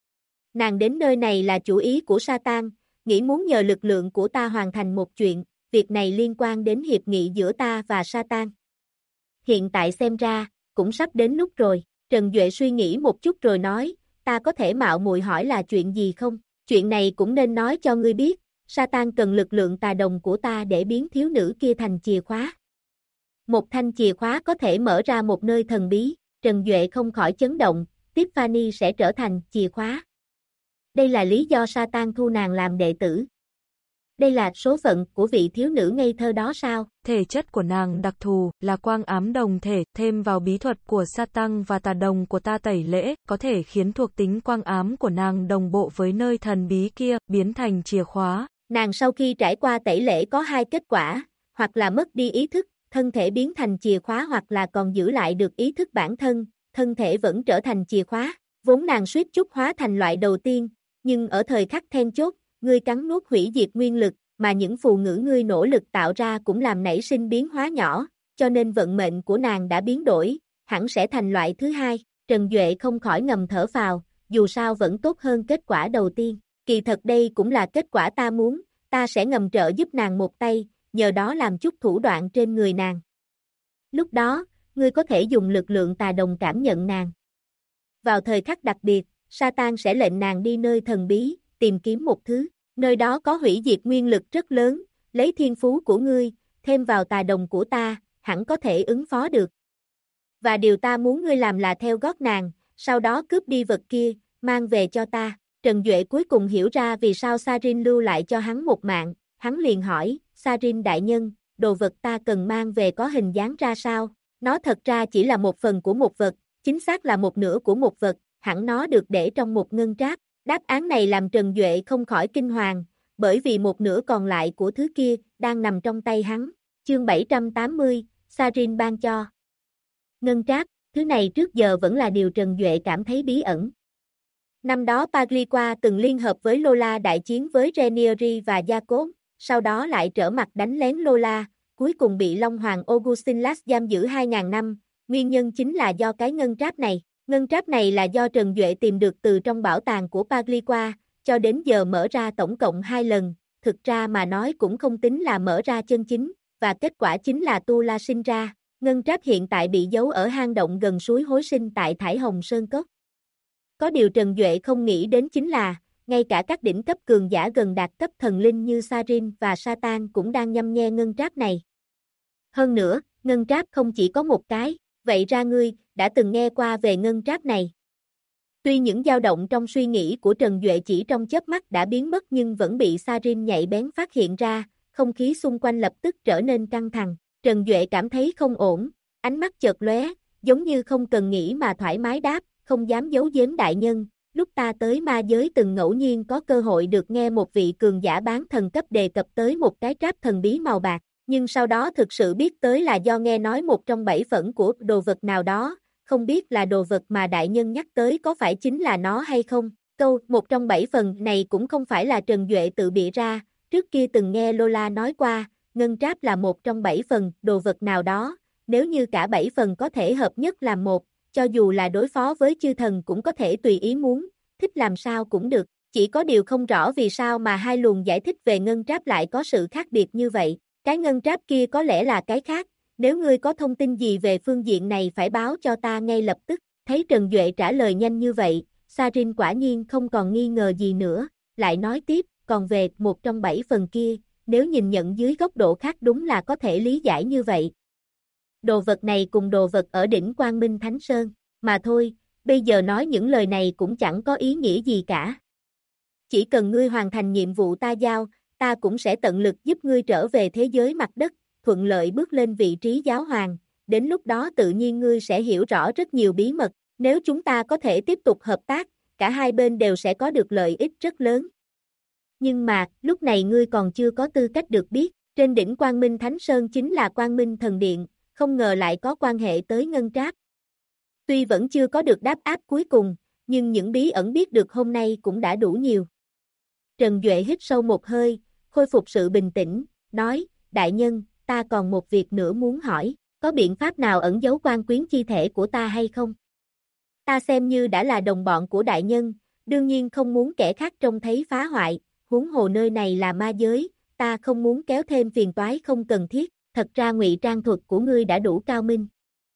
Nàng đến nơi này là chủ ý của Satan, nghĩ muốn nhờ lực lượng của ta hoàn thành một chuyện, việc này liên quan đến hiệp nghị giữa ta và Satan. Hiện tại xem ra, cũng sắp đến lúc rồi. Trần Duệ suy nghĩ một chút rồi nói, ta có thể mạo muội hỏi là chuyện gì không? Chuyện này cũng nên nói cho ngươi biết, Satan cần lực lượng tà đồng của ta để biến thiếu nữ kia thành chìa khóa. Một thanh chìa khóa có thể mở ra một nơi thần bí, Trần Duệ không khỏi chấn động, Tiffany sẽ trở thành chìa khóa. Đây là lý do Satan thu nàng làm đệ tử. Đây là số phận của vị thiếu nữ ngây thơ đó sao? Thể chất của nàng đặc thù, là quang ám đồng thể, thêm vào bí thuật của Satan và tà đồng của ta tẩy lễ, có thể khiến thuộc tính quang ám của nàng đồng bộ với nơi thần bí kia, biến thành chìa khóa. Nàng sau khi trải qua tẩy lễ có hai kết quả, hoặc là mất đi ý thức, thân thể biến thành chìa khóa hoặc là còn giữ lại được ý thức bản thân, thân thể vẫn trở thành chìa khóa. Vốn nàng suýt chút hóa thành loại đầu tiên, nhưng ở thời khắc then chốt, ngươi cắn nuốt hủy diệt nguyên lực, mà những phù ngữ ngươi nỗ lực tạo ra cũng làm nảy sinh biến hóa nhỏ, cho nên vận mệnh của nàng đã biến đổi, hẳn sẽ thành loại thứ hai. Trần Duệ không khỏi ngầm thở phào, dù sao vẫn tốt hơn kết quả đầu tiên. Kỳ thật đây cũng là kết quả ta muốn, ta sẽ ngầm trợ giúp nàng một tay, nhờ đó làm chút thủ đoạn trên người nàng. Lúc đó, ngươi có thể dùng lực lượng tà đồng cảm nhận nàng. Vào thời khắc đặc biệt, Satan sẽ lệnh nàng đi nơi thần bí, tìm kiếm một thứ. Nơi đó có hủy diệt nguyên lực rất lớn, lấy thiên phú của ngươi, thêm vào tà đồng của ta, hẳn có thể ứng phó được. Và điều ta muốn ngươi làm là theo gót nàng, sau đó cướp đi vật kia, mang về cho ta. Trần Duệ cuối cùng hiểu ra vì sao Sarin lưu lại cho hắn một mạng, hắn liền hỏi, Sarin đại nhân, đồ vật ta cần mang về có hình dáng ra sao? Nó thật ra chỉ là một phần của một vật, chính xác là một nửa của một vật, hẳn nó được để trong một ngân tráp. Đáp án này làm Trần Duệ không khỏi kinh hoàng, bởi vì một nửa còn lại của thứ kia đang nằm trong tay hắn. Chương 780, Sarin ban cho. Ngân tráp, thứ này trước giờ vẫn là điều Trần Duệ cảm thấy bí ẩn. Năm đó Pagliqua từng liên hợp với Lola đại chiến với Ranieri và Jacob, sau đó lại trở mặt đánh lén Lola, cuối cùng bị Long Hoàng Augustinlas giam giữ 2.000 năm, nguyên nhân chính là do cái ngân tráp này. Ngân tráp này là do Trần Duệ tìm được từ trong bảo tàng của Pagliqua, cho đến giờ mở ra tổng cộng 2 lần, thực ra mà nói cũng không tính là mở ra chân chính, và kết quả chính là Tu La sinh ra. Ngân Tráp hiện tại bị giấu ở hang động gần suối Hối Sinh tại Thải Hồng Sơn Cốc. Có điều Trần Duệ không nghĩ đến chính là, ngay cả các đỉnh cấp cường giả gần đạt cấp thần linh như Sarin và Satan cũng đang nhăm nhe Ngân Tráp này. Hơn nữa, Ngân Tráp không chỉ có một cái, vậy ra ngươi đã từng nghe qua về Ngân Tráp này. Tuy những dao động trong suy nghĩ của Trần Duệ chỉ trong chớp mắt đã biến mất nhưng vẫn bị Sarin nhạy bén phát hiện ra, không khí xung quanh lập tức trở nên căng thẳng. Trần Duệ cảm thấy không ổn, ánh mắt chợt lóe, giống như không cần nghĩ mà thoải mái đáp, không dám giấu giếm đại nhân. Lúc ta tới ma giới từng ngẫu nhiên có cơ hội được nghe một vị cường giả bán thần cấp đề cập tới một cái tráp thần bí màu bạc, nhưng sau đó thực sự biết tới là do nghe nói một trong 7 phẫn của đồ vật nào đó, không biết là đồ vật mà đại nhân nhắc tới có phải chính là nó hay không. Câu một trong 7 phần này cũng không phải là Trần Duệ tự bịa ra, trước kia từng nghe Lola nói qua, Ngân Tráp là một trong 7 phần đồ vật nào đó, nếu như cả 7 phần có thể hợp nhất làm một, cho dù là đối phó với chư thần cũng có thể tùy ý muốn, thích làm sao cũng được, chỉ có điều không rõ vì sao mà hai luồng giải thích về Ngân Tráp lại có sự khác biệt như vậy, cái Ngân Tráp kia có lẽ là cái khác, nếu ngươi có thông tin gì về phương diện này phải báo cho ta ngay lập tức. Thấy Trần Duệ trả lời nhanh như vậy, Sarin quả nhiên không còn nghi ngờ gì nữa, lại nói tiếp, còn về một trong 7 phần kia, nếu nhìn nhận dưới góc độ khác đúng là có thể lý giải như vậy. Đồ vật này cùng đồ vật ở đỉnh Quang Minh Thánh Sơn, mà thôi, bây giờ nói những lời này cũng chẳng có ý nghĩa gì cả. Chỉ cần ngươi hoàn thành nhiệm vụ ta giao, ta cũng sẽ tận lực giúp ngươi trở về thế giới mặt đất, thuận lợi bước lên vị trí giáo hoàng, đến lúc đó tự nhiên ngươi sẽ hiểu rõ rất nhiều bí mật, nếu chúng ta có thể tiếp tục hợp tác, cả hai bên đều sẽ có được lợi ích rất lớn. Nhưng mà, lúc này ngươi còn chưa có tư cách được biết, trên đỉnh Quang Minh Thánh Sơn chính là Quang Minh Thần Điện, không ngờ lại có quan hệ tới Ngân Tráp. Tuy vẫn chưa có được đáp áp cuối cùng, nhưng những bí ẩn biết được hôm nay cũng đã đủ nhiều. Trần Duệ hít sâu một hơi, khôi phục sự bình tĩnh, nói, đại nhân, ta còn một việc nữa muốn hỏi, có biện pháp nào ẩn giấu quan quyến chi thể của ta hay không? Ta xem như đã là đồng bọn của đại nhân, đương nhiên không muốn kẻ khác trông thấy phá hoại, huống hồ nơi này là ma giới, ta không muốn kéo thêm phiền toái không cần thiết, thật ra ngụy trang thuật của ngươi đã đủ cao minh.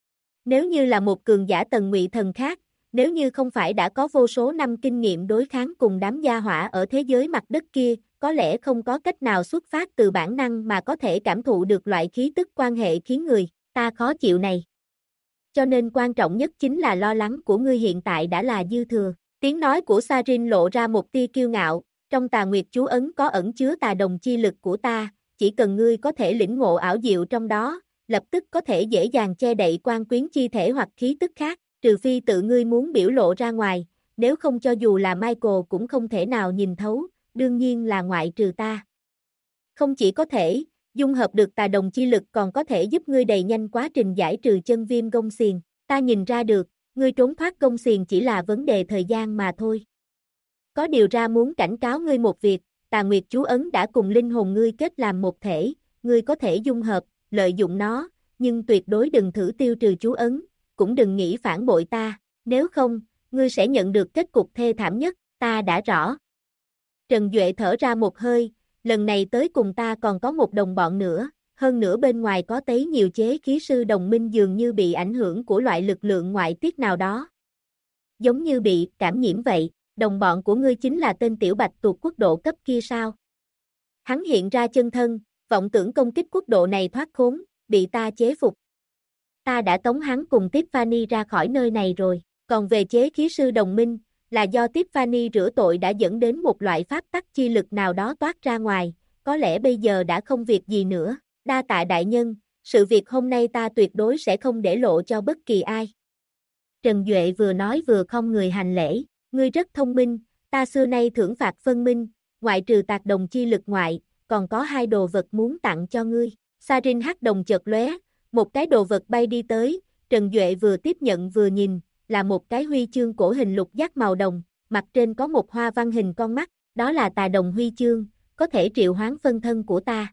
Nếu như là một cường giả tầng ngụy thần khác, nếu như không phải đã có vô số năm kinh nghiệm đối kháng cùng đám gia hỏa ở thế giới mặt đất kia, có lẽ không có cách nào xuất phát từ bản năng mà có thể cảm thụ được loại khí tức quan hệ khiến người ta khó chịu này. Cho nên quan trọng nhất chính là lo lắng của ngươi hiện tại đã là dư thừa. Tiếng nói của Sarin lộ ra một tia kiêu ngạo, trong tà nguyệt chú ấn có ẩn chứa tà đồng chi lực của ta, chỉ cần ngươi có thể lĩnh ngộ ảo diệu trong đó, lập tức có thể dễ dàng che đậy quan quyến chi thể hoặc khí tức khác, trừ phi tự ngươi muốn biểu lộ ra ngoài, nếu không cho dù là Michael cũng không thể nào nhìn thấu, đương nhiên là ngoại trừ ta. Không chỉ có thể dung hợp được tà đồng chi lực còn có thể giúp ngươi đầy nhanh quá trình giải trừ chân viêm gông xiềng, ta nhìn ra được, ngươi trốn thoát gông xiềng chỉ là vấn đề thời gian mà thôi. Có điều ra muốn cảnh cáo ngươi một việc, tà nguyệt chú ấn đã cùng linh hồn ngươi kết làm một thể, ngươi có thể dung hợp, lợi dụng nó, nhưng tuyệt đối đừng thử tiêu trừ chú ấn, cũng đừng nghĩ phản bội ta, nếu không, ngươi sẽ nhận được kết cục thê thảm nhất, ta đã rõ. Trần Duệ thở ra một hơi, lần này tới cùng ta còn có một đồng bọn nữa, hơn nữa bên ngoài có tấy nhiều chế khí sư đồng minh dường như bị ảnh hưởng của loại lực lượng ngoại tiết nào đó. Giống như bị cảm nhiễm vậy, đồng bọn của ngươi chính là tên tiểu bạch tuộc quốc độ cấp kia sao? Hắn hiện ra chân thân, vọng tưởng công kích quốc độ này thoát khốn, bị ta chế phục. Ta đã tống hắn cùng Tiffany ra khỏi nơi này rồi, còn về chế khí sư đồng minh, là do Tiffany rửa tội đã dẫn đến một loại pháp tắc chi lực nào đó toát ra ngoài, có lẽ bây giờ đã không việc gì nữa, đa tạ đại nhân, sự việc hôm nay ta tuyệt đối sẽ không để lộ cho bất kỳ ai. Trần Duệ vừa nói vừa không người hành lễ, ngươi rất thông minh, ta xưa nay thưởng phạt phân minh, ngoại trừ tạc đồng chi lực ngoại, còn có hai đồ vật muốn tặng cho ngươi. Sarin hắc đồng chợt lóe, một cái đồ vật bay đi tới, Trần Duệ vừa tiếp nhận vừa nhìn, là một cái huy chương cổ hình lục giác màu đồng, mặt trên có một hoa văn hình con mắt, đó là tà đồng huy chương, có thể triệu hoán phân thân của ta.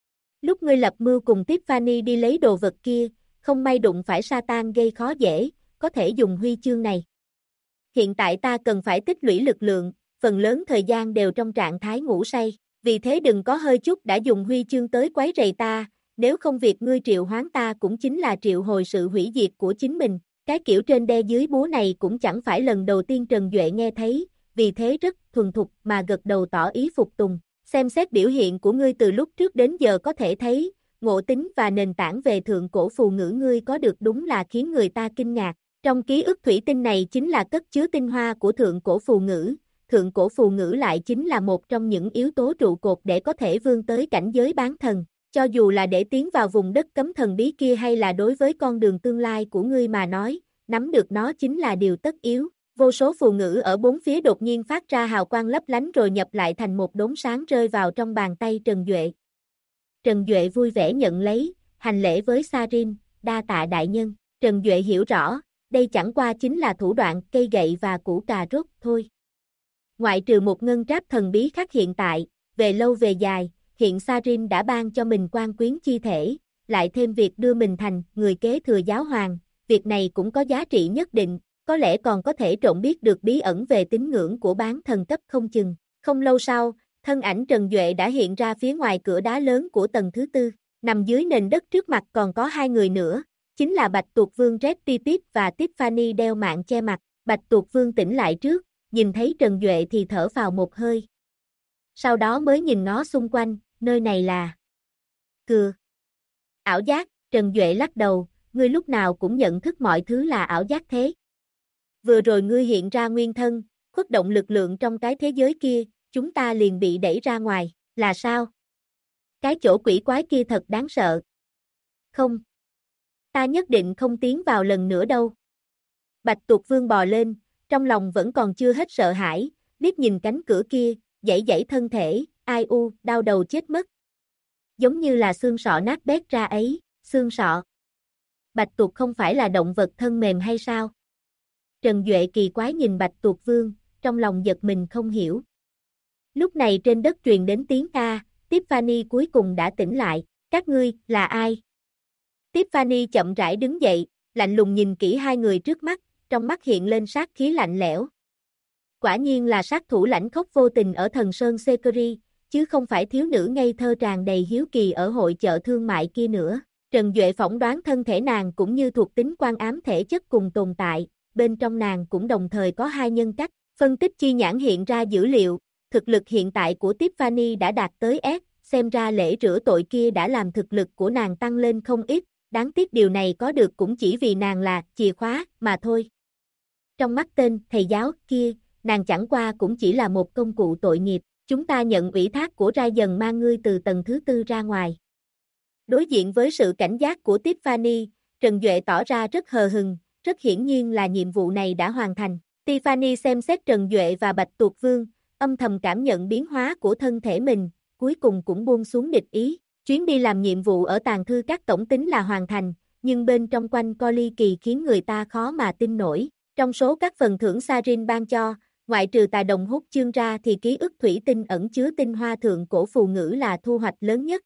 Lúc ngươi lập mưu cùng Tiffany đi lấy đồ vật kia, không may đụng phải Satan gây khó dễ, có thể dùng huy chương này. Hiện tại ta cần phải tích lũy lực lượng, phần lớn thời gian đều trong trạng thái ngủ say. Vì thế đừng có hơi chút đã dùng huy chương tới quấy rầy ta, nếu không việc ngươi triệu hoán ta cũng chính là triệu hồi sự hủy diệt của chính mình. Cái kiểu trên đe dưới búa này cũng chẳng phải lần đầu tiên Trần Duệ nghe thấy, vì thế rất thuần thục mà gật đầu tỏ ý phục tùng. Xem xét biểu hiện của ngươi từ lúc trước đến giờ có thể thấy, ngộ tính và nền tảng về thượng cổ phù ngữ ngươi có được đúng là khiến người ta kinh ngạc. Trong ký ức thủy tinh này chính là cất chứa tinh hoa của thượng cổ phù ngữ lại chính là một trong những yếu tố trụ cột để có thể vươn tới cảnh giới bán thần. Cho dù là để tiến vào vùng đất cấm thần bí kia hay là đối với con đường tương lai của ngươi mà nói, nắm được nó chính là điều tất yếu. Vô số phù ngữ ở bốn phía đột nhiên phát ra hào quang lấp lánh rồi nhập lại thành một đốm sáng rơi vào trong bàn tay Trần Duệ. Trần Duệ vui vẻ nhận lấy, hành lễ với Sarin, đa tạ đại nhân. Trần Duệ hiểu rõ, đây chẳng qua chính là thủ đoạn cây gậy và củ cà rốt thôi. Ngoại trừ một ngân tráp thần bí khác hiện tại, về lâu về dài, hiện Sarin đã ban cho mình quan quyến chi thể, lại thêm việc đưa mình thành người kế thừa giáo hoàng, việc này cũng có giá trị nhất định, có lẽ còn có thể trộn biết được bí ẩn về tín ngưỡng của bán thần cấp không chừng. Không lâu sau, thân ảnh Trần Duệ đã hiện ra phía ngoài cửa đá lớn của tầng thứ tư, nằm dưới nền đất trước mặt còn có hai người nữa, chính là Bạch Tuộc Vương Red Pipip và Tiffany đeo mạng che mặt. Bạch Tuộc Vương tỉnh lại trước, nhìn thấy Trần Duệ thì thở vào một hơi. Sau đó mới nhìn ngó xung quanh, nơi này là cừa. Ảo giác, Trần Duệ lắc đầu, ngươi lúc nào cũng nhận thức mọi thứ là ảo giác thế. Vừa rồi ngươi hiện ra nguyên thân, khuất động lực lượng trong cái thế giới kia, chúng ta liền bị đẩy ra ngoài, là sao? Cái chỗ quỷ quái kia thật đáng sợ. Không. Ta nhất định không tiến vào lần nữa đâu. Bạch Tuộc Vương bò lên, trong lòng vẫn còn chưa hết sợ hãi, liếc nhìn cánh cửa kia, giãy giãy thân thể, ai u, đau đầu chết mất. Giống như là xương sọ nát bét ra ấy, xương sọ. Bạch Tuộc không phải là động vật thân mềm hay sao? Trần Duệ kỳ quái nhìn Bạch Tuộc Vương, trong lòng giật mình không hiểu. Lúc này trên đất truyền đến tiếng A, Tiffany cuối cùng đã tỉnh lại, các ngươi, là ai? Tiffany chậm rãi đứng dậy, lạnh lùng nhìn kỹ hai người trước mắt, trong mắt hiện lên sát khí lạnh lẽo. Quả nhiên là sát thủ lãnh khốc vô tình ở Thần Sơn Sekiri, chứ không phải thiếu nữ ngây thơ tràn đầy hiếu kỳ ở hội chợ thương mại kia nữa. Trần Duệ phỏng đoán thân thể nàng cũng như thuộc tính quan ám thể chất cùng tồn tại, bên trong nàng cũng đồng thời có hai nhân cách. Phân tích chi nhãn hiện ra dữ liệu, thực lực hiện tại của Tiffany đã đạt tới S, xem ra lễ rửa tội kia đã làm thực lực của nàng tăng lên không ít, đáng tiếc điều này có được cũng chỉ vì nàng là chìa khóa mà thôi. Trong mắt tên thầy giáo kia, nàng chẳng qua cũng chỉ là một công cụ tội nghiệp, chúng ta nhận ủy thác của Ra Dần mang ngươi từ tầng thứ tư ra ngoài. Đối diện với sự cảnh giác của Tiffany, Trần Duệ tỏ ra rất hờ hững, rất hiển nhiên là nhiệm vụ này đã hoàn thành. Tiffany xem xét Trần Duệ và Bạch Tuộc Vương, âm thầm cảm nhận biến hóa của thân thể mình, cuối cùng cũng buông xuống địch ý. Chuyến đi làm nhiệm vụ ở tàng thư các tổng tính là hoàn thành, nhưng bên trong quanh co ly kỳ khiến người ta khó mà tin nổi. Trong số các phần thưởng Sarin ban cho, ngoại trừ tà đồng hút chương ra thì ký ức thủy tinh ẩn chứa tinh hoa thượng cổ phù ngữ là thu hoạch lớn nhất.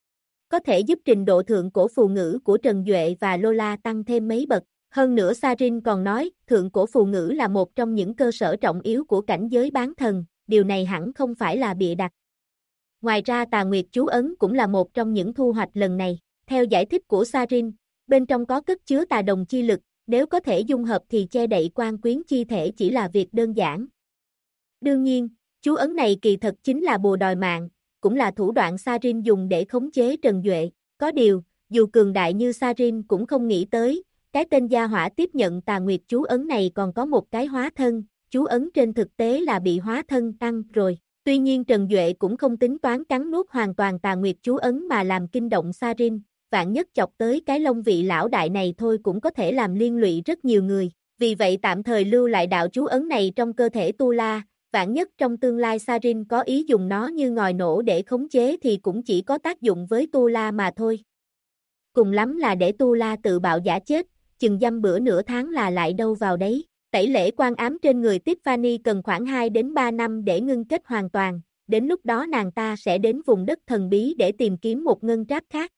Có thể giúp trình độ thượng cổ phù ngữ của Trần Duệ và Lola tăng thêm mấy bậc. Hơn nữa Sarin còn nói, thượng cổ phù ngữ là một trong những cơ sở trọng yếu của cảnh giới bán thần, điều này hẳn không phải là bịa đặt. Ngoài ra tà nguyệt chú ấn cũng là một trong những thu hoạch lần này. Theo giải thích của Sarin, bên trong có cất chứa tà đồng chi lực, nếu có thể dung hợp thì che đậy quan quyến chi thể chỉ là việc đơn giản. Đương nhiên, chú ấn này kỳ thật chính là bùa đòi mạng, cũng là thủ đoạn Sarin dùng để khống chế Trần Duệ. Có điều, dù cường đại như Sarin cũng không nghĩ tới, cái tên gia hỏa tiếp nhận tà nguyệt chú ấn này còn có một cái hóa thân, chú ấn trên thực tế là bị hóa thân tăng rồi. Tuy nhiên Trần Duệ cũng không tính toán cắn nuốt hoàn toàn tà nguyệt chú ấn mà làm kinh động Sarin, vạn nhất chọc tới cái lông vị lão đại này thôi cũng có thể làm liên lụy rất nhiều người. Vì vậy tạm thời lưu lại đạo chú ấn này trong cơ thể Tu La, vạn nhất trong tương lai Sarin có ý dùng nó như ngòi nổ để khống chế thì cũng chỉ có tác dụng với Tu La mà thôi. Cùng lắm là để Tu La tự bạo giả chết, chừng dăm bữa nửa tháng là lại đâu vào đấy. Tẩy lễ quan ám trên người Tiffany cần khoảng 2 đến 3 năm để ngưng kết hoàn toàn, đến lúc đó nàng ta sẽ đến vùng đất thần bí để tìm kiếm một ngân tráp khác.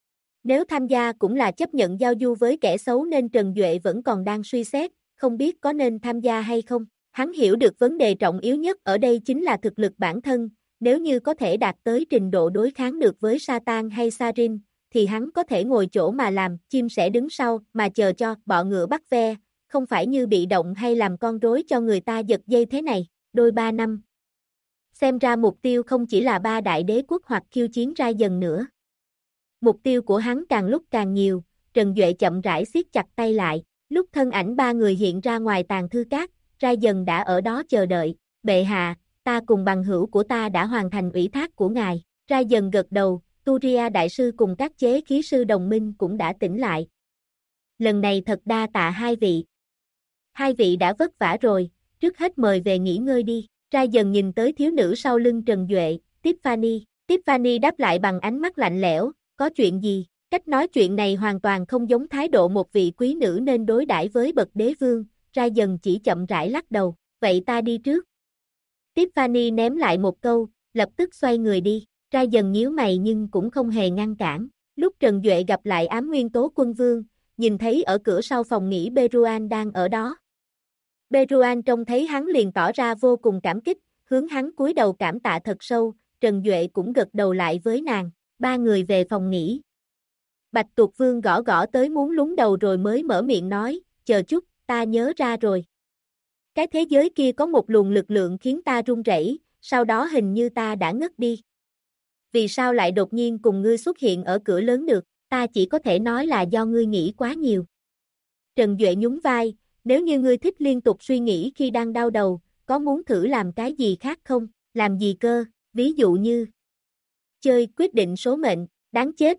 Nếu tham gia cũng là chấp nhận giao du với kẻ xấu nên Trần Duệ vẫn còn đang suy xét, không biết có nên tham gia hay không. Hắn hiểu được vấn đề trọng yếu nhất ở đây chính là thực lực bản thân, nếu như có thể đạt tới trình độ đối kháng được với Satan hay Sarin, thì hắn có thể ngồi chỗ mà làm, chim sẻ đứng sau mà chờ cho bọ ngựa bắt ve, không phải như bị động hay làm con rối cho người ta giật dây thế này. Đôi 3 năm. Xem ra mục tiêu không chỉ là 3 đại đế quốc hoặc khiêu chiến ra dần nữa. Mục tiêu của hắn càng lúc càng nhiều, Trần Duệ chậm rãi siết chặt tay lại, lúc thân ảnh 3 người hiện ra ngoài tàn thư cát, ra dần đã ở đó chờ đợi. Bệ hạ, ta cùng bằng hữu của ta đã hoàn thành ủy thác của ngài. Ra dần gật đầu, Turia đại sư cùng các chế khí sư đồng minh cũng đã tỉnh lại. Lần này thật đa tạ hai vị. Hai vị đã vất vả rồi, trước hết mời về nghỉ ngơi đi. Ra dần nhìn tới thiếu nữ sau lưng Trần Duệ, Tiffany. Tiffany đáp lại bằng ánh mắt lạnh lẽo, có chuyện gì? Cách nói chuyện này hoàn toàn không giống thái độ một vị quý nữ nên đối đãi với bậc đế vương. Ra dần chỉ chậm rãi lắc đầu, vậy ta đi trước. Tiffany ném lại một câu, lập tức xoay người đi. Ra dần nhíu mày nhưng cũng không hề ngăn cản. Lúc Trần Duệ gặp lại ám nguyên tố quân vương, nhìn thấy ở cửa sau phòng nghỉ Beruan đang ở đó. Beruan trông thấy hắn liền tỏ ra vô cùng cảm kích, hướng hắn cúi đầu cảm tạ thật sâu, Trần Duệ cũng gật đầu lại với nàng, 3 người về phòng nghỉ. Bạch Tuộc Vương gõ gõ tới muốn lúng đầu rồi mới mở miệng nói, chờ chút, ta nhớ ra rồi. Cái thế giới kia có một luồng lực lượng khiến ta run rẩy, sau đó hình như ta đã ngất đi. Vì sao lại đột nhiên cùng ngươi xuất hiện ở cửa lớn được, ta chỉ có thể nói là do ngươi nghĩ quá nhiều. Trần Duệ nhún vai, nếu như ngươi thích liên tục suy nghĩ khi đang đau đầu, có muốn thử làm cái gì khác không, làm gì cơ, ví dụ như chơi quyết định số mệnh, đáng chết.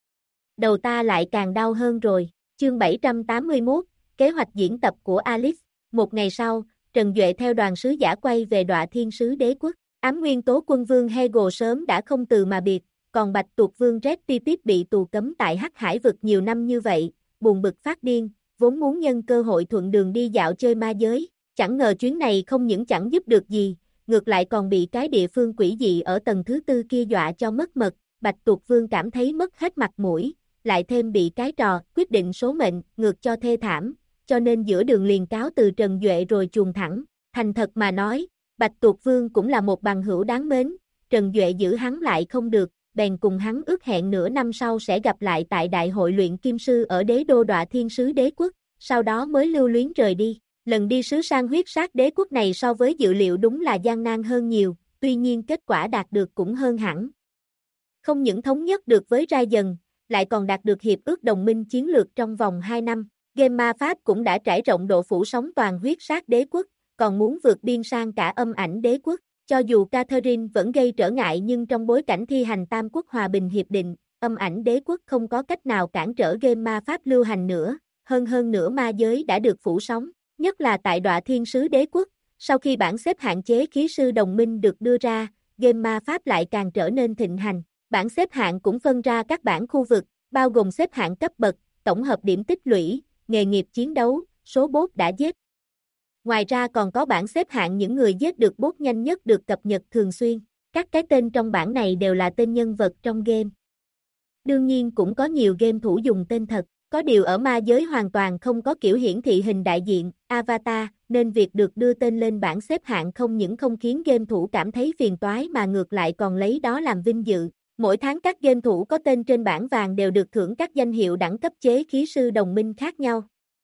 Đầu ta lại càng đau hơn rồi, chương 781, kế hoạch diễn tập của Alice. Một ngày sau, Trần Duệ theo đoàn sứ giả quay về Đọa Thiên Sứ Đế Quốc. Ám nguyên tố quân vương Hegel sớm đã không từ mà biệt, còn Bạch Tuộc vương Red Titit bị tù cấm tại Hắc Hải vực nhiều năm như vậy, buồn bực phát điên, vốn muốn nhân cơ hội thuận đường đi dạo chơi ma giới, chẳng ngờ chuyến này không những chẳng giúp được gì, ngược lại còn bị cái địa phương quỷ dị ở tầng thứ 4 kia dọa cho mất mật. Bạch Tuộc vương cảm thấy mất hết mặt mũi, lại thêm bị cái trò quyết định số mệnh ngược cho thê thảm, cho nên giữa đường liền cáo từ Trần Duệ rồi chuồn thẳng. Thành thật mà nói, Bạch Tuộc Vương cũng là một bằng hữu đáng mến, Trần Duệ giữ hắn lại không được, bèn cùng hắn ước hẹn nửa năm sau sẽ gặp lại tại Đại hội luyện kim sư ở đế đô Đọa Thiên Sứ Đế Quốc, sau đó mới lưu luyến rời đi. Lần đi sứ sang huyết sát đế quốc này so với dự liệu đúng là gian nan hơn nhiều, tuy nhiên kết quả đạt được cũng hơn hẳn. Không những thống nhất được với Ra Dần, lại còn đạt được hiệp ước đồng minh chiến lược trong vòng 2 năm. Game ma pháp cũng đã trải rộng độ phủ sóng toàn huyết sát đế quốc, còn muốn vượt biên sang cả âm ảnh đế quốc. Cho dù Catherine vẫn gây trở ngại nhưng trong bối cảnh thi hành Tam Quốc Hòa Bình Hiệp định, âm ảnh đế quốc không có cách nào cản trở game ma pháp lưu hành nữa. Hơn nữa ma giới đã được phủ sóng, nhất là tại Đọa Thiên Sứ Đế Quốc. Sau khi bảng xếp hạng chế khí sư đồng minh được đưa ra, game ma pháp lại càng trở nên thịnh hành. Bảng xếp hạng cũng phân ra các bảng khu vực, bao gồm xếp hạng cấp bậc, tổng hợp điểm tích lũy, nghề nghiệp chiến đấu, số boss đã giết. Ngoài ra còn có bảng xếp hạng những người giết được boss nhanh nhất được cập nhật thường xuyên. Các cái tên trong bảng này đều là tên nhân vật trong game. Đương nhiên cũng có nhiều game thủ dùng tên thật, có điều ở ma giới hoàn toàn không có kiểu hiển thị hình đại diện, avatar, nên việc được đưa tên lên bảng xếp hạng không những không khiến game thủ cảm thấy phiền toái mà ngược lại còn lấy đó làm vinh dự. Mỗi tháng các game thủ có tên trên bảng vàng đều được thưởng các danh hiệu đẳng cấp chế khí sư đồng minh khác nhau.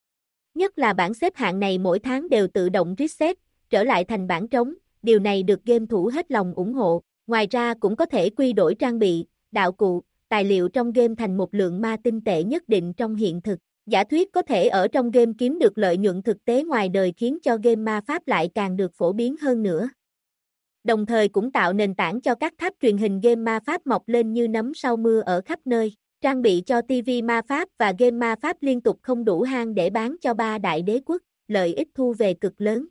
Nhất là bảng xếp hạng này mỗi tháng đều tự động reset, trở lại thành bảng trống, điều này được game thủ hết lòng ủng hộ. Ngoài ra cũng có thể quy đổi trang bị, đạo cụ, tài liệu trong game thành một lượng ma tinh tệ nhất định trong hiện thực. Giả thuyết có thể ở trong game kiếm được lợi nhuận thực tế ngoài đời khiến cho game ma pháp lại càng được phổ biến hơn nữa. Đồng thời cũng tạo nền tảng cho các tháp truyền hình game ma pháp mọc lên như nấm sau mưa ở khắp nơi. Trang bị cho TV ma pháp và game ma pháp liên tục không đủ hang để bán cho 3 đại đế quốc, lợi ích thu về cực lớn.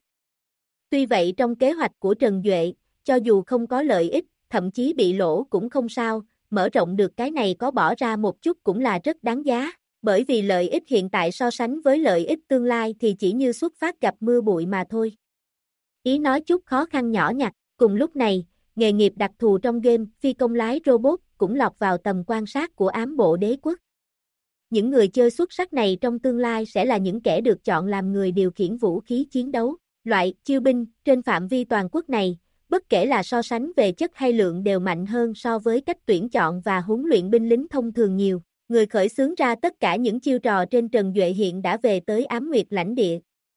Tuy vậy trong kế hoạch của Trần Duệ, cho dù không có lợi ích, thậm chí bị lỗ cũng không sao, mở rộng được cái này có bỏ ra một chút cũng là rất đáng giá, bởi vì lợi ích hiện tại so sánh với lợi ích tương lai thì chỉ như xuất phát gặp mưa bụi mà thôi. Ý nói chút khó khăn nhỏ nhặt, cùng lúc này, nghề nghiệp đặc thù trong game phi công lái robot cũng lọt vào tầm quan sát của ám bộ đế quốc. Những người chơi xuất sắc này trong tương lai sẽ là những kẻ được chọn làm người điều khiển vũ khí chiến đấu. Loại chiêu binh trên phạm vi toàn quốc này, bất kể là so sánh về chất hay lượng đều mạnh hơn so với cách tuyển chọn và huấn luyện binh lính thông thường nhiều. Người khởi xướng ra tất cả những chiêu trò trên Trần Duệ hiện đã về tới Ám Nguyệt lãnh địa.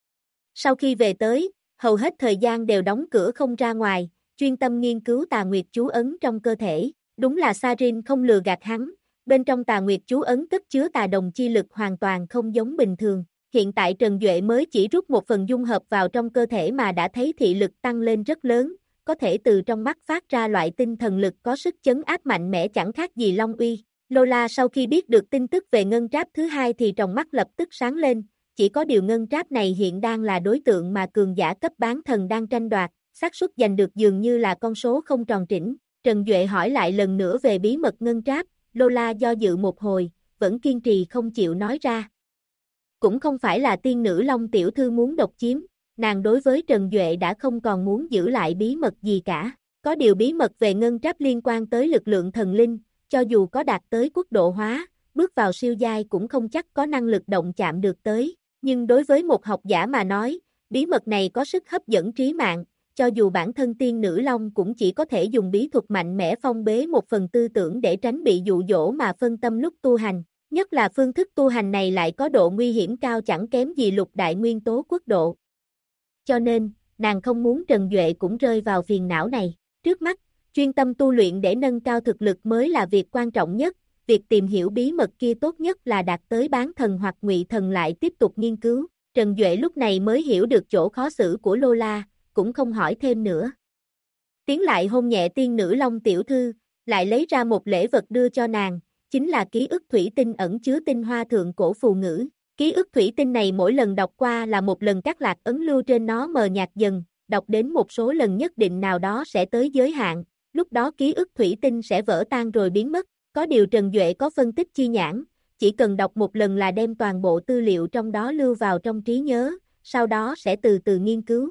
Sau khi về tới, hầu hết thời gian đều đóng cửa không ra ngoài, chuyên tâm nghiên cứu tà nguyệt chú ấn trong cơ thể. Đúng là Sarin không lừa gạt hắn, bên trong tà nguyệt chú ấn cất chứa tà đồng chi lực hoàn toàn không giống bình thường. Hiện tại Trần Duệ mới chỉ rút một phần dung hợp vào trong cơ thể mà đã thấy thị lực tăng lên rất lớn, có thể từ trong mắt phát ra loại tinh thần lực có sức chấn áp mạnh mẽ chẳng khác gì Long Uy. Lola sau khi biết được tin tức về ngân tráp thứ hai thì tròng mắt lập tức sáng lên, chỉ có điều ngân tráp này hiện đang là đối tượng mà cường giả cấp bán thần đang tranh đoạt, xác suất giành được dường như là con số không tròn trĩnh. Trần Duệ hỏi lại lần nữa về bí mật ngân tráp, Lola do dự một hồi, vẫn kiên trì không chịu nói ra. Cũng không phải là tiên nữ Long tiểu thư muốn độc chiếm, nàng đối với Trần Duệ đã không còn muốn giữ lại bí mật gì cả. Có điều bí mật về ngân tráp liên quan tới lực lượng thần linh, cho dù có đạt tới quốc độ hóa, bước vào siêu giai cũng không chắc có năng lực động chạm được tới. Nhưng đối với một học giả mà nói, bí mật này có sức hấp dẫn trí mạng, cho dù bản thân tiên nữ Long cũng chỉ có thể dùng bí thuật mạnh mẽ phong bế một phần tư tưởng để tránh bị dụ dỗ mà phân tâm lúc tu hành. Nhất là phương thức tu hành này lại có độ nguy hiểm cao chẳng kém gì lục đại nguyên tố quốc độ. Cho nên, nàng không muốn Trần Duệ cũng rơi vào phiền não này. Trước mắt, chuyên tâm tu luyện để nâng cao thực lực mới là việc quan trọng nhất, việc tìm hiểu bí mật kia tốt nhất là đạt tới bán thần hoặc ngụy thần lại tiếp tục nghiên cứu. Trần Duệ lúc này mới hiểu được chỗ khó xử của Lola, cũng không hỏi thêm nữa. Tiến lại hôn nhẹ tiên nữ Long tiểu thư, lại lấy ra một lễ vật đưa cho nàng, chính là ký ức thủy tinh ẩn chứa tinh hoa thượng cổ phù ngữ. Ký ức thủy tinh này mỗi lần đọc qua là một lần các lạc ấn lưu trên nó mờ nhạt dần, đọc đến một số lần nhất định nào đó sẽ tới giới hạn, lúc đó ký ức thủy tinh sẽ vỡ tan rồi biến mất. Có điều Trần Duệ có phân tích chi nhãn, chỉ cần đọc một lần là đem toàn bộ tư liệu trong đó lưu vào trong trí nhớ, sau đó sẽ từ từ nghiên cứu.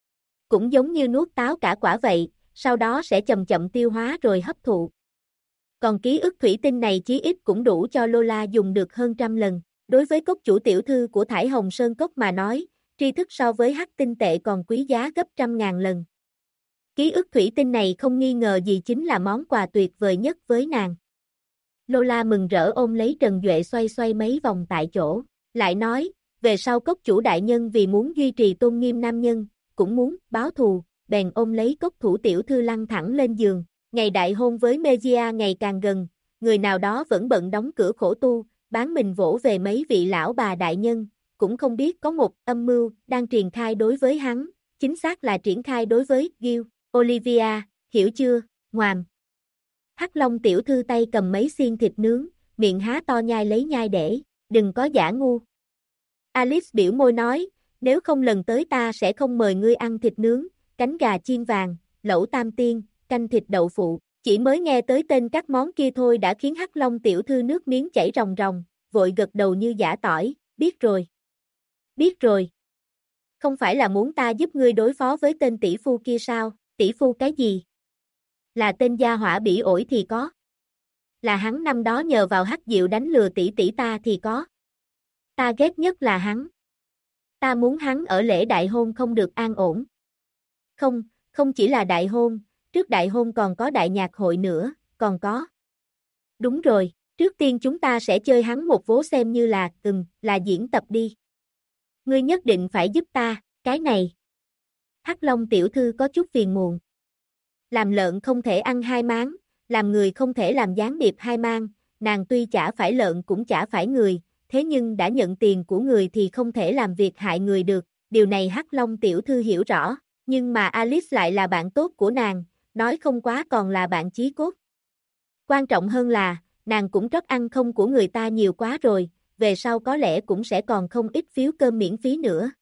Cũng giống như nuốt táo cả quả vậy, sau đó sẽ chậm chậm tiêu hóa rồi hấp thụ. Còn ký ức thủy tinh này chí ít cũng đủ cho Lola dùng được hơn 100 lần. Đối với cốc chủ tiểu thư của Thải Hồng Sơn Cốc mà nói, tri thức so với hắc tinh tệ còn quý giá gấp 100.000 lần. Ký ức thủy tinh này không nghi ngờ gì chính là món quà tuyệt vời nhất với nàng. Lola mừng rỡ ôm lấy Trần Duệ xoay xoay mấy vòng tại chỗ, lại nói, về sau cốc chủ đại nhân vì muốn duy trì tôn nghiêm nam nhân, cũng muốn báo thù, bèn ôm lấy cốc thủ tiểu thư lăn thẳng lên giường. Ngày đại hôn với Megia ngày càng gần, người nào đó vẫn bận đóng cửa khổ tu, bán mình vỗ về mấy vị lão bà đại nhân, cũng không biết có một âm mưu đang triển khai đối với hắn, chính xác là triển khai đối với Gil, Olivia, hiểu chưa, ngoàm. Hắc Long tiểu thư tay cầm mấy xiên thịt nướng, miệng há to nhai lấy nhai để, đừng có giả ngu. Alice biểu môi nói, nếu không lần tới ta sẽ không mời ngươi ăn thịt nướng, cánh gà chiên vàng, lẩu tam tiên, canh thịt đậu phụ. Chỉ mới nghe tới tên các món kia thôi đã khiến Hắc Long tiểu thư nước miếng chảy ròng ròng, vội gật đầu như giã tỏi, biết rồi. Biết rồi. Không phải là muốn ta giúp ngươi đối phó với tên tỷ phu kia sao, tỷ phu cái gì? Là tên gia hỏa bỉ ổi thì có. Là hắn năm đó nhờ vào hắc diệu đánh lừa tỷ tỷ ta thì có. Ta ghét nhất là hắn. Ta muốn hắn ở lễ đại hôn không được an ổn. Không, không chỉ là đại hôn, trước đại hôn còn có đại nhạc hội nữa, còn có. Đúng rồi, trước tiên chúng ta sẽ chơi hắn một vố xem như là diễn tập đi. Ngươi nhất định phải giúp ta, cái này. Hắc Long tiểu thư có chút phiền muộn. Làm lợn không thể ăn hai máng, làm người không thể làm gián điệp hai mang, nàng tuy chả phải lợn cũng chả phải người, thế nhưng đã nhận tiền của người thì không thể làm việc hại người được, điều này Hắc Long tiểu thư hiểu rõ, nhưng mà Alice lại là bạn tốt của nàng, nói không quá còn là bạn chí cốt. Quan trọng hơn là, nàng cũng rất ăn không của người ta nhiều quá rồi, về sau có lẽ cũng sẽ còn không ít phiếu cơm miễn phí nữa.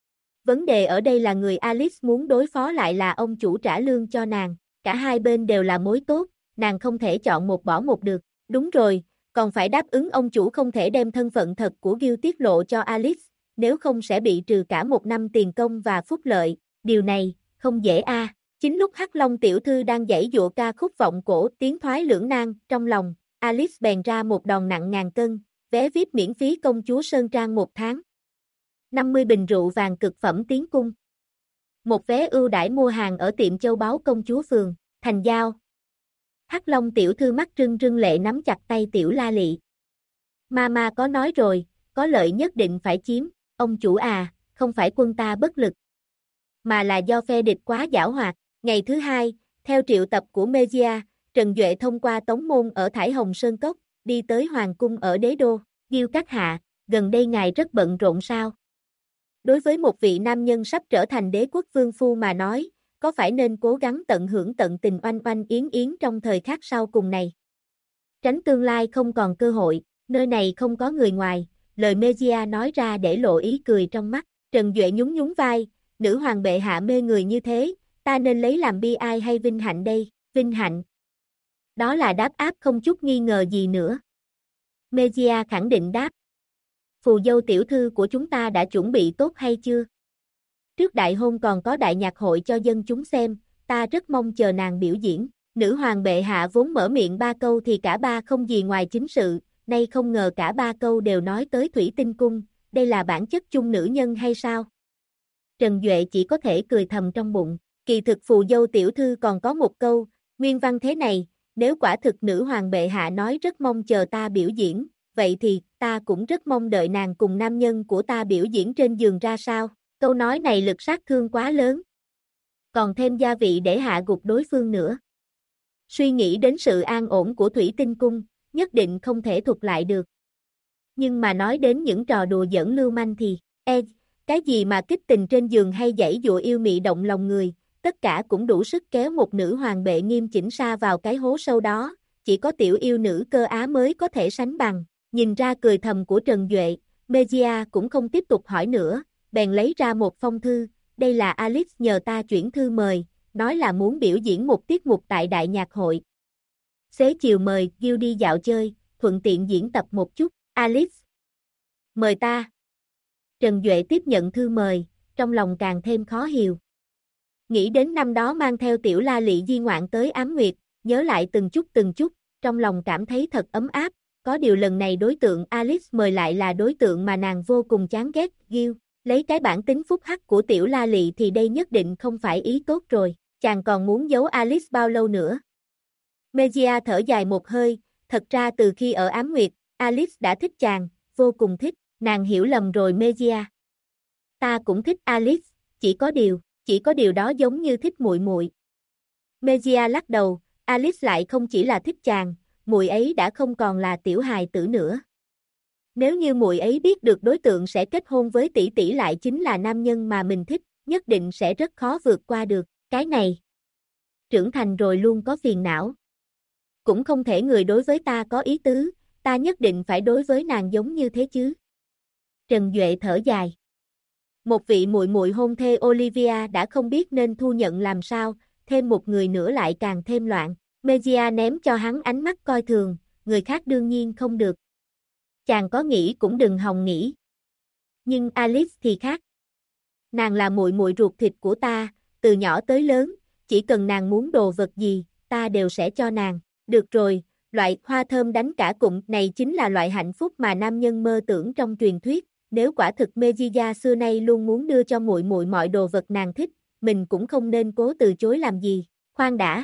Vấn đề ở đây là người Alice muốn đối phó lại là ông chủ trả lương cho nàng, cả hai bên đều là mối tốt, nàng không thể chọn một bỏ một được. Đúng rồi, còn phải đáp ứng ông chủ không thể đem thân phận thật của Gil tiết lộ cho Alice, nếu không sẽ bị trừ cả 1 năm tiền công và phúc lợi, điều này, không dễ a. Chính lúc Hắc Long tiểu thư đang giãy giụa ca khúc vọng cổ tiếng thoái lưỡng nan trong lòng, Alice bèn ra một đòn nặng ngàn cân, vé VIP miễn phí công chúa Sơn Trang 1 tháng. 50 bình rượu vàng cực phẩm tiến cung. Một vé ưu đãi mua hàng ở tiệm châu báu công chúa phường, thành giao. Hắc Long tiểu thư mắt rưng rưng lệ nắm chặt tay tiểu La Lị. Mama có nói rồi, có lợi nhất định phải chiếm, ông chủ à, không phải quân ta bất lực, mà là do phe địch quá giảo hoạt. Ngày thứ hai, theo triệu tập của Megia, Trần Duệ thông qua tống môn ở Thải Hồng Sơn Cốc, đi tới Hoàng cung ở Đế Đô. Ghiêu các hạ, gần đây ngài rất bận rộn sao? Đối với một vị nam nhân sắp trở thành đế quốc vương phu mà nói, có phải nên cố gắng tận hưởng tận tình oanh oanh yến yến trong thời khắc sau cùng này? Tránh tương lai không còn cơ hội, nơi này không có người ngoài, lời Megia nói ra để lộ ý cười trong mắt. Trần Duệ nhún nhún vai, nữ hoàng bệ hạ mê người như thế, ta nên lấy làm bi ai hay vinh hạnh đây? Vinh hạnh. Đó là đáp áp không chút nghi ngờ gì nữa. Megia khẳng định đáp. Phù dâu tiểu thư của chúng ta đã chuẩn bị tốt hay chưa? Trước đại hôn còn có đại nhạc hội cho dân chúng xem, ta rất mong chờ nàng biểu diễn. Nữ hoàng bệ hạ vốn mở miệng 3 câu thì cả ba không gì ngoài chính sự, nay không ngờ cả 3 câu đều nói tới Thủy Tinh Cung, đây là bản chất chung nữ nhân hay sao? Trần Duệ chỉ có thể cười thầm trong bụng, kỳ thực phù dâu tiểu thư còn có một câu, nguyên văn thế này, nếu quả thực nữ hoàng bệ hạ nói rất mong chờ ta biểu diễn, vậy thì ta cũng rất mong đợi nàng cùng nam nhân của ta biểu diễn trên giường ra sao? Câu nói này lực sát thương quá lớn. Còn thêm gia vị để hạ gục đối phương nữa. Suy nghĩ đến sự an ổn của Thủy Tinh Cung, nhất định không thể thuật lại được. Nhưng mà nói đến những trò đùa giỡn lưu manh thì, cái gì mà kích tình trên giường hay giãy dụa yêu mị động lòng người, tất cả cũng đủ sức kéo một nữ hoàng bệ nghiêm chỉnh sa vào cái hố sâu đó, chỉ có tiểu yêu nữ cơ á mới có thể sánh bằng. Nhìn ra cười thầm của Trần Duệ, Megia cũng không tiếp tục hỏi nữa, bèn lấy ra một phong thư, đây là Alice nhờ ta chuyển thư mời, nói là muốn biểu diễn một tiết mục tại đại nhạc hội. Xế chiều mời Gil đi dạo chơi, thuận tiện diễn tập một chút, Alice. Mời ta. Trần Duệ tiếp nhận thư mời, trong lòng càng thêm khó hiểu. Nghĩ đến năm đó mang theo tiểu La Lị di ngoạn tới Ám Nguyệt, nhớ lại từng chút, trong lòng cảm thấy thật ấm áp, có điều lần này đối tượng Alice mời lại là đối tượng mà nàng vô cùng chán ghét, Gil. Lấy cái bản tính phúc hắc của tiểu La Lị thì đây nhất định không phải ý tốt rồi, chàng còn muốn giấu Alice bao lâu nữa. Megia thở dài một hơi, thật ra từ khi ở Ám Nguyệt, Alice đã thích chàng, vô cùng thích, nàng hiểu lầm rồi Megia. Ta cũng thích Alice, chỉ có điều đó giống như thích muội muội. Megia lắc đầu, Alice lại không chỉ là thích chàng, muội ấy đã không còn là tiểu hài tử nữa. Nếu như muội ấy biết được đối tượng sẽ kết hôn với tỷ tỷ lại chính là nam nhân mà mình thích, nhất định sẽ rất khó vượt qua được, cái này. Trưởng thành rồi luôn có phiền não. Cũng không thể người đối với ta có ý tứ, ta nhất định phải đối với nàng giống như thế chứ. Trần Duệ thở dài. Một vị muội muội hôn thê Olivia đã không biết nên thu nhận làm sao, thêm một người nữa lại càng thêm loạn. Megia ném cho hắn ánh mắt coi thường, người khác đương nhiên không được. Chàng có nghĩ cũng đừng hòng nghĩ. Nhưng Alice thì khác. Nàng là muội muội ruột thịt của ta, từ nhỏ tới lớn, chỉ cần nàng muốn đồ vật gì, ta đều sẽ cho nàng. Được rồi, loại hoa thơm đánh cả cụm này chính là loại hạnh phúc mà nam nhân mơ tưởng trong truyền thuyết. Nếu quả thực Megia xưa nay luôn muốn đưa cho muội muội mọi đồ vật nàng thích, mình cũng không nên cố từ chối làm gì. Khoan đã.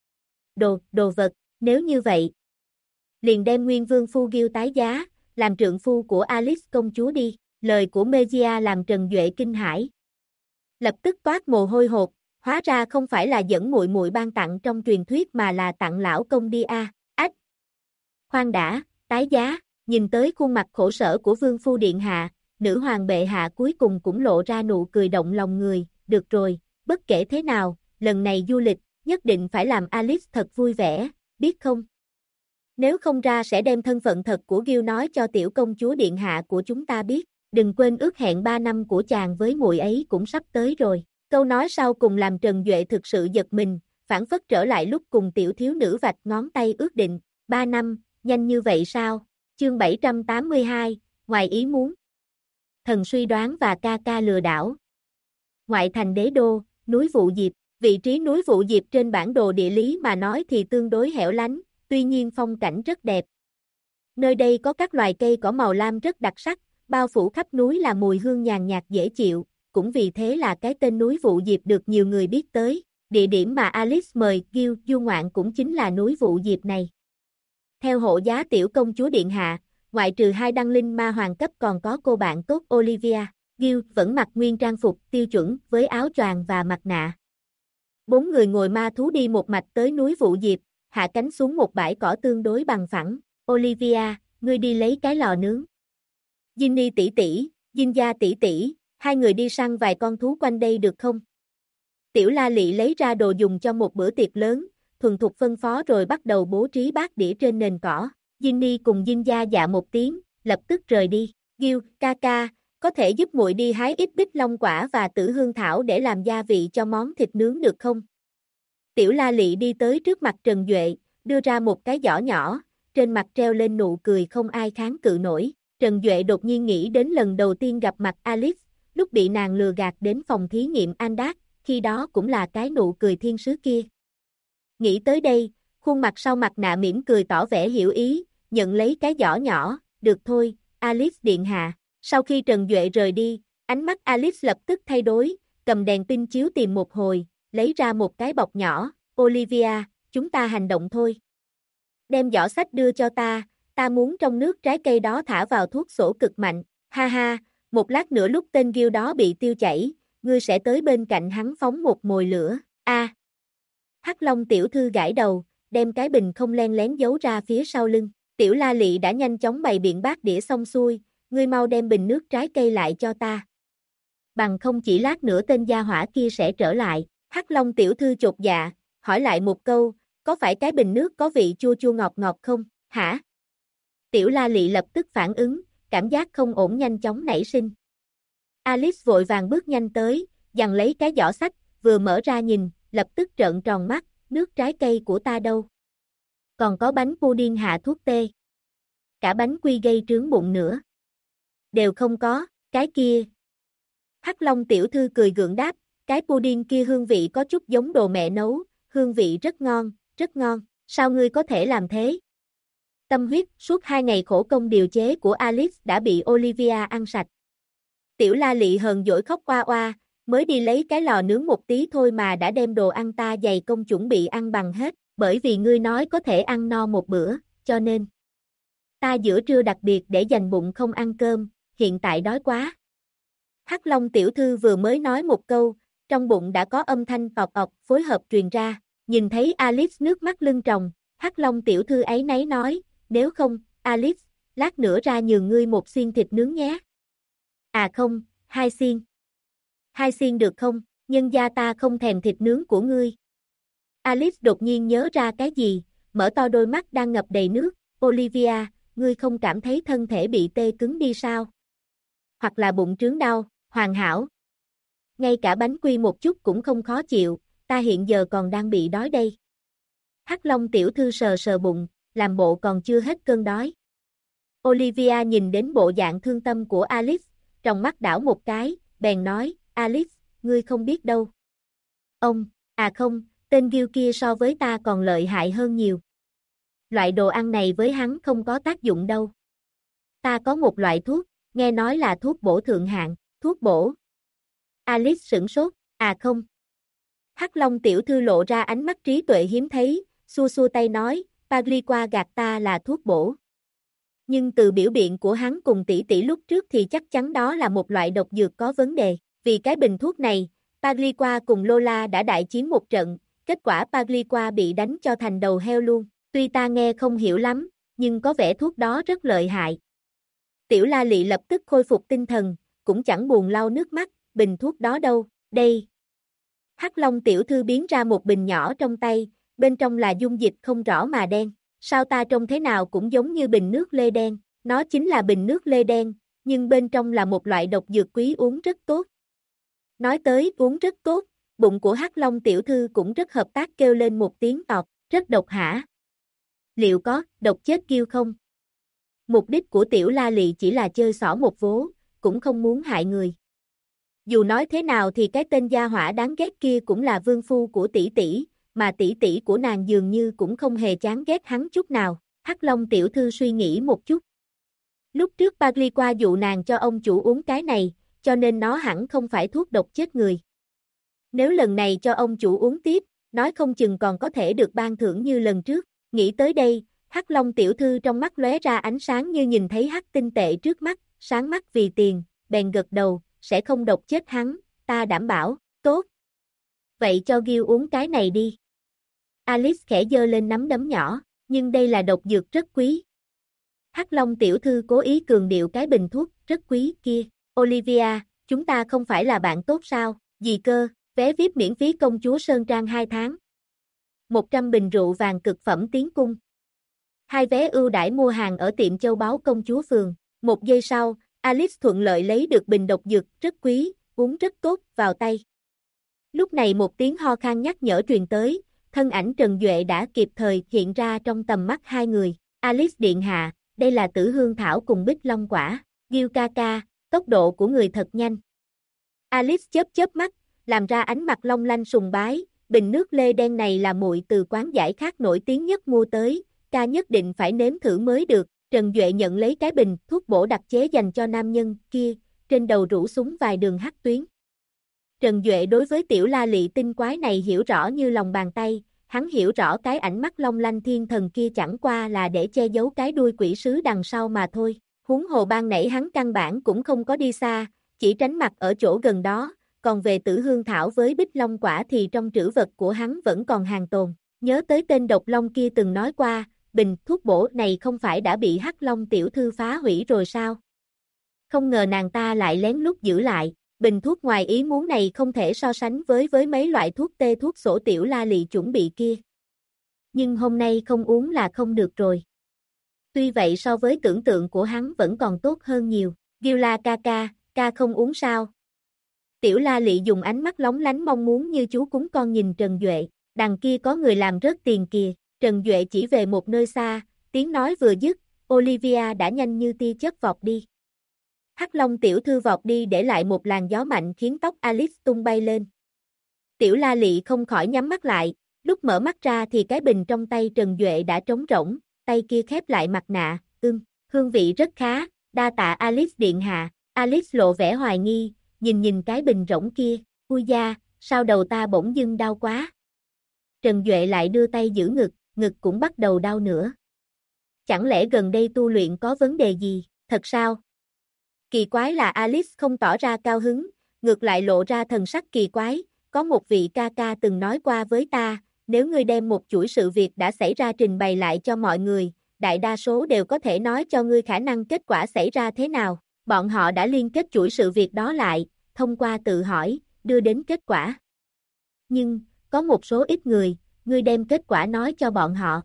Đồ vật, nếu như vậy, liền đem nguyên vương phu Gil tái giá, làm trượng phu của Alice công chúa đi. Lời của Megia làm Trần Duệ kinh hãi. Lập tức toát mồ hôi hột, hóa ra không phải là dẫn muội muội ban tặng trong truyền thuyết mà là tặng lão công đi a. Ách. Khoan đã, tái giá, nhìn tới khuôn mặt khổ sở của vương phu điện hạ, nữ hoàng bệ hạ cuối cùng cũng lộ ra nụ cười động lòng người, được rồi, bất kể thế nào, lần này du lịch, nhất định phải làm Alice thật vui vẻ, biết không? Nếu không ra sẽ đem thân phận thật của Gil nói cho tiểu công chúa điện hạ của chúng ta biết, đừng quên ước hẹn 3 năm của chàng với muội ấy cũng sắp tới rồi. Câu nói sau cùng làm Trần Duệ thực sự giật mình, phản phất trở lại lúc cùng tiểu thiếu nữ vạch ngón tay ước định, 3 năm, nhanh như vậy sao? Chương 782, ngoài ý muốn. Thần suy đoán và ca ca lừa đảo. Ngoại thành Đế Đô, núi Vụ Diệp, vị trí núi Vụ Diệp trên bản đồ địa lý mà nói thì tương đối hẻo lánh, tuy nhiên phong cảnh rất đẹp. Nơi đây có các loài cây cỏ màu lam rất đặc sắc, bao phủ khắp núi là mùi hương nhàn nhạt dễ chịu, cũng vì thế là cái tên núi Vụ Diệp được nhiều người biết tới. Địa điểm mà Alice mời Gil du ngoạn cũng chính là núi Vụ Diệp này. Theo hộ giá tiểu công chúa điện hạ, ngoại trừ hai đăng linh ma hoàng cấp còn có cô bạn tốt Olivia. Gil vẫn mặc nguyên trang phục tiêu chuẩn với áo choàng và mặt nạ. Bốn người ngồi ma thú đi một mạch tới núi Vụ Diệp, hạ cánh xuống một bãi cỏ tương đối bằng phẳng. Olivia, ngươi đi lấy cái lò nướng. Ginny tỷ tỷ, Ginja tỷ tỷ, hai người đi săn vài con thú quanh đây được không? Tiểu La Lị lấy ra đồ dùng cho một bữa tiệc lớn, thuần thục phân phó rồi bắt đầu bố trí bát đĩa trên nền cỏ. Ginny cùng Ginja dạ một tiếng, lập tức rời đi. Gil, ca ca, có thể giúp muội đi hái ít bích long quả và tử hương thảo để làm gia vị cho món thịt nướng được không? Tiểu La Lị đi tới trước mặt Trần Duệ, đưa ra một cái giỏ nhỏ, trên mặt treo lên nụ cười không ai kháng cự nổi. Trần Duệ đột nhiên nghĩ đến lần đầu tiên gặp mặt Alice, lúc bị nàng lừa gạt đến phòng thí nghiệm Andak, khi đó cũng là cái nụ cười thiên sứ kia. Nghĩ tới đây, khuôn mặt sau mặt nạ mỉm cười tỏ vẻ hiểu ý, nhận lấy cái giỏ nhỏ, được thôi, Alice điện hạ. Sau khi Trần Duệ rời đi, ánh mắt Alice lập tức thay đổi, cầm đèn pin chiếu tìm một hồi, lấy ra một cái bọc nhỏ, Olivia, chúng ta hành động thôi. Đem giỏ sách đưa cho ta muốn trong nước trái cây đó thả vào thuốc sổ cực mạnh, ha ha, một lát nữa lúc tên Gil đó bị tiêu chảy, ngươi sẽ tới bên cạnh hắn phóng một mồi lửa, Hắc Long tiểu thư gãi đầu, đem cái bình không len lén giấu ra phía sau lưng. Tiểu La Lị đã nhanh chóng bày biện bát đĩa xong xuôi, ngươi mau đem bình nước trái cây lại cho ta. Bằng không chỉ lát nữa tên gia hỏa kia sẽ trở lại. Hắc Long tiểu thư chột dạ, hỏi lại một câu, có phải cái bình nước có vị chua chua ngọt ngọt không, hả? Tiểu La Lị lập tức phản ứng, cảm giác không ổn nhanh chóng nảy sinh. Alice vội vàng bước nhanh tới, giằng lấy cái giỏ sách, vừa mở ra nhìn, lập tức trợn tròn mắt, nước trái cây của ta đâu? Còn có bánh pudding hạ thuốc tê. Cả bánh quy gây trướng bụng nữa. Đều không có, cái kia. Hắc Long tiểu thư cười gượng đáp, cái pudding kia hương vị có chút giống đồ mẹ nấu, hương vị rất ngon, rất ngon, sao ngươi có thể làm thế? Tâm huyết, suốt 2 ngày khổ công điều chế của Alice đã bị Olivia ăn sạch. Tiểu La Lị hờn dỗi khóc oa oa, mới đi lấy cái lò nướng một tí thôi mà đã đem đồ ăn ta dày công chuẩn bị ăn bằng hết, bởi vì ngươi nói có thể ăn no một bữa, cho nên ta giữa trưa đặc biệt để dành bụng không ăn cơm, hiện tại đói quá. Hắc Long tiểu thư vừa mới nói một câu, trong bụng đã có âm thanh ọc ọc phối hợp truyền ra, nhìn thấy Alice nước mắt lưng tròng, Hắc Long tiểu thư ấy nấy nói, nếu không, Alice, lát nữa ra nhường ngươi một xiên thịt nướng nhé. À không, 2 xiên. 2 xiên được không, nhân gia ta không thèm thịt nướng của ngươi. Alice đột nhiên nhớ ra cái gì, mở to đôi mắt đang ngập đầy nước, Olivia, ngươi không cảm thấy thân thể bị tê cứng đi sao? Hoặc là bụng trướng đau, hoàn hảo. Ngay cả bánh quy một chút cũng không khó chịu, ta hiện giờ còn đang bị đói đây. Hắc Long tiểu thư sờ sờ bụng, làm bộ còn chưa hết cơn đói. Olivia nhìn đến bộ dạng thương tâm của Alice, trong mắt đảo một cái, bèn nói, Alice, ngươi không biết đâu. Không, tên Gil kia so với ta còn lợi hại hơn nhiều. Loại đồ ăn này với hắn không có tác dụng đâu. Ta có một loại thuốc, nghe nói là thuốc bổ thượng hạng, thuốc bổ. Alice sửng sốt, không. Hắc Long tiểu thư lộ ra ánh mắt trí tuệ hiếm thấy, xua xua tay nói, Pagliqua gạt ta là thuốc bổ. Nhưng từ biểu hiện của hắn cùng tỷ tỷ lúc trước thì chắc chắn đó là một loại độc dược có vấn đề. Vì cái bình thuốc này, Pagliqua cùng Lola đã đại chiến một trận, kết quả Pagliqua bị đánh cho thành đầu heo luôn. Tuy ta nghe không hiểu lắm, nhưng có vẻ thuốc đó rất lợi hại. Tiểu La Lị lập tức khôi phục tinh thần, cũng chẳng buồn lau nước mắt, bình thuốc đó đâu, đây. Hắc Long tiểu thư biến ra một bình nhỏ trong tay, bên trong là dung dịch không rõ mà đen. Sao ta trông thế nào cũng giống như bình nước lê đen, nó chính là bình nước lê đen, nhưng bên trong là một loại độc dược quý uống rất tốt. Nói tới uống rất tốt, bụng của Hắc Long tiểu thư cũng rất hợp tác kêu lên một tiếng tọt, rất độc hả? Liệu có độc chết Gil không? Mục đích của Tiểu La Lị chỉ là chơi xỏ một vố, cũng không muốn hại người. Dù nói thế nào thì cái tên gia hỏa đáng ghét kia cũng là vương phu của tỷ tỷ, mà tỷ tỷ của nàng dường như cũng không hề chán ghét hắn chút nào. Hắc Long tiểu thư suy nghĩ một chút. Lúc trước Pagliqua dụ nàng cho ông chủ uống cái này, cho nên nó hẳn không phải thuốc độc chết người. Nếu lần này cho ông chủ uống tiếp, nói không chừng còn có thể được ban thưởng như lần trước. Nghĩ tới đây, Hắc Long tiểu thư trong mắt lóe ra ánh sáng như nhìn thấy hắc tinh tệ trước mắt, sáng mắt vì tiền, bèn gật đầu, sẽ không độc chết hắn, ta đảm bảo, tốt. Vậy cho Gil uống cái này đi. Alice khẽ giơ lên nắm đấm nhỏ, nhưng đây là độc dược rất quý. Hắc Long tiểu thư cố ý cường điệu cái bình thuốc rất quý kia. Olivia, chúng ta không phải là bạn tốt sao? Gì cơ, vé VIP miễn phí công chúa Sơn Trang 2 tháng. 100 bình rượu vàng cực phẩm tiến cung. 2 vé ưu đãi mua hàng ở tiệm châu báu công chúa phường. 1 giây sau, Alice thuận lợi lấy được bình độc dược rất quý, uống rất tốt vào tay. Lúc này một tiếng ho khan nhắc nhở truyền tới, thân ảnh Trần Duệ đã kịp thời hiện ra trong tầm mắt hai người. Alice điện hạ, đây là Tử Hương Thảo cùng Bích Long Quả. Gil ca ca, tốc độ của người thật nhanh. Alice chớp chớp mắt, làm ra ánh mặt long lanh sùng bái, bình nước lê đen này là muội từ quán giải khát nổi tiếng nhất mua tới, ca nhất định phải nếm thử mới được. Trần Duệ nhận lấy cái bình thuốc bổ đặc chế dành cho nam nhân kia, trên đầu rủ xuống vài đường hắc tuyến. Trần Duệ đối với tiểu la lị tinh quái này hiểu rõ như lòng bàn tay, hắn hiểu rõ cái ảnh mắt long lanh thiên thần kia chẳng qua là để che giấu cái đuôi quỷ sứ đằng sau mà thôi. Huống hồ ban nãy hắn căn bản cũng không có đi xa, chỉ tránh mặt ở chỗ gần đó, còn về Tử Hương Thảo với Bích Long Quả thì trong trữ vật của hắn vẫn còn hàng tồn. Nhớ tới tên độc long kia từng nói qua, bình thuốc bổ này không phải đã bị Hắc Long tiểu thư phá hủy rồi sao? Không ngờ nàng ta lại lén lút giữ lại, bình thuốc ngoài ý muốn này không thể so sánh với mấy loại thuốc tê thuốc sổ tiểu la lị chuẩn bị kia. Nhưng hôm nay không uống là không được rồi. Tuy vậy so với tưởng tượng của hắn vẫn còn tốt hơn nhiều. Gila ca ca không uống sao? Tiểu la lị dùng ánh mắt lóng lánh mong muốn như chú cúng con nhìn Trần Duệ, đằng kia có người làm rớt tiền kìa. Trần Duệ chỉ về một nơi xa, tiếng nói vừa dứt, Olivia đã nhanh như tia chớp vọt đi. Hắc Long tiểu thư vọt đi để lại một làn gió mạnh khiến tóc Alice tung bay lên. Tiểu la lị không khỏi nhắm mắt lại, lúc mở mắt ra thì cái bình trong tay Trần Duệ đã trống rỗng, tay kia khép lại mặt nạ, hương vị rất khá, đa tạ Alice điện hạ. Alice lộ vẻ hoài nghi, nhìn cái bình rỗng kia, ui da, sao đầu ta bỗng dưng đau quá. Trần Duệ lại đưa tay giữ ngực cũng bắt đầu đau nữa. Chẳng lẽ gần đây tu luyện có vấn đề gì, thật sao? Kỳ quái là Alice không tỏ ra cao hứng, ngược lại lộ ra thần sắc kỳ quái, có một vị ca ca từng nói qua với ta, nếu ngươi đem một chuỗi sự việc đã xảy ra trình bày lại cho mọi người, đại đa số đều có thể nói cho ngươi khả năng kết quả xảy ra thế nào. Bọn họ đã liên kết chuỗi sự việc đó lại, thông qua tự hỏi, đưa đến kết quả. Nhưng, có một số ít người, ngươi đem kết quả nói cho bọn họ.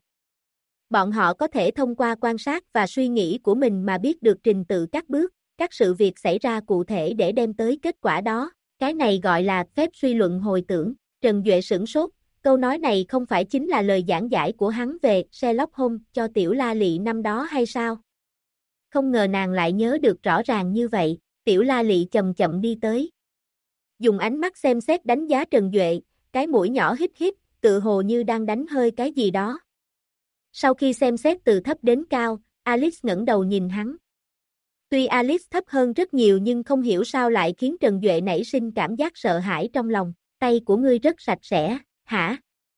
Bọn họ có thể thông qua quan sát và suy nghĩ của mình mà biết được trình tự các bước, các sự việc xảy ra cụ thể để đem tới kết quả đó. Cái này gọi là phép suy luận hồi tưởng. Trần Duệ sửng sốt, câu nói này không phải chính là lời giảng giải của hắn về Sherlock Holmes cho tiểu la lị năm đó hay sao? Không ngờ nàng lại nhớ được rõ ràng như vậy. Tiểu la lị chậm chậm đi tới. Dùng ánh mắt xem xét đánh giá Trần Duệ, cái mũi nhỏ hít hít, tự hồ như đang đánh hơi cái gì đó. Sau khi xem xét từ thấp đến cao, Alice ngẩng đầu nhìn hắn. Tuy Alice thấp hơn rất nhiều nhưng không hiểu sao lại khiến Trần Duệ nảy sinh cảm giác sợ hãi trong lòng. Tay của ngươi rất sạch sẽ, hả?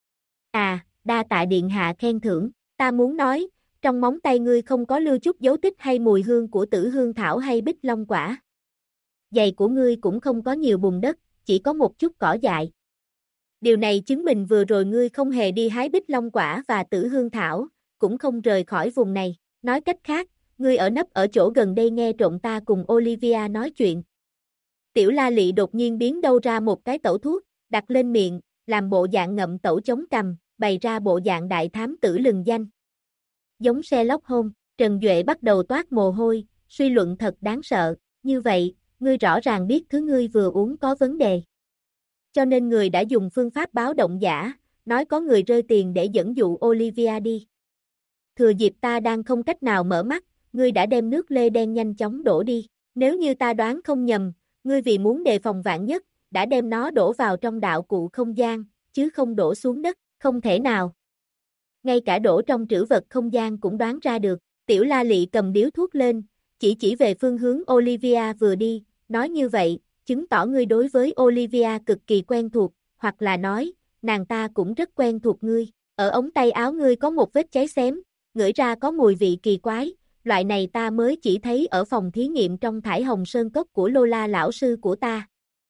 À, đa tạ điện hạ khen thưởng, ta muốn nói, trong móng tay ngươi không có lưu chút dấu tích hay mùi hương của Tử Hương Thảo hay Bích Long Quả. Giày của ngươi cũng không có nhiều bùn đất, chỉ có một chút cỏ dại. Điều này chứng minh vừa rồi ngươi không hề đi hái Bích Long Quả và Tử Hương Thảo, cũng không rời khỏi vùng này. Nói cách khác, ngươi ở nấp ở chỗ gần đây nghe trộm ta cùng Olivia nói chuyện. Tiểu la lị đột nhiên biến đâu ra một cái tẩu thuốc, đặt lên miệng, làm bộ dạng ngậm tẩu chống cằm, bày ra bộ dạng đại thám tử lừng danh. Giống Sherlock Holmes, Trần Duệ bắt đầu toát mồ hôi, suy luận thật đáng sợ, như vậy, ngươi rõ ràng biết thứ ngươi vừa uống có vấn đề. Cho nên người đã dùng phương pháp báo động giả, nói có người rơi tiền để dẫn dụ Olivia đi. Thừa dịp ta đang không cách nào mở mắt, ngươi đã đem nước lê đen nhanh chóng đổ đi. Nếu như ta đoán không nhầm, ngươi vì muốn đề phòng vạn nhất, đã đem nó đổ vào trong đạo cụ không gian, chứ không đổ xuống đất, không thể nào. Ngay cả đổ trong trữ vật không gian cũng đoán ra được. Tiểu la lị cầm điếu thuốc lên, chỉ về phương hướng Olivia vừa đi, Nói như vậy, chứng tỏ ngươi đối với Olivia cực kỳ quen thuộc, hoặc là nói, nàng ta cũng rất quen thuộc ngươi. Ở ống tay áo ngươi có một vết cháy xém, ngửi ra có mùi vị kỳ quái, loại này ta mới chỉ thấy ở phòng thí nghiệm trong Thải Hồng Sơn Cốc của Lola lão sư của ta.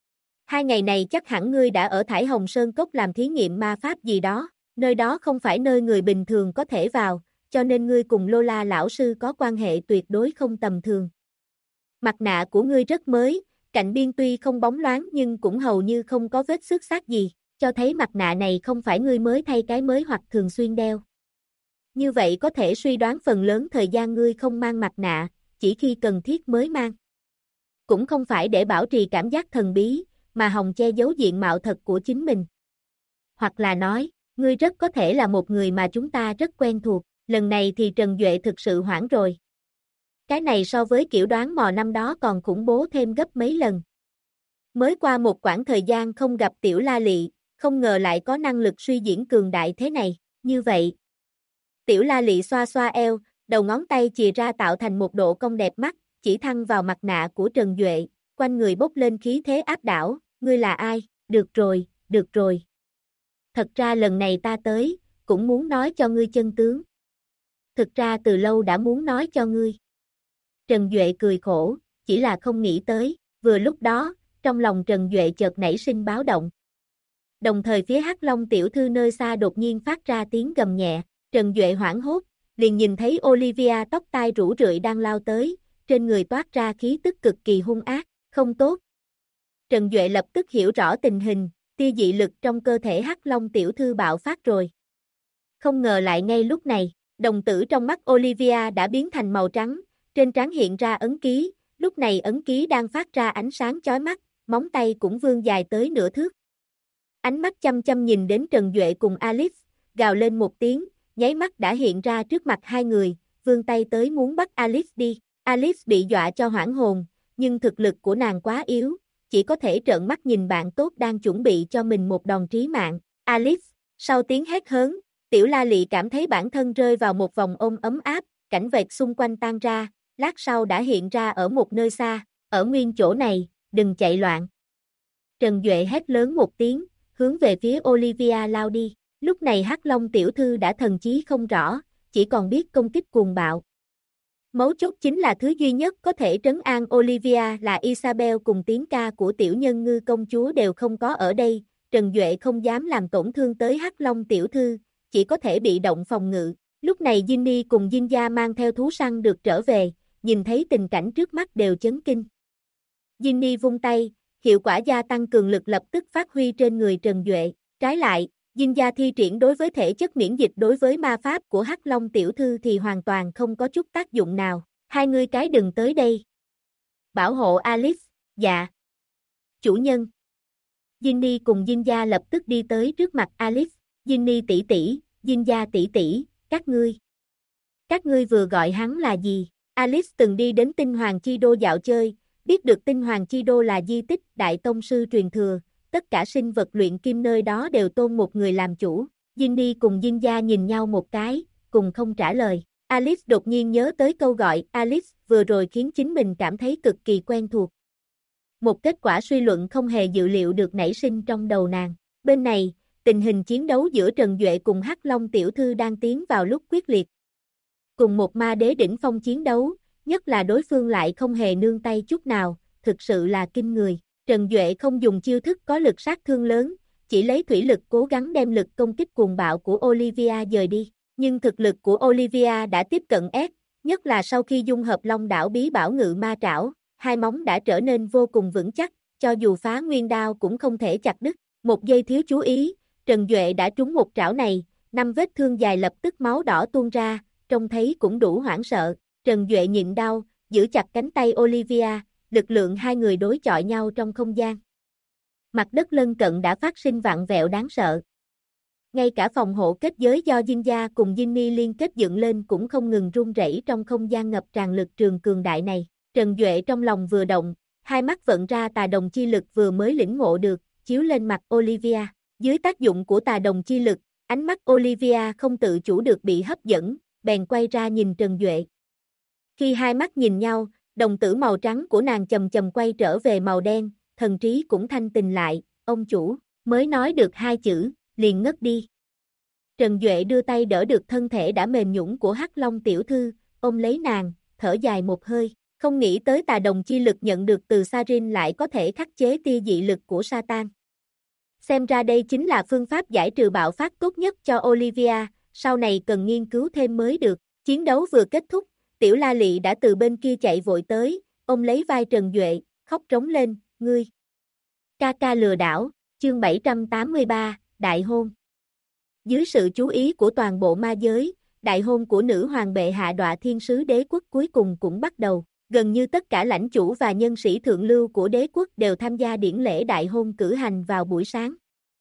2 ngày này chắc hẳn ngươi đã ở Thải Hồng Sơn Cốc làm thí nghiệm ma pháp gì đó, nơi đó không phải nơi người bình thường có thể vào, cho nên ngươi cùng Lola lão sư có quan hệ tuyệt đối không tầm thường. Mặt nạ của ngươi rất mới, cạnh biên tuy không bóng loáng nhưng cũng hầu như không có vết xước xác gì, cho thấy mặt nạ này không phải ngươi mới thay cái mới hoặc thường xuyên đeo. Như vậy có thể suy đoán phần lớn thời gian ngươi không mang mặt nạ, chỉ khi cần thiết mới mang. Cũng không phải để bảo trì cảm giác thần bí, mà hòng che giấu diện mạo thật của chính mình. Hoặc là nói, ngươi rất có thể là một người mà chúng ta rất quen thuộc, lần này thì Trần Duệ thực sự hoảng rồi. Cái này so với kiểu đoán mò năm đó còn khủng bố thêm gấp mấy lần. Mới qua một quãng thời gian không gặp Tiểu La Lị, không ngờ lại có năng lực suy diễn cường đại thế này, như vậy. Tiểu La Lị xoa xoa eo, đầu ngón tay chìa ra tạo thành một độ cong đẹp mắt, chỉ thăng vào mặt nạ của Trần Duệ, quanh người bốc lên khí thế áp đảo, ngươi là ai, được rồi, được rồi. Thật ra lần này ta tới, cũng muốn nói cho ngươi chân tướng. Thực ra từ lâu đã muốn nói cho ngươi. Trần Duệ cười khổ, chỉ là không nghĩ tới, vừa lúc đó, trong lòng Trần Duệ chợt nảy sinh báo động. Đồng thời phía Hắc Long tiểu thư nơi xa đột nhiên phát ra tiếng gầm nhẹ, Trần Duệ hoảng hốt, liền nhìn thấy Olivia tóc tai rủ rượi đang lao tới, trên người toát ra khí tức cực kỳ hung ác, không tốt. Trần Duệ lập tức hiểu rõ tình hình, tia dị lực trong cơ thể Hắc Long tiểu thư bạo phát rồi. Không ngờ lại ngay lúc này, đồng tử trong mắt Olivia đã biến thành màu trắng, trên trán hiện ra ấn ký, lúc này ấn ký đang phát ra ánh sáng chói mắt, móng tay cũng vươn dài tới nửa thước. Ánh mắt chăm chăm nhìn đến Trần Duệ cùng Alice, gào lên một tiếng, nháy mắt đã hiện ra trước mặt hai người, vươn tay tới muốn bắt Alice đi. Alice bị dọa cho hoảng hồn, nhưng thực lực của nàng quá yếu, chỉ có thể trợn mắt nhìn bạn tốt đang chuẩn bị cho mình một đòn trí mạng. Alice, sau tiếng hét hớn, Tiểu La Lị cảm thấy bản thân rơi vào một vòng ôm ấm áp, cảnh vật xung quanh tan ra, lát sau đã hiện ra ở một nơi xa, ở nguyên chỗ này, đừng chạy loạn. Trần Duệ hét lớn một tiếng, hướng về phía Olivia lao đi, lúc này Hắc Long tiểu thư đã thần trí không rõ, chỉ còn biết công kích cuồng bạo. Mấu chốt chính là thứ duy nhất có thể trấn an Olivia là Isabel cùng tiếng ca của tiểu nhân ngư công chúa đều không có ở đây, Trần Duệ không dám làm tổn thương tới Hắc Long tiểu thư, chỉ có thể bị động phòng ngự. Lúc này Ginny cùng Jinja mang theo thú săn được trở về, nhìn thấy tình cảnh trước mắt đều chấn kinh. Ginny vung tay, hiệu quả gia tăng cường lực lập tức phát huy trên người Trần Duệ, trái lại, Jinja thi triển đối với thể chất miễn dịch đối với ma pháp của Hắc Long tiểu thư thì hoàn toàn không có chút tác dụng nào, hai ngươi cái đừng tới đây. Bảo hộ Alice, dạ. Chủ nhân. Ginny cùng Jinja lập tức đi tới trước mặt Alice, Ginny tỷ tỷ, Jinja tỷ tỷ, các ngươi vừa gọi hắn là gì? Alice từng đi đến Tinh Hoàng Chi Đô dạo chơi, biết được Tinh Hoàng Chi Đô là di tích đại tông sư truyền thừa, tất cả sinh vật luyện kim nơi đó đều tôn một người làm chủ. Ginny cùng Jinja nhìn nhau một cái, cùng không trả lời. Alice đột nhiên nhớ tới câu gọi Alice vừa rồi khiến chính mình cảm thấy cực kỳ quen thuộc. Một kết quả suy luận không hề dự liệu được nảy sinh trong đầu nàng. Bên này, tình hình chiến đấu giữa Trần Duệ cùng Hắc Long tiểu thư đang tiến vào lúc quyết liệt. Cùng một ma đế đỉnh phong chiến đấu, nhất là đối phương lại không hề nương tay chút nào, thực sự là kinh người. Trần Duệ không dùng chiêu thức có lực sát thương lớn, chỉ lấy thủy lực cố gắng đem lực công kích cuồng bạo của Olivia dời đi. Nhưng thực lực của Olivia đã tiếp cận S, nhất là sau khi dung hợp Long đảo bí bảo ngự ma trảo, hai móng đã trở nên vô cùng vững chắc, cho dù phá nguyên đao cũng không thể chặt đứt. Một giây thiếu chú ý, Trần Duệ đã trúng một trảo này, 5 vết thương dài lập tức máu đỏ tuôn ra, trông thấy cũng đủ hoảng sợ. Trần Duệ nhịn đau, giữ chặt cánh tay Olivia, lực lượng hai người đối chọi nhau trong không gian. Mặt đất lân cận đã phát sinh vặn vẹo đáng sợ. Ngay cả phòng hộ kết giới do Jinja cùng Ginny liên kết dựng lên cũng không ngừng rung rẩy trong không gian ngập tràn lực trường cường đại này. Trần Duệ trong lòng vừa động, hai mắt vận ra tà đồng chi lực vừa mới lĩnh ngộ được, chiếu lên mặt Olivia. Dưới tác dụng của tà đồng chi lực, ánh mắt Olivia không tự chủ được bị hấp dẫn, bèn quay ra nhìn Trần Duệ. Khi hai mắt nhìn nhau, đồng tử màu trắng của nàng chậm chậm quay trở về màu đen, thần trí cũng thanh tình lại, ông chủ, mới nói được hai chữ, liền ngất đi. Trần Duệ đưa tay đỡ được thân thể đã mềm nhũn của Hắc Long tiểu thư, ôm lấy nàng, thở dài một hơi, không nghĩ tới tà đồng chi lực nhận được từ Sarin lại có thể khắc chế tia dị lực của Satan. Xem ra đây chính là phương pháp giải trừ bạo phát tốt nhất cho Olivia, sau này cần nghiên cứu thêm mới được. Chiến đấu vừa kết thúc, Tiểu La Lị đã từ bên kia chạy vội tới, ôm lấy vai Trần Duệ, khóc trống lên, ngươi. Ca ca lừa đảo, chương 783, đại hôn. Dưới sự chú ý của toàn bộ ma giới, đại hôn của nữ hoàng bệ hạ Đọa Thiên Sứ Đế quốc cuối cùng cũng bắt đầu. Gần như tất cả lãnh chủ và nhân sĩ thượng lưu của đế quốc đều tham gia điển lễ đại hôn cử hành vào buổi sáng.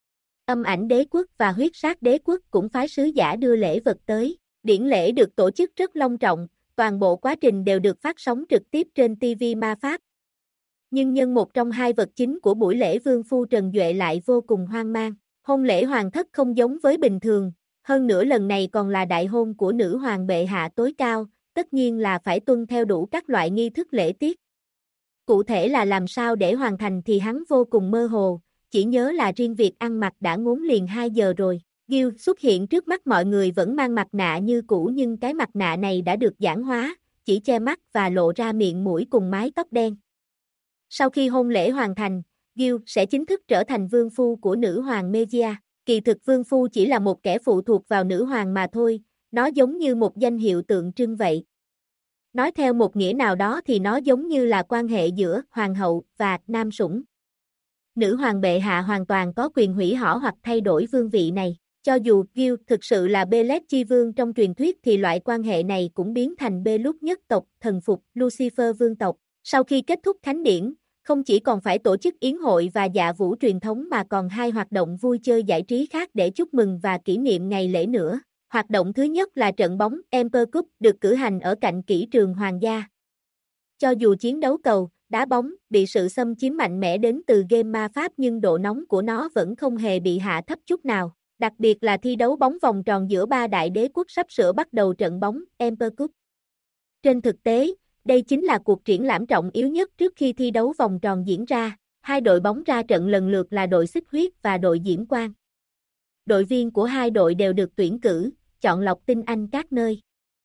Âm Ảnh Đế quốc và Huyết Sát Đế quốc cũng phái sứ giả đưa lễ vật tới. Điển lễ được tổ chức rất long trọng, toàn bộ quá trình đều được phát sóng trực tiếp trên TV ma pháp. Nhưng nhân một trong hai vật chính của buổi lễ Vương phu Trần Duệ lại vô cùng hoang mang. Hôn lễ hoàng thất không giống với bình thường, hơn nữa lần này còn là đại hôn của nữ hoàng bệ hạ tối cao, tất nhiên là phải tuân theo đủ các loại nghi thức lễ tiết. Cụ thể là làm sao để hoàn thành thì hắn vô cùng mơ hồ, chỉ nhớ là riêng việc ăn mặc đã ngốn liền 2 giờ rồi. Gil xuất hiện trước mắt mọi người vẫn mang mặt nạ như cũ nhưng cái mặt nạ này đã được giản hóa, chỉ che mắt và lộ ra miệng mũi cùng mái tóc đen. Sau khi hôn lễ hoàn thành, Gil sẽ chính thức trở thành vương phu của nữ hoàng Megia. Kỳ thực vương phu chỉ là một kẻ phụ thuộc vào nữ hoàng mà thôi, nó giống như một danh hiệu tượng trưng vậy. Nói theo một nghĩa nào đó thì nó giống như là quan hệ giữa hoàng hậu và nam sủng. Nữ hoàng bệ hạ hoàn toàn có quyền hủy họ hoặc thay đổi vương vị này. Cho dù Gil thực sự là Belet chi vương trong truyền thuyết thì loại quan hệ này cũng biến thành Belut nhất tộc thần phục Lucifer vương tộc. Sau khi kết thúc thánh điển, không chỉ còn phải tổ chức yến hội và dạ vũ truyền thống mà còn 2 hoạt động vui chơi giải trí khác để chúc mừng và kỷ niệm ngày lễ nữa. Hoạt động thứ nhất là trận bóng Emperor Cup được cử hành ở cạnh kỹ trường hoàng gia. Cho dù chiến đấu cầu, đá bóng bị sự xâm chiếm mạnh mẽ đến từ game ma pháp nhưng độ nóng của nó vẫn không hề bị hạ thấp chút nào. Đặc biệt là thi đấu bóng vòng tròn giữa 3 đại đế quốc sắp sửa bắt đầu trận bóng Emperor Cup. Trên thực tế, đây chính là cuộc triển lãm trọng yếu nhất trước khi thi đấu vòng tròn diễn ra. 2 đội bóng ra trận lần lượt là đội Xích Huyết và đội Diễm Quang. Đội viên của 2 đội đều được tuyển cử, chọn lọc tinh anh các nơi.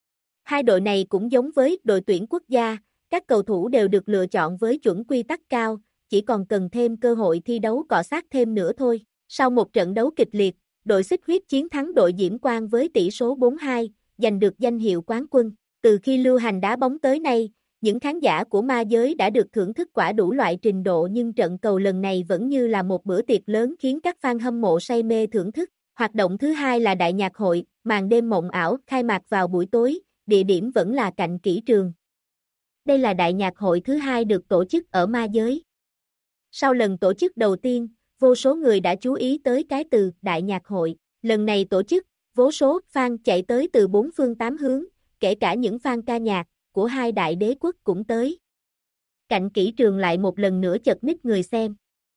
2 đội này cũng giống với đội tuyển quốc gia, các cầu thủ đều được lựa chọn với chuẩn quy tắc cao, chỉ còn cần thêm cơ hội thi đấu cọ sát thêm nữa thôi. Sau một trận đấu kịch liệt, đội Xích Huyết chiến thắng đội Diễm Quang với tỷ số 4-2, giành được danh hiệu quán quân. Từ khi lưu hành đá bóng tới nay, những khán giả của ma giới đã được thưởng thức quả đủ loại trình độ nhưng trận cầu lần này vẫn như là một bữa tiệc lớn khiến các fan hâm mộ say mê thưởng thức. Hoạt động thứ hai là đại nhạc hội, màn đêm mộng ảo, khai mạc vào buổi tối, địa điểm vẫn là cạnh kỹ trường. Đây là đại nhạc hội thứ hai được tổ chức ở ma giới. Sau lần tổ chức đầu tiên, vô số người đã chú ý tới cái từ đại nhạc hội. Lần này tổ chức, vô số fan chạy tới từ 4 phương 8 hướng, kể cả những fan ca nhạc của 2 đại đế quốc cũng tới. Cạnh kỹ trường lại một lần nữa chật ních người xem.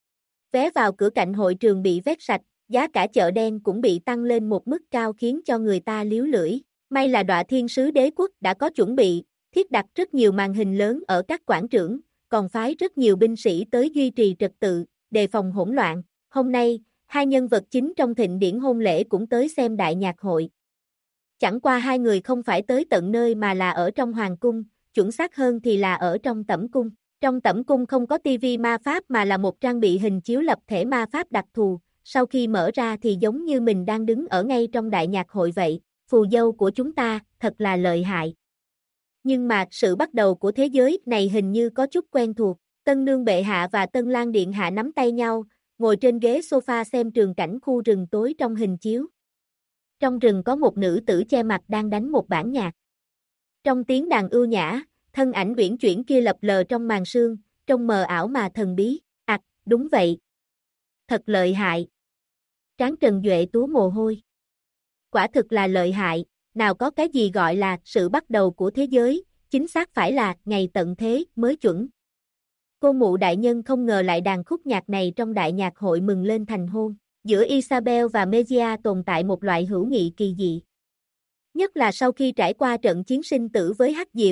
Vé vào cửa cạnh hội trường bị vét sạch, giá cả chợ đen cũng bị tăng lên một mức cao khiến cho người ta líu lưỡi. May là Đọa Thiên Sứ Đế quốc đã có chuẩn bị, thiết đặt rất nhiều màn hình lớn ở các quảng trường, còn phái rất nhiều binh sĩ tới duy trì trật tự, đề phòng hỗn loạn. Hôm nay, 2 nhân vật chính trong thịnh điển hôn lễ cũng tới xem đại nhạc hội. Chẳng qua 2 người không phải tới tận nơi mà là ở trong hoàng cung, chuẩn xác hơn thì là ở trong tẩm cung. Trong tẩm cung không có tivi ma pháp mà là một trang bị hình chiếu lập thể ma pháp đặc thù, sau khi mở ra thì giống như mình đang đứng ở ngay trong đại nhạc hội vậy. Phù dâu của chúng ta, thật là lợi hại. Nhưng mà sự bắt đầu của thế giới này hình như có chút quen thuộc. Tân nương bệ hạ và tân lang điện hạ nắm tay nhau, ngồi trên ghế sofa xem trường cảnh khu rừng tối trong hình chiếu. Trong rừng có một nữ tử che mặt đang đánh một bản nhạc. Trong tiếng đàn ưu nhã, thân ảnh uyển chuyển kia lập lờ trong màn sương, trông mờ ảo mà thần bí. Đúng vậy. Thật lợi hại. Trán Trần Duệ túa mồ hôi. Quả thực là lợi hại, nào có cái gì gọi là sự bắt đầu của thế giới, chính xác phải là ngày tận thế mới chuẩn. Cô mụ đại nhân không ngờ lại đàn khúc nhạc này trong đại nhạc hội mừng lên thành hôn. Giữa Isabel và Megia tồn tại một loại hữu nghị kỳ dị. Nhất là sau khi trải qua trận chiến sinh tử với Hắc Diệu,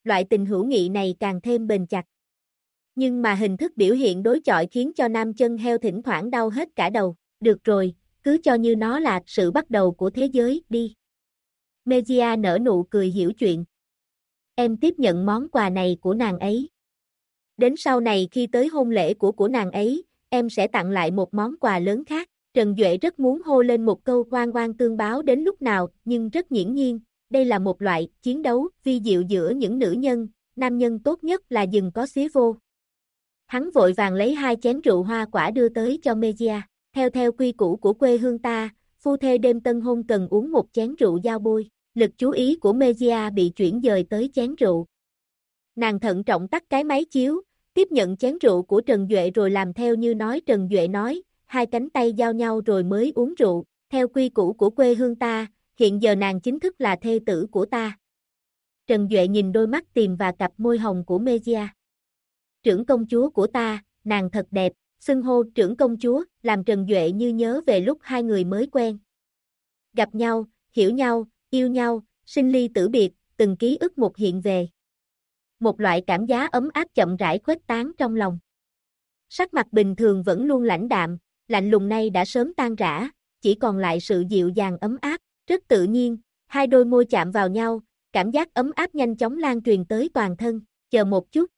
loại tình hữu nghị này càng thêm bền chặt. Nhưng mà hình thức biểu hiện đối chọi khiến cho nam chân heo thỉnh thoảng đau hết cả đầu. Được rồi, cứ cho như nó là sự bắt đầu của thế giới, đi. Mejia nở nụ cười hiểu chuyện. Em tiếp nhận món quà này của nàng ấy. Đến sau này khi tới hôn lễ của nàng ấy, em sẽ tặng lại một món quà lớn khác. Trần Duệ rất muốn hô lên một câu oan oan tương báo đến lúc nào, nhưng rất hiển nhiên, đây là một loại chiến đấu vi diệu giữa những nữ nhân, nam nhân tốt nhất là đừng có xía vô. Hắn vội vàng lấy 2 chén rượu hoa quả đưa tới cho Mejia. Theo quy củ của quê hương ta, phu thê đêm tân hôn cần uống một chén rượu giao bôi. Lực chú ý của Mejia bị chuyển dời tới chén rượu. Nàng thận trọng tắt cái máy chiếu, tiếp nhận chén rượu của Trần Duệ rồi làm theo như nói. Trần Duệ nói, 2 cánh tay giao nhau rồi mới uống rượu. Theo quy củ của quê hương ta, hiện giờ nàng chính thức là thê tử của ta. Trần Duệ nhìn đôi mắt tìm và cặp môi hồng của Mejia. Trưởng công chúa của ta, nàng thật đẹp. Xưng hô trưởng công chúa, làm Trần Duệ như nhớ về lúc hai người mới quen. Gặp nhau, hiểu nhau, yêu nhau, sinh ly tử biệt, từng ký ức một hiện về. Một loại cảm giác ấm áp chậm rãi khuếch tán trong lòng. Sắc mặt bình thường vẫn luôn lãnh đạm, lạnh lùng nay đã sớm tan rã, chỉ còn lại sự dịu dàng ấm áp, rất tự nhiên, hai đôi môi chạm vào nhau, cảm giác ấm áp nhanh chóng lan truyền tới toàn thân. Chờ một chút.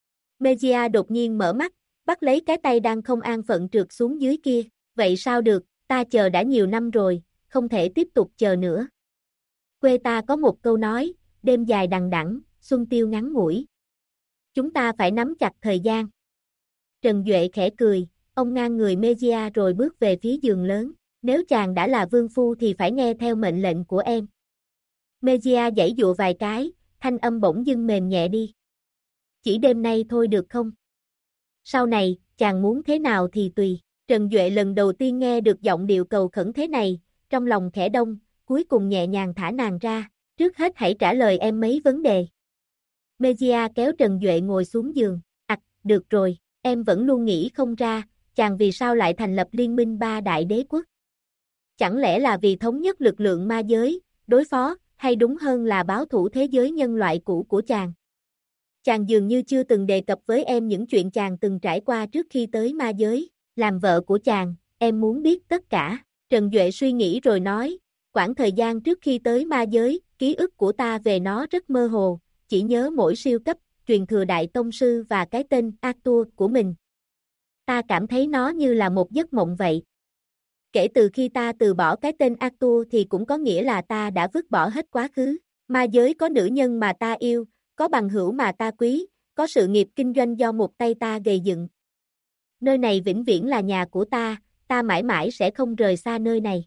Mejia đột nhiên mở mắt, bắt lấy cái tay đang không an phận trượt xuống dưới kia. Vậy sao được, ta chờ đã nhiều năm rồi, không thể tiếp tục chờ nữa. Quê ta có một câu nói, đêm dài đằng đẵng, xuân tiêu ngắn ngủi. Chúng ta phải nắm chặt thời gian. Trần Duệ khẽ cười, ông ngang người Mejia rồi bước về phía giường lớn. Nếu chàng đã là vương phu thì phải nghe theo mệnh lệnh của em. Mejia giãy dụa vài cái, thanh âm bỗng dưng mềm nhẹ đi. Chỉ đêm nay thôi được không? Sau này, chàng muốn thế nào thì tùy. Trần Duệ lần đầu tiên nghe được giọng điệu cầu khẩn thế này, trong lòng khẽ đông, cuối cùng nhẹ nhàng thả nàng ra. Trước hết hãy trả lời em mấy vấn đề. Mejia kéo Trần Duệ ngồi xuống giường. Được rồi, em vẫn luôn nghĩ không ra, chàng vì sao lại thành lập liên minh 3 đại đế quốc. Chẳng lẽ là vì thống nhất lực lượng ma giới, đối phó, hay đúng hơn là báo thủ thế giới nhân loại cũ của chàng? Chàng dường như chưa từng đề cập với em những chuyện chàng từng trải qua trước khi tới ma giới. Làm vợ của chàng, em muốn biết tất cả. Trần Duệ suy nghĩ rồi nói, quãng thời gian trước khi tới ma giới, ký ức của ta về nó rất mơ hồ, chỉ nhớ mỗi siêu cấp, truyền thừa đại tông sư và cái tên Arthur của mình. Ta cảm thấy nó như là một giấc mộng vậy. Kể từ khi ta từ bỏ cái tên Arthur thì cũng có nghĩa là ta đã vứt bỏ hết quá khứ. Ma giới có nữ nhân mà ta yêu, có bằng hữu mà ta quý, có sự nghiệp kinh doanh do một tay ta gây dựng. Nơi này vĩnh viễn là nhà của ta mãi mãi sẽ không rời xa nơi này.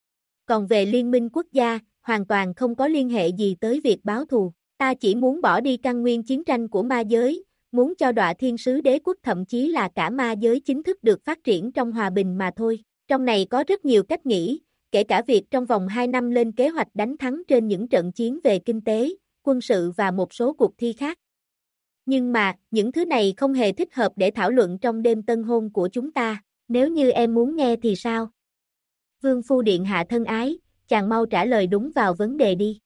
Còn về liên minh quốc gia, hoàn toàn không có liên hệ gì tới việc báo thù. Ta chỉ muốn bỏ đi căn nguyên chiến tranh của ma giới, muốn cho Đọa Thiên Sứ Đế quốc thậm chí là cả ma giới chính thức được phát triển trong hòa bình mà thôi. Trong này có rất nhiều cách nghĩ, kể cả việc trong vòng 2 năm lên kế hoạch đánh thắng trên những trận chiến về kinh tế, quân sự và một số cuộc thi khác. Nhưng mà, những thứ này không hề thích hợp để thảo luận trong đêm tân hôn của chúng ta. Nếu như em muốn nghe thì sao? Vương phu điện hạ thân ái, chàng mau trả lời đúng vào vấn đề đi.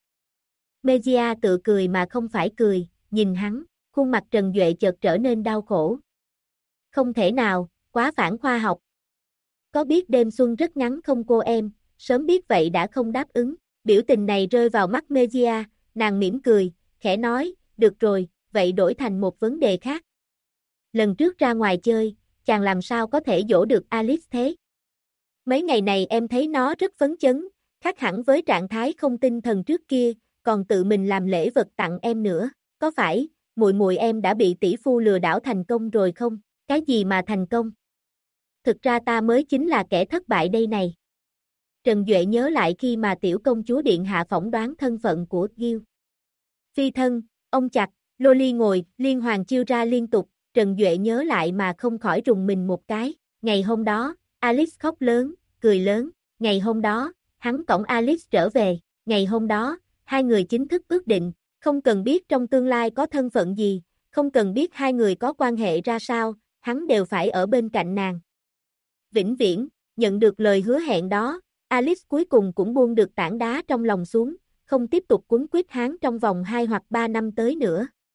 Mejia tự cười mà không phải cười, nhìn hắn, khuôn mặt Trần Duệ chợt trở nên đau khổ. Không thể nào, quá phản khoa học. Có biết đêm xuân rất ngắn không cô em, sớm biết vậy đã không đáp ứng. Biểu tình này rơi vào mắt Mejia, nàng mỉm cười, khẽ nói, được rồi, vậy đổi thành một vấn đề khác. Lần trước ra ngoài chơi, chàng làm sao có thể dỗ được Alice thế? Mấy ngày này em thấy nó rất phấn chấn, khác hẳn với trạng thái không tinh thần trước kia, còn tự mình làm lễ vật tặng em nữa. Có phải, muội muội em đã bị tỷ phu lừa đảo thành công rồi không? Cái gì mà thành công? Thực ra ta mới chính là kẻ thất bại đây này. Trần Duệ nhớ lại khi mà tiểu công chúa điện hạ phỏng đoán thân phận của Gil. Phi thân, ông chặt, Loli ngồi, liên hoàn chiêu ra liên tục, Trần Duệ nhớ lại mà không khỏi rùng mình một cái. Ngày hôm đó, Alice khóc lớn, cười lớn. Ngày hôm đó, hắn cõng Alice trở về. Ngày hôm đó, hai người chính thức ước định, không cần biết trong tương lai có thân phận gì, không cần biết hai người có quan hệ ra sao, hắn đều phải ở bên cạnh nàng. Vĩnh viễn, nhận được lời hứa hẹn đó, Alice cuối cùng cũng buông được tảng đá trong lòng xuống, không tiếp tục quấn quýt hắn trong vòng 2 hoặc 3 năm tới nữa.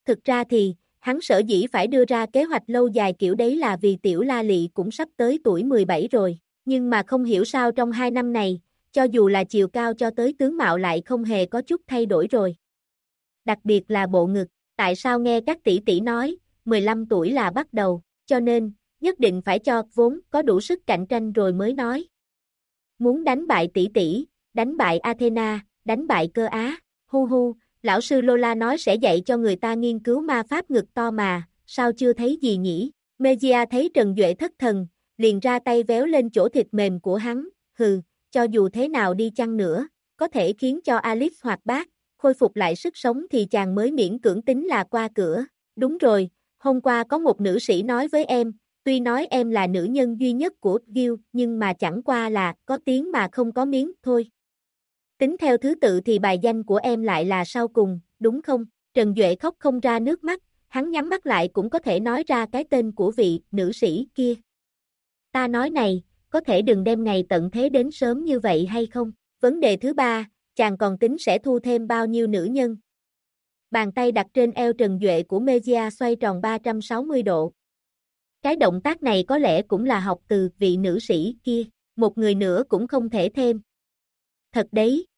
Thực ra thì, hắn sở dĩ phải đưa ra kế hoạch lâu dài kiểu đấy là vì tiểu La Lị cũng sắp tới tuổi 17 rồi, nhưng mà không hiểu sao trong 2 năm này, cho dù là chiều cao cho tới tướng mạo lại không hề có chút thay đổi rồi. Đặc biệt là bộ ngực, tại sao nghe các tỷ tỷ nói, 15 tuổi là bắt đầu, cho nên, nhất định phải cho vốn có đủ sức cạnh tranh rồi mới nói. Muốn đánh bại tỷ tỷ, đánh bại Athena, đánh bại Cơ Á, hu hu, lão sư Lola nói sẽ dạy cho người ta nghiên cứu ma pháp ngực to mà, sao chưa thấy gì nhỉ? Megia thấy Trần Duệ thất thần, liền ra tay véo lên chỗ thịt mềm của hắn, hừ, cho dù thế nào đi chăng nữa, có thể khiến cho Alice hoạt bát, khôi phục lại sức sống thì chàng mới miễn cưỡng tính là qua cửa. Đúng rồi, hôm qua có một nữ sĩ nói với em, tuy nói em là nữ nhân duy nhất của Guild nhưng mà chẳng qua là có tiếng mà không có miếng thôi. Tính theo thứ tự thì bài danh của em lại là sau cùng, đúng không? Trần Duệ khóc không ra nước mắt, hắn nhắm mắt lại cũng có thể nói ra cái tên của vị nữ sĩ kia. Ta nói này, có thể đừng đem ngày tận thế đến sớm như vậy hay không? Vấn đề thứ ba, chàng còn tính sẽ thu thêm bao nhiêu nữ nhân? Bàn tay đặt trên eo Trần Duệ của Megia xoay tròn 360 độ. Cái động tác này có lẽ cũng là học từ vị nữ sĩ kia, một người nữa cũng không thể thêm. Thật đấy.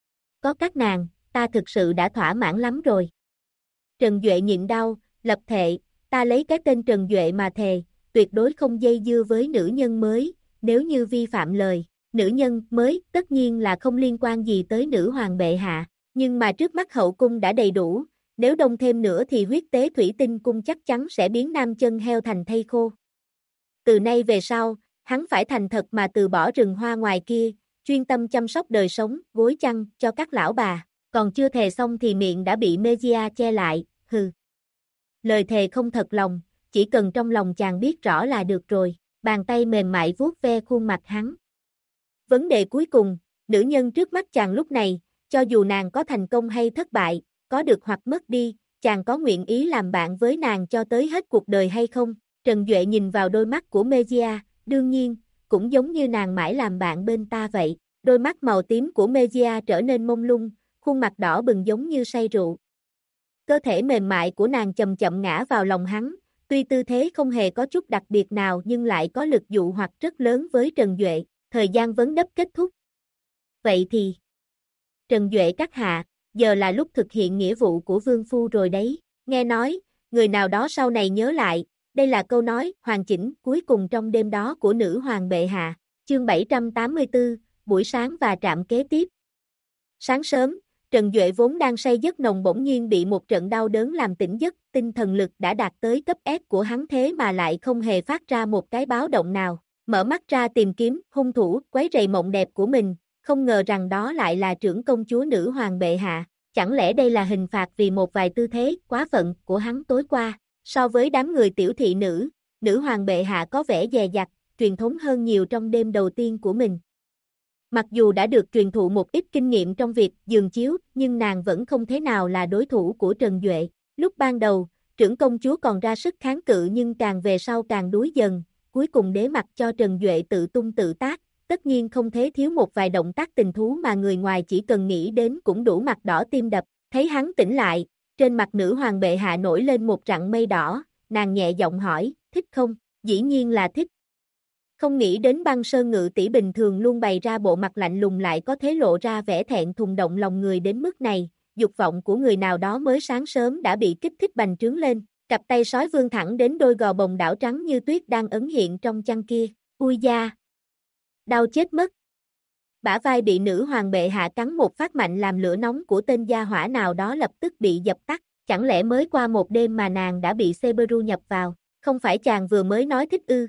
Có các nàng, ta thực sự đã thỏa mãn lắm rồi. Trần Duệ nhịn đau, lập thệ, ta lấy cái tên Trần Duệ mà thề, tuyệt đối không dây dưa với nữ nhân mới, nếu như vi phạm lời. Nữ nhân mới tất nhiên là không liên quan gì tới nữ hoàng bệ hạ, nhưng mà trước mắt hậu cung đã đầy đủ, nếu đông thêm nữa thì huyết tế thủy tinh cung chắc chắn sẽ biến nam chân heo thành thây khô. Từ nay về sau, hắn phải thành thật mà từ bỏ rừng hoa ngoài kia, chuyên tâm chăm sóc đời sống, gối chăn cho các lão bà, còn chưa thề xong thì miệng đã bị Megia che lại, hừ. Lời thề không thật lòng, chỉ cần trong lòng chàng biết rõ là được rồi, bàn tay mềm mại vuốt ve khuôn mặt hắn. Vấn đề cuối cùng, nữ nhân trước mắt chàng lúc này, cho dù nàng có thành công hay thất bại, có được hoặc mất đi, chàng có nguyện ý làm bạn với nàng cho tới hết cuộc đời hay không? Trần Duệ nhìn vào đôi mắt của Megia, đương nhiên, cũng giống như nàng mãi làm bạn bên ta vậy. Đôi mắt màu tím của Megia trở nên mông lung, khuôn mặt đỏ bừng giống như say rượu. Cơ thể mềm mại của nàng chậm chậm ngã vào lòng hắn, tuy tư thế không hề có chút đặc biệt nào nhưng lại có lực dụ hoặc rất lớn với Trần Duệ. Thời gian vấn đáp kết thúc. Vậy thì, Trần Duệ các hạ, giờ là lúc thực hiện nghĩa vụ của vương phu rồi đấy. Nghe nói, người nào đó sau này nhớ lại, đây là câu nói hoàn chỉnh cuối cùng trong đêm đó của nữ hoàng bệ hạ. Chương 784, buổi sáng và trạm kế tiếp. Sáng sớm, Trần Duệ vốn đang say giấc nồng bỗng nhiên bị một trận đau đớn làm tỉnh giấc, tinh thần lực đã đạt tới cấp S của hắn thế mà lại không hề phát ra một cái báo động nào. Mở mắt ra tìm kiếm hung thủ quấy rầy mộng đẹp của mình, không ngờ rằng đó lại là trưởng công chúa nữ hoàng bệ hạ. Chẳng lẽ đây là hình phạt vì một vài tư thế quá phận của hắn tối qua? So với đám người tiểu thị nữ, nữ hoàng bệ hạ có vẻ dè dặt, truyền thống hơn nhiều trong đêm đầu tiên của mình. Mặc dù đã được truyền thụ một ít kinh nghiệm trong việc giường chiếu, nhưng nàng vẫn không thế nào là đối thủ của Trần Duệ. Lúc ban đầu, trưởng công chúa còn ra sức kháng cự nhưng càng về sau càng đuối dần, cuối cùng để mặc cho Trần Duệ tự tung tự tác, tất nhiên không thể thiếu một vài động tác tình thú mà người ngoài chỉ cần nghĩ đến cũng đủ mặt đỏ tim đập. Thấy hắn tỉnh lại, trên mặt nữ hoàng bệ hạ nổi lên một rặng mây đỏ, nàng nhẹ giọng hỏi, thích không? Dĩ nhiên là thích. Không nghĩ đến Băng Sơn ngự tỷ bình thường luôn bày ra bộ mặt lạnh lùng lại có thể lộ ra vẻ thẹn thùng động lòng người đến mức này, dục vọng của người nào đó mới sáng sớm đã bị kích thích bành trướng lên, cặp tay sói vươn thẳng đến đôi gò bồng đảo trắng như tuyết đang ẩn hiện trong chăn kia, ui da! Đau chết mất! Bả vai bị nữ hoàng bệ hạ cắn một phát mạnh làm lửa nóng của tên gia hỏa nào đó lập tức bị dập tắt, chẳng lẽ mới qua một đêm mà nàng đã bị Seberu nhập vào, không phải chàng vừa mới nói thích ư?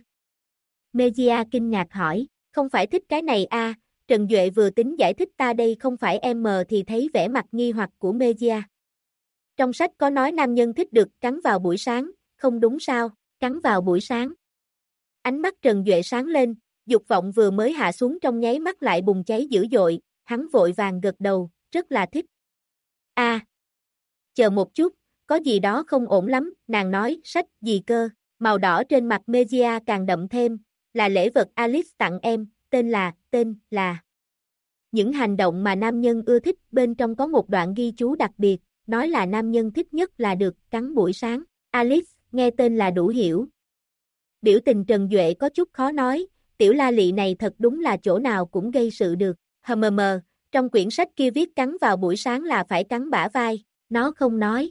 Megia kinh ngạc hỏi, không phải thích cái này à, Trần Duệ vừa tính giải thích ta đây không phải em mờ thì thấy vẻ mặt nghi hoặc của Megia. Trong sách có nói nam nhân thích được cắn vào buổi sáng, không đúng sao, cắn vào buổi sáng. Ánh mắt Trần Duệ sáng lên, dục vọng vừa mới hạ xuống trong nháy mắt lại bùng cháy dữ dội, hắn vội vàng gật đầu, rất là thích. À, chờ một chút, có gì đó không ổn lắm, nàng nói, sách gì cơ, màu đỏ trên mặt Megia càng đậm thêm, là lễ vật Alice tặng em, tên là. Những hành động mà nam nhân ưa thích bên trong có một đoạn ghi chú đặc biệt, nói là nam nhân thích nhất là được cắn buổi sáng. Alice, nghe tên là đủ hiểu. Biểu tình Trần Duệ có chút khó nói, tiểu la lị này thật đúng là chỗ nào cũng gây sự được. Mờ, trong quyển sách kia viết cắn vào buổi sáng là phải cắn bả vai, nó không nói.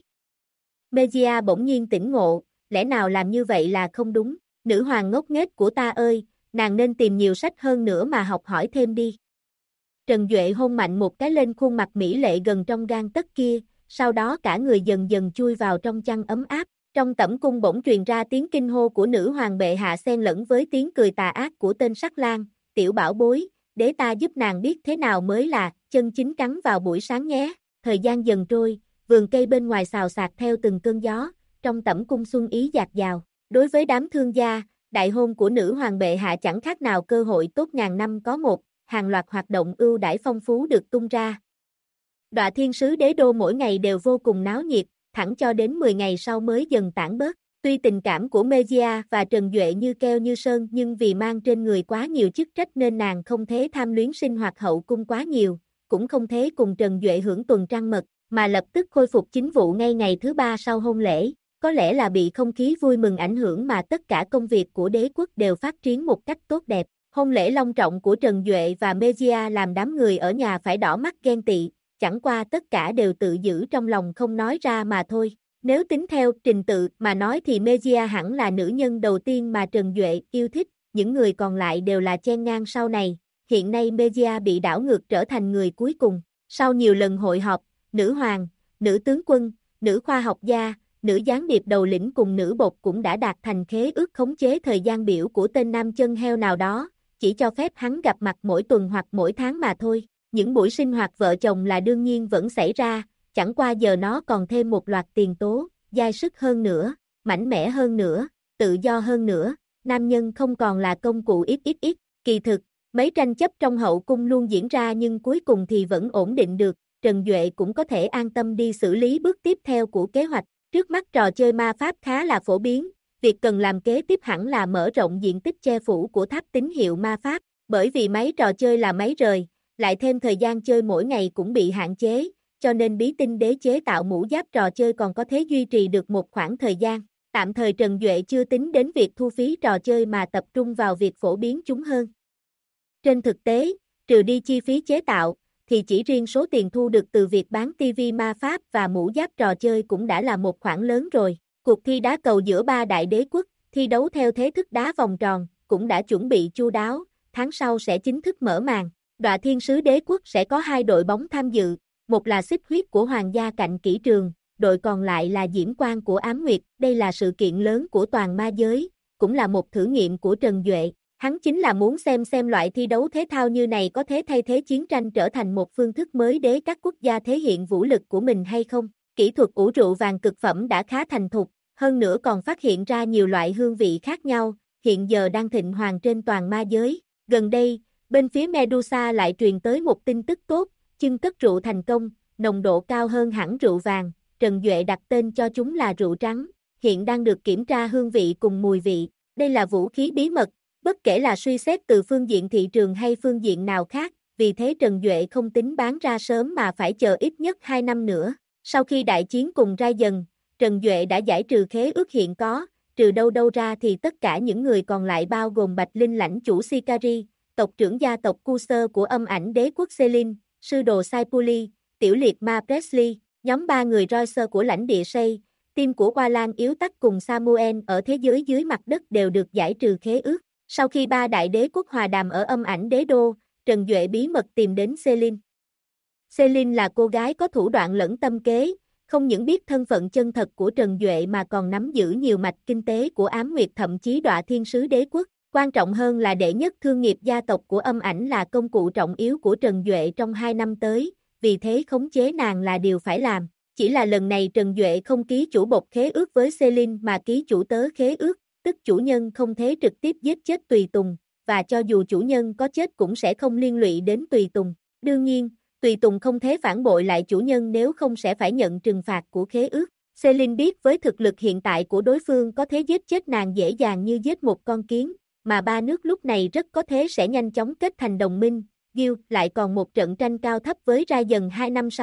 Mejia bỗng nhiên tỉnh ngộ, lẽ nào làm như vậy là không đúng, nữ hoàng ngốc nghếch của ta ơi, nàng nên tìm nhiều sách hơn nữa mà học hỏi thêm đi. Trần Duệ hôn mạnh một cái lên khuôn mặt mỹ lệ gần trong gang tấc kia, sau đó cả người dần dần chui vào trong chăn ấm áp. Trong tẩm cung bỗng truyền ra tiếng kinh hô của nữ hoàng bệ hạ xen lẫn với tiếng cười tà ác của tên sắc lang, tiểu bảo bối, để ta giúp nàng biết thế nào mới là chân chính cắn vào buổi sáng nhé. Thời gian dần trôi, vườn cây bên ngoài xào xạc theo từng cơn gió, trong tẩm cung xuân ý dạt dào. Đối với đám thương gia, đại hôn của nữ hoàng bệ hạ chẳng khác nào cơ hội tốt ngàn năm có một, hàng loạt hoạt động ưu đãi phong phú được tung ra. Đọa thiên sứ đế đô mỗi ngày đều vô cùng náo nhiệt, thẳng cho đến 10 ngày sau mới dần tản bớt. Tuy tình cảm của Mejia và Trần Duệ như keo như sơn nhưng vì mang trên người quá nhiều chức trách nên nàng không thể tham luyến sinh hoạt hậu cung quá nhiều, cũng không thể cùng Trần Duệ hưởng tuần trăng mật, mà lập tức khôi phục chính vụ ngay ngày thứ 3 sau hôn lễ. Có lẽ là bị không khí vui mừng ảnh hưởng mà tất cả công việc của đế quốc đều phát triển một cách tốt đẹp. Hôn lễ long trọng của Trần Duệ và Mejia làm đám người ở nhà phải đỏ mắt ghen tị, chẳng qua tất cả đều tự giữ trong lòng không nói ra mà thôi. Nếu tính theo trình tự mà nói thì Mejia hẳn là nữ nhân đầu tiên mà Trần Duệ yêu thích, những người còn lại đều là chen ngang sau này. Hiện nay Mejia bị đảo ngược trở thành người cuối cùng. Sau nhiều lần hội họp, nữ hoàng, nữ tướng quân, nữ khoa học gia, nữ gián điệp đầu lĩnh cùng nữ bột cũng đã đạt thành khế ước khống chế thời gian biểu của tên nam chân heo nào đó, chỉ cho phép hắn gặp mặt mỗi tuần hoặc mỗi tháng mà thôi. Những buổi sinh hoạt vợ chồng là đương nhiên vẫn xảy ra, chẳng qua giờ nó còn thêm một loạt tiền tố, dai sức hơn nữa, mạnh mẽ hơn nữa, tự do hơn nữa, nam nhân không còn là công cụ ít. Kỳ thực, mấy tranh chấp trong hậu cung luôn diễn ra nhưng cuối cùng thì vẫn ổn định được, Trần Duệ cũng có thể an tâm đi xử lý bước tiếp theo của kế hoạch. Trước mắt trò chơi ma pháp khá là phổ biến, việc cần làm kế tiếp hẳn là mở rộng diện tích che phủ của tháp tín hiệu ma pháp, bởi vì máy trò chơi là máy rời, lại thêm thời gian chơi mỗi ngày cũng bị hạn chế, cho nên bí tinh đế chế tạo mũ giáp trò chơi còn có thể duy trì được một khoảng thời gian. Tạm thời Trần Duệ chưa tính đến việc thu phí trò chơi mà tập trung vào việc phổ biến chúng hơn. Trên thực tế, trừ đi chi phí chế tạo, thì chỉ riêng số tiền thu được từ việc bán TV ma pháp và mũ giáp trò chơi cũng đã là một khoản lớn rồi. Cuộc thi đá cầu giữa ba đại đế quốc, thi đấu theo thế thức đá vòng tròn, cũng đã chuẩn bị chu đáo, tháng sau sẽ chính thức mở màn. Đọa thiên sứ đế quốc sẽ có 2 đội bóng tham dự, một là xích huyết của hoàng gia cạnh kỷ trường, đội còn lại là diễm quang của ám nguyệt. Đây là sự kiện lớn của toàn ma giới, cũng là một thử nghiệm của Trần Duệ. Hắn chính là muốn xem loại thi đấu thể thao như này có thể thay thế chiến tranh trở thành một phương thức mới để các quốc gia thể hiện vũ lực của mình hay không. Kỹ thuật ủ rượu vàng cực phẩm đã khá thành thục, hơn nữa còn phát hiện ra nhiều loại hương vị khác nhau, hiện giờ đang thịnh hoàng trên toàn ma giới. Gần đây, bên phía Medusa lại truyền tới một tin tức tốt, chưng cất rượu thành công, nồng độ cao hơn hẳn rượu vàng, Trần Duệ đặt tên cho chúng là rượu trắng, hiện đang được kiểm tra hương vị cùng mùi vị. Đây là vũ khí bí mật, bất kể là suy xét từ phương diện thị trường hay phương diện nào khác, vì thế Trần Duệ không tính bán ra sớm mà phải chờ ít nhất 2 năm nữa. Sau khi đại chiến cùng Ra dần, Trần Duệ đã giải trừ khế ước hiện có, trừ đâu ra thì tất cả những người còn lại bao gồm Bạch Linh lãnh chủ Sikari, tộc trưởng gia tộc Cuser của âm ảnh đế quốc Selin, sư đồ Saipuli, tiểu liệt ma Presley, nhóm 3 người Roycer của lãnh địa Say, team của Hoa Lan yếu tắc cùng Samuel ở thế giới dưới mặt đất đều được giải trừ khế ước. Sau khi 3 đại đế quốc hòa đàm ở âm ảnh đế đô, Trần Duệ bí mật tìm đến Selin. Selin là cô gái có thủ đoạn lẫn tâm kế, không những biết thân phận chân thật của Trần Duệ mà còn nắm giữ nhiều mạch kinh tế của ám nguyệt thậm chí đọa thiên sứ đế quốc. Quan trọng hơn là đệ nhất thương nghiệp gia tộc của âm ảnh là công cụ trọng yếu của Trần Duệ trong 2 năm tới, vì thế khống chế nàng là điều phải làm. Chỉ là lần này Trần Duệ không ký chủ bột khế ước với Selin mà ký chủ tớ khế ước, tức chủ nhân không thể trực tiếp giết chết tùy tùng, và cho dù chủ nhân có chết cũng sẽ không liên lụy đến tùy tùng. Đương nhiên, tùy tùng không thể phản bội lại chủ nhân nếu không sẽ phải nhận trừng phạt của khế ước. Selin biết với thực lực hiện tại của đối phương có thể giết chết nàng dễ dàng như giết một con kiến, mà 3 nước lúc này rất có thể sẽ nhanh chóng kết thành đồng minh. Guild lại còn một trận tranh cao thấp với Ra dần 2 năm sau,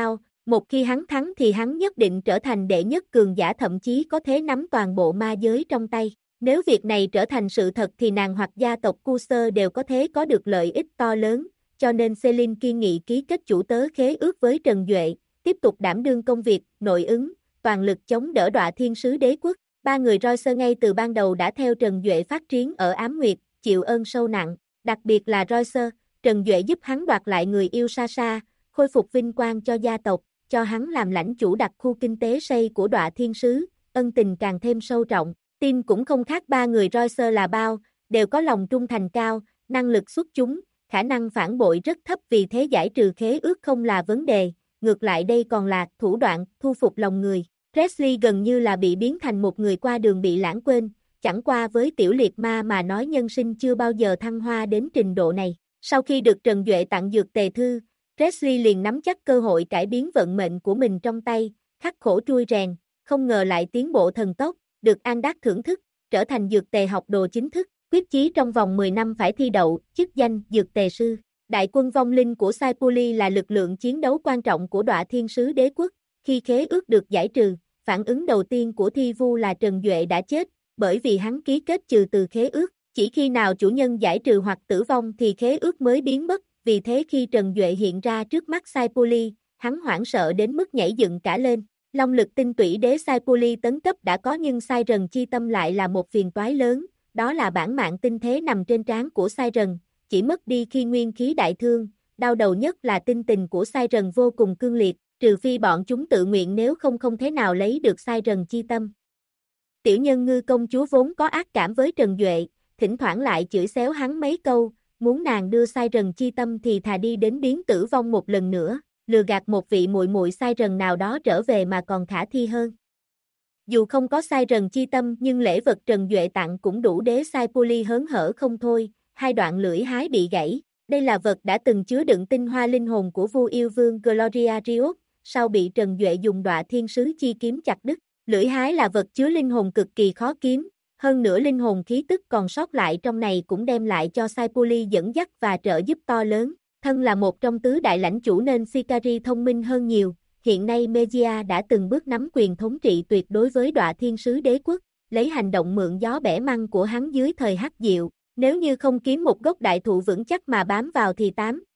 Một khi hắn thắng thì hắn nhất định trở thành đệ nhất cường giả, thậm chí có thể nắm toàn bộ ma giới trong tay. Nếu việc này trở thành sự thật thì nàng hoặc gia tộc Cursor đều có thể có được lợi ích to lớn, cho nên Celine kiên nghị ký kết chủ tớ khế ước với Trần Duệ, tiếp tục đảm đương công việc nội ứng, toàn lực chống đỡ Đọa Thiên Sứ Đế Quốc. Ba người Royce ngay từ ban đầu đã theo Trần Duệ phát triển ở Ám Nguyệt, chịu ơn sâu nặng, đặc biệt là Royce, Trần Duệ giúp hắn đoạt lại người yêu Sasha, khôi phục vinh quang cho gia tộc, cho hắn làm lãnh chủ đặc khu kinh tế xây của Đọa Thiên Sứ, ân tình càng thêm sâu trọng. Tim cũng không khác ba người Royce là bao, đều có lòng trung thành cao, năng lực xuất chúng, khả năng phản bội rất thấp, vì thế giải trừ khế ước không là vấn đề, ngược lại đây còn là thủ đoạn thu phục lòng người. Presley gần như là bị biến thành một người qua đường bị lãng quên, chẳng qua với tiểu liệt ma mà nói nhân sinh chưa bao giờ thăng hoa đến trình độ này. Sau khi được Trần Duệ tặng dược tề thư, Presley liền nắm chắc cơ hội cải biến vận mệnh của mình trong tay, khắc khổ trui rèn, không ngờ lại tiến bộ thần tốc, được Andak thưởng thức, trở thành dược tề học đồ chính thức, quyết chí trong vòng 10 năm phải thi đậu chức danh dược tề sư. Đại quân vong linh của Sai Puli là lực lượng chiến đấu quan trọng của Đọa Thiên Sứ Đế Quốc. Khi khế ước được giải trừ, phản ứng đầu tiên của Thi Vu là Trần Duệ đã chết, bởi vì hắn ký kết trừ từ khế ước. Chỉ khi nào chủ nhân giải trừ hoặc tử vong thì khế ước mới biến mất, vì thế khi Trần Duệ hiện ra trước mắt Sai Puli, hắn hoảng sợ đến mức nhảy dựng cả lên. Long lực tinh tủy đế Sai Puli tấn cấp đã có, nhưng Sai Rần chi tâm lại là một phiền toái lớn, đó là bản mạng tinh thế nằm trên trán của Sai Rần, chỉ mất đi khi nguyên khí đại thương, đau đầu nhất là tinh tình của Sai Rần vô cùng cương liệt, trừ phi bọn chúng tự nguyện, nếu không thể nào lấy được Sai Rần chi tâm. Tiểu nhân ngư công chúa vốn có ác cảm với Trần Duệ, thỉnh thoảng lại chửi xéo hắn mấy câu, muốn nàng đưa Sai Rần chi tâm thì thà đi đến biến tử vong một lần nữa, lừa gạt một vị muội muội Sai Rần nào đó trở về mà còn khả thi hơn. Dù không có Sai Rần chi tâm nhưng lễ vật Trần Duệ tặng cũng đủ đế Sai Puli hớn hở không thôi, hai đoạn lưỡi hái bị gãy. Đây là vật đã từng chứa đựng tinh hoa linh hồn của vua yêu vương Gloria Riot, sau bị Trần Duệ dùng Đọa Thiên Sứ chi kiếm chặt đứt. Lưỡi hái là vật chứa linh hồn cực kỳ khó kiếm, hơn nữa linh hồn khí tức còn sót lại trong này cũng đem lại cho Sai Puli dẫn dắt và trợ giúp to lớn. Thân là một trong tứ đại lãnh chủ nên Sicari thông minh hơn nhiều, hiện nay Megia đã từng bước nắm quyền thống trị tuyệt đối với Đọa Thiên Sứ Đế Quốc, lấy hành động mượn gió bẻ măng của hắn dưới thời Hắc Diệu, nếu như không kiếm một gốc đại thụ vững chắc mà bám vào thì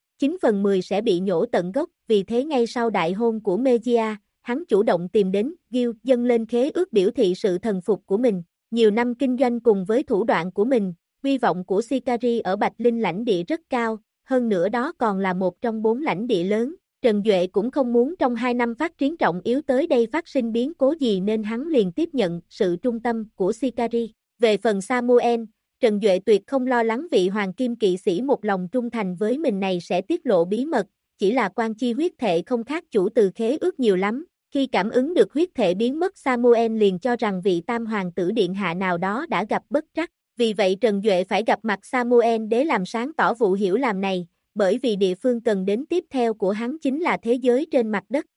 9/10 sẽ bị nhổ tận gốc, vì thế ngay sau đại hôn của Megia, hắn chủ động tìm đến Gil dâng lên khế ước biểu thị sự thần phục của mình. Nhiều năm kinh doanh cùng với thủ đoạn của mình, uy vọng của Sicari ở Bạch Linh lãnh địa rất cao, hơn nữa đó còn là một trong 4 lãnh địa lớn. Trần Duệ cũng không muốn trong 2 năm phát triển trọng yếu tới đây phát sinh biến cố gì nên hắn liền tiếp nhận sự trung tâm của Sicari. Về phần Samuel, Trần Duệ tuyệt không lo lắng vị hoàng kim kỵ sĩ một lòng trung thành với mình này sẽ tiết lộ bí mật, chỉ là quan chi huyết thệ không khác chủ từ khế ước nhiều lắm. Khi cảm ứng được huyết thể biến mất, Samuel liền cho rằng vị tam hoàng tử điện hạ nào đó đã gặp bất trắc. Vì vậy Trần Duệ phải gặp mặt Samuel để làm sáng tỏ vụ hiểu lầm này, bởi vì địa phương cần đến tiếp theo của hắn chính là thế giới trên mặt đất.